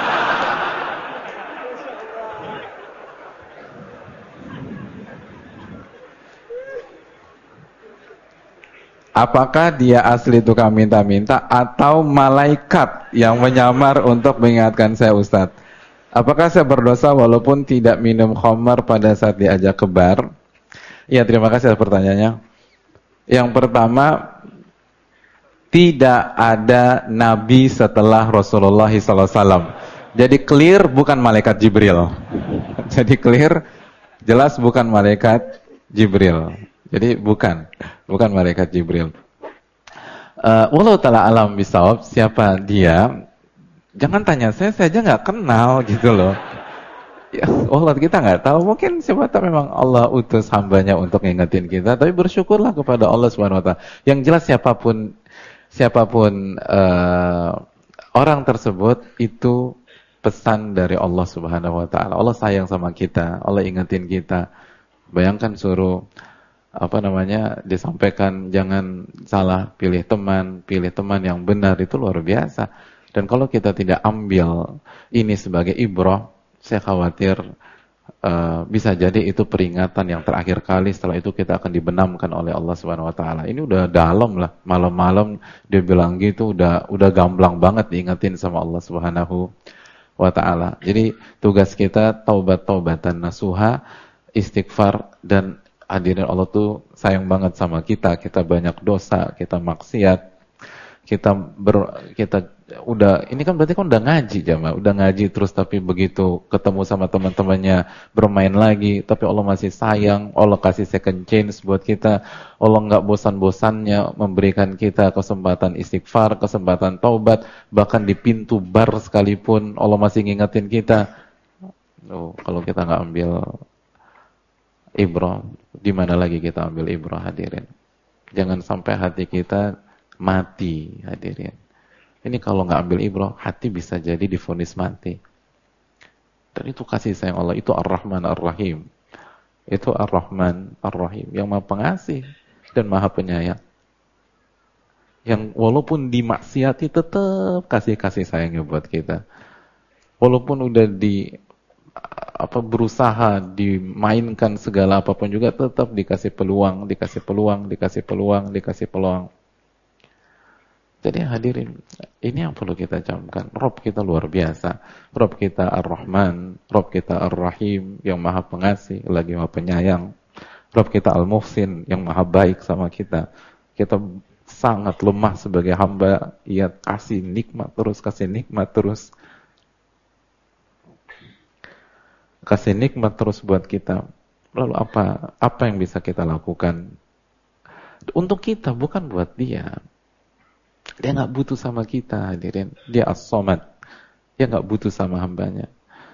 Apakah dia asli tukang minta-minta atau malaikat yang menyamar untuk mengingatkan saya, Ustadz? Apakah saya berdosa walaupun tidak minum khamar pada saat diajak ke bar? Ya, terima kasih atas pertanyaannya. Yang pertama, tidak ada nabi setelah Rasulullah SAW. Jadi clear bukan malaikat Jibril. Jadi clear, jelas bukan malaikat Jibril. Jadi bukan malaikat Jibril. Wallahu ta'ala alam bisawab, siapa dia? Jangan tanya saya aja nggak kenal gitu loh. Ya, Allah kita nggak tahu, mungkin siapa tahu memang Allah utus hambanya untuk ngingetin kita. Tapi bersyukurlah kepada Allah Subhanahu Wa Taala. Yang jelas siapapun orang tersebut itu pesan dari Allah Subhanahu Wa Taala. Allah sayang sama kita, Allah ingetin kita. Bayangkan suruh disampaikan jangan salah pilih teman yang benar, itu luar biasa. Dan kalau kita tidak ambil ini sebagai ibrah, saya khawatir bisa jadi itu peringatan yang terakhir kali, setelah itu kita akan dibenamkan oleh Allah Subhanahu Wa Taala. Ini udah dalam lah, malam-malam dia bilang gitu, udah gamblang banget diingetin sama Allah Subhanahu Wa Taala. Jadi tugas kita taubat-taubatan nasuha, istighfar, dan hadirin Allah tuh sayang banget sama kita banyak dosa, kita maksiat, kita udah, ini kan berarti kan udah ngaji jamaah, udah ngaji terus tapi begitu ketemu sama teman-temannya bermain lagi, tapi Allah masih sayang, Allah kasih second chance buat kita, Allah nggak bosan-bosannya memberikan kita kesempatan istighfar, kesempatan taubat, bahkan di pintu bar sekalipun Allah masih ngingetin kita. Kalau kita nggak ambil ibrah, di mana lagi kita ambil ibrah, hadirin? Jangan sampai hati kita mati, hadirin. Ini kalau nggak ambil ibrah, hati bisa jadi divonis mati. Dan itu kasih sayang Allah, itu Ar-Rahman Ar-Rahim. Itu Ar-Rahman Ar-Rahim, yang Maha Pengasih dan Maha Penyayang. Yang walaupun dimaksiati tetap kasih sayangnya buat kita. Walaupun udah berusaha dimainkan segala apapun juga, tetap dikasih peluang. Jadi hadirin, ini yang perlu kita camkan. Rob kita luar biasa. Rob kita Ar-Rahman, Rob kita Ar-Rahim, yang Maha Pengasih lagi Maha Penyayang. Rob kita Al-Muhsin, yang Maha Baik sama kita. Kita sangat lemah sebagai hamba. Ia kasih nikmat terus. Kasih nikmat terus buat kita. Lalu apa yang bisa kita lakukan? Untuk kita, bukan buat dia. Dia nggak butuh sama kita, hadirin. Dia As-Samad. Dia nggak butuh sama hambanya.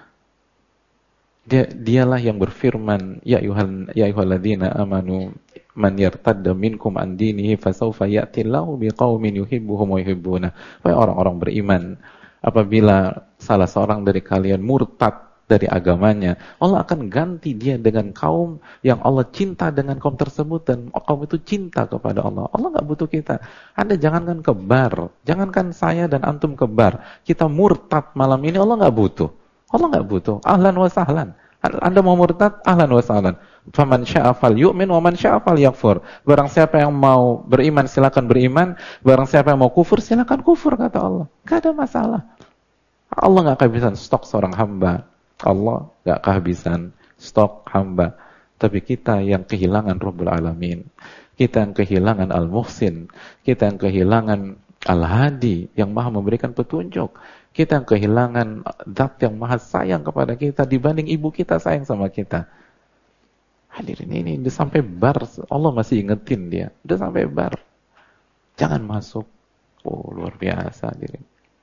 Dialah yang berfirman, ya ayyuhalladzina amanu man yartadda minkum an dinihi fasawfa ya'tillahu biqaumin yuhibbuhum wa yuhibbuna. Wahai orang-orang beriman, apabila salah seorang dari kalian murtad dari agamanya, Allah akan ganti dia dengan kaum yang Allah cinta dengan kaum tersebut, dan kaum itu cinta kepada Allah. Allah nggak butuh kita. Anda jangankan ke bar, jangankan saya dan antum ke bar, kita murtad malam ini, Allah nggak butuh. Ahlan wa sahlan. Anda mau murtad, ahlan wa sahlan. Faman syaa falyu'min wa man syaa falyakfur. Barang siapa yang mau beriman silakan beriman, barang siapa yang mau kufur silakan kufur, kata Allah. Gak ada masalah. Allah nggak kehabisan stok seorang hamba. Allah gak kehabisan stok hamba. Tapi kita yang kehilangan Rabbul Alamin, kita yang kehilangan Al-Muhsin, kita yang kehilangan Al-Hadi, yang maha memberikan petunjuk, kita yang kehilangan Zat yang maha sayang kepada kita dibanding ibu kita sayang sama kita. Hadirin, ini udah sampai bar, Allah masih ingetin dia, udah sampai bar, jangan masuk. Oh, luar biasa diri.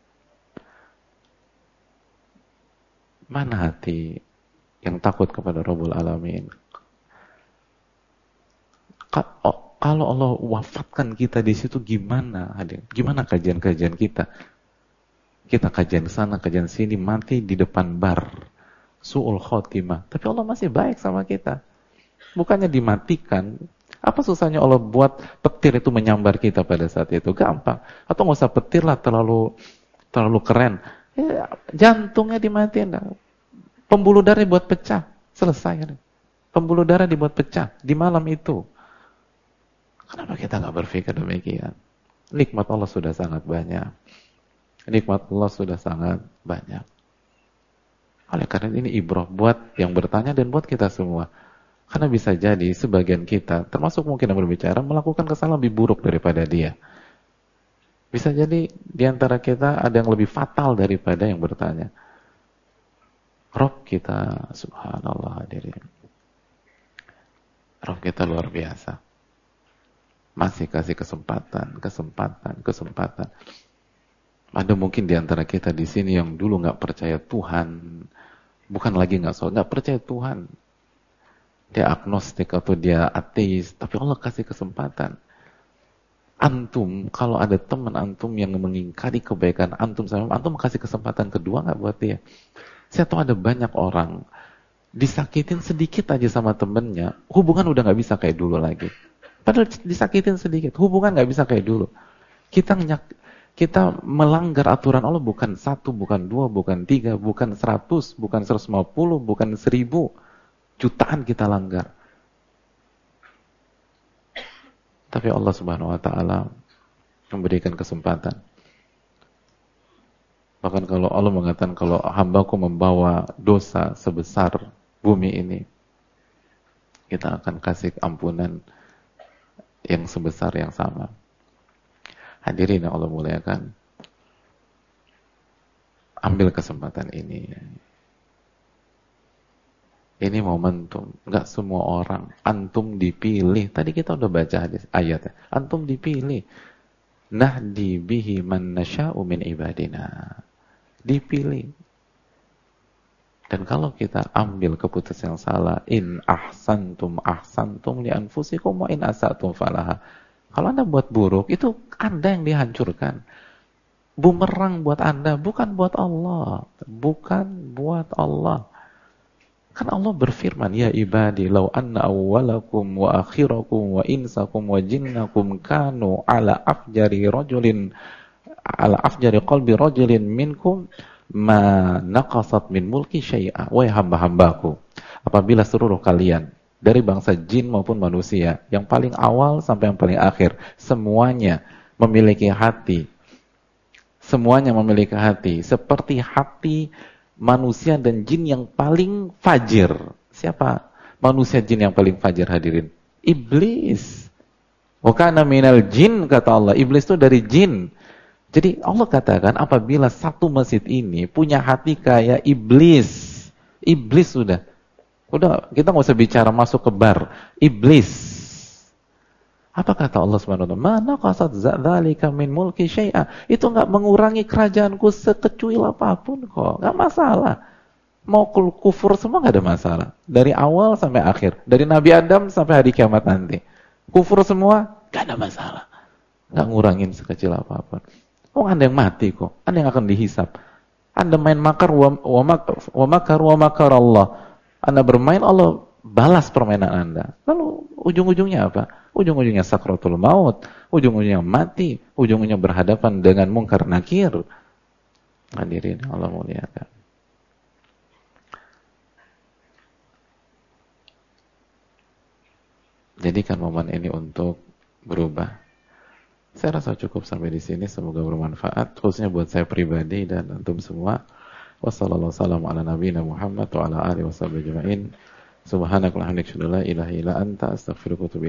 Mana hati yang takut kepada Rabbul Alamin? Kalau Allah wafatkan kita di situ gimana? Gimana kajian-kajian kita? Kita kajian sana, kajian sini, mati di depan bar. Su'ul khotimah. Tapi Allah masih baik sama kita. Bukannya dimatikan. Apa susahnya Allah buat petir itu menyambar kita pada saat itu? Gampang. Atau nggak usah petir lah, terlalu keren. Ya, jantungnya dimatiin. Pembuluh darah dibuat pecah. Selesai. Pembuluh darah dibuat pecah di malam itu. Kenapa kita nggak berpikir demikian? Nikmat Allah sudah sangat banyak. Nikmat Allah sudah sangat banyak. Oleh karena ini ibrah buat yang bertanya dan buat kita semua. Karena bisa jadi sebagian kita, termasuk mungkin yang berbicara, melakukan kesalahan lebih buruk daripada dia. Bisa jadi di antara kita ada yang lebih fatal daripada yang bertanya. Rob kita, subhanallah hadirin. Rob kita luar biasa. Masih kasih kesempatan. Ada mungkin di antara kita di sini yang dulu nggak percaya Tuhan, bukan lagi nggak sholat, nggak percaya Tuhan. Dia agnostik atau dia ateis, tapi Allah kasih kesempatan. Antum, kalau ada teman antum yang mengingkari kebaikan antum, antum kasih kesempatan kedua nggak buat dia? Saya tahu ada banyak orang disakitin sedikit aja sama temennya, hubungan udah nggak bisa kayak dulu lagi. Padahal disakitin sedikit, hubungan nggak bisa kayak dulu. Kita melanggar aturan Allah bukan 1, bukan 2, bukan 3, bukan 100, bukan 150, bukan 1000. Jutaan kita langgar. Tapi Allah Subhanahu wa taala memberikan kesempatan. Bahkan kalau Allah mengatakan kalau hambaku membawa dosa sebesar bumi ini, kita akan kasih ampunan yang sebesar yang sama. Hadirin yang Allah muliakan, ambil kesempatan ini. Ini momentum. Enggak semua orang. Antum dipilih. Tadi kita udah baca ayatnya. Antum dipilih. Nahdi bihi man nasya'u min ibadina. Dipilih. Dan kalau kita ambil keputusan yang salah, in ahsantum li anfusikum wa in asatum falaha. Kalau Anda buat buruk, itu Anda yang dihancurkan. Bumerang buat Anda, bukan buat Allah. Bukan buat Allah. Kan Allah berfirman, ya ibadi, law anna awwalakum wa akhirakum wa insakum wa jinnakum kanu ala afjari qalbi rajulin minkum ma naqasat min mulki syai'a. Wahai hamba-hambaku, apabila seluruh kalian dari bangsa jin maupun manusia, yang paling awal sampai yang paling akhir, semuanya memiliki hati. Semuanya memiliki hati seperti hati manusia dan jin yang paling fajir. Siapa manusia jin yang paling fajir hadirin? Iblis. Wa kana minal jin, kata Allah. Iblis itu dari jin. Jadi Allah katakan apabila satu masjid ini punya hati kayak iblis. Iblis sudah kita nggak usah bicara masuk ke bar. Iblis. Apa kata Allah Subhanahu wa taala? Mana qasad dzalika min mulki syai'a. Itu enggak mengurangi kerajaanku sekecuil apapun kok. Enggak masalah. Mau kufur semua enggak ada masalah. Dari awal sampai akhir, dari Nabi Adam sampai hari kiamat nanti. Kufur semua enggak ada masalah. Enggak ngurangin sekecil apapun. Oh, Anda yang mati kok. Anda yang akan dihisap. Anda main makar wa makar Allah. Anda bermain, Allah balas permainan Anda. Lalu ujung-ujungnya apa? Ujung-ujungnya sakratul maut, ujung-ujungnya mati, ujung-ujungnya berhadapan dengan mungkar nakir. Hadirin Allah muliakan. Jadikan momen ini untuk berubah. Saya rasa cukup sampai di sini, semoga bermanfaat khususnya buat saya pribadi dan antum semua. Wassalamualaikum ala nabiyina Muhammad wa ala alihi washabihi ajmain. Subhanakallahumma wa bihamdika, la ilaha illa anta, astaghfiruka wa atubu ilaik.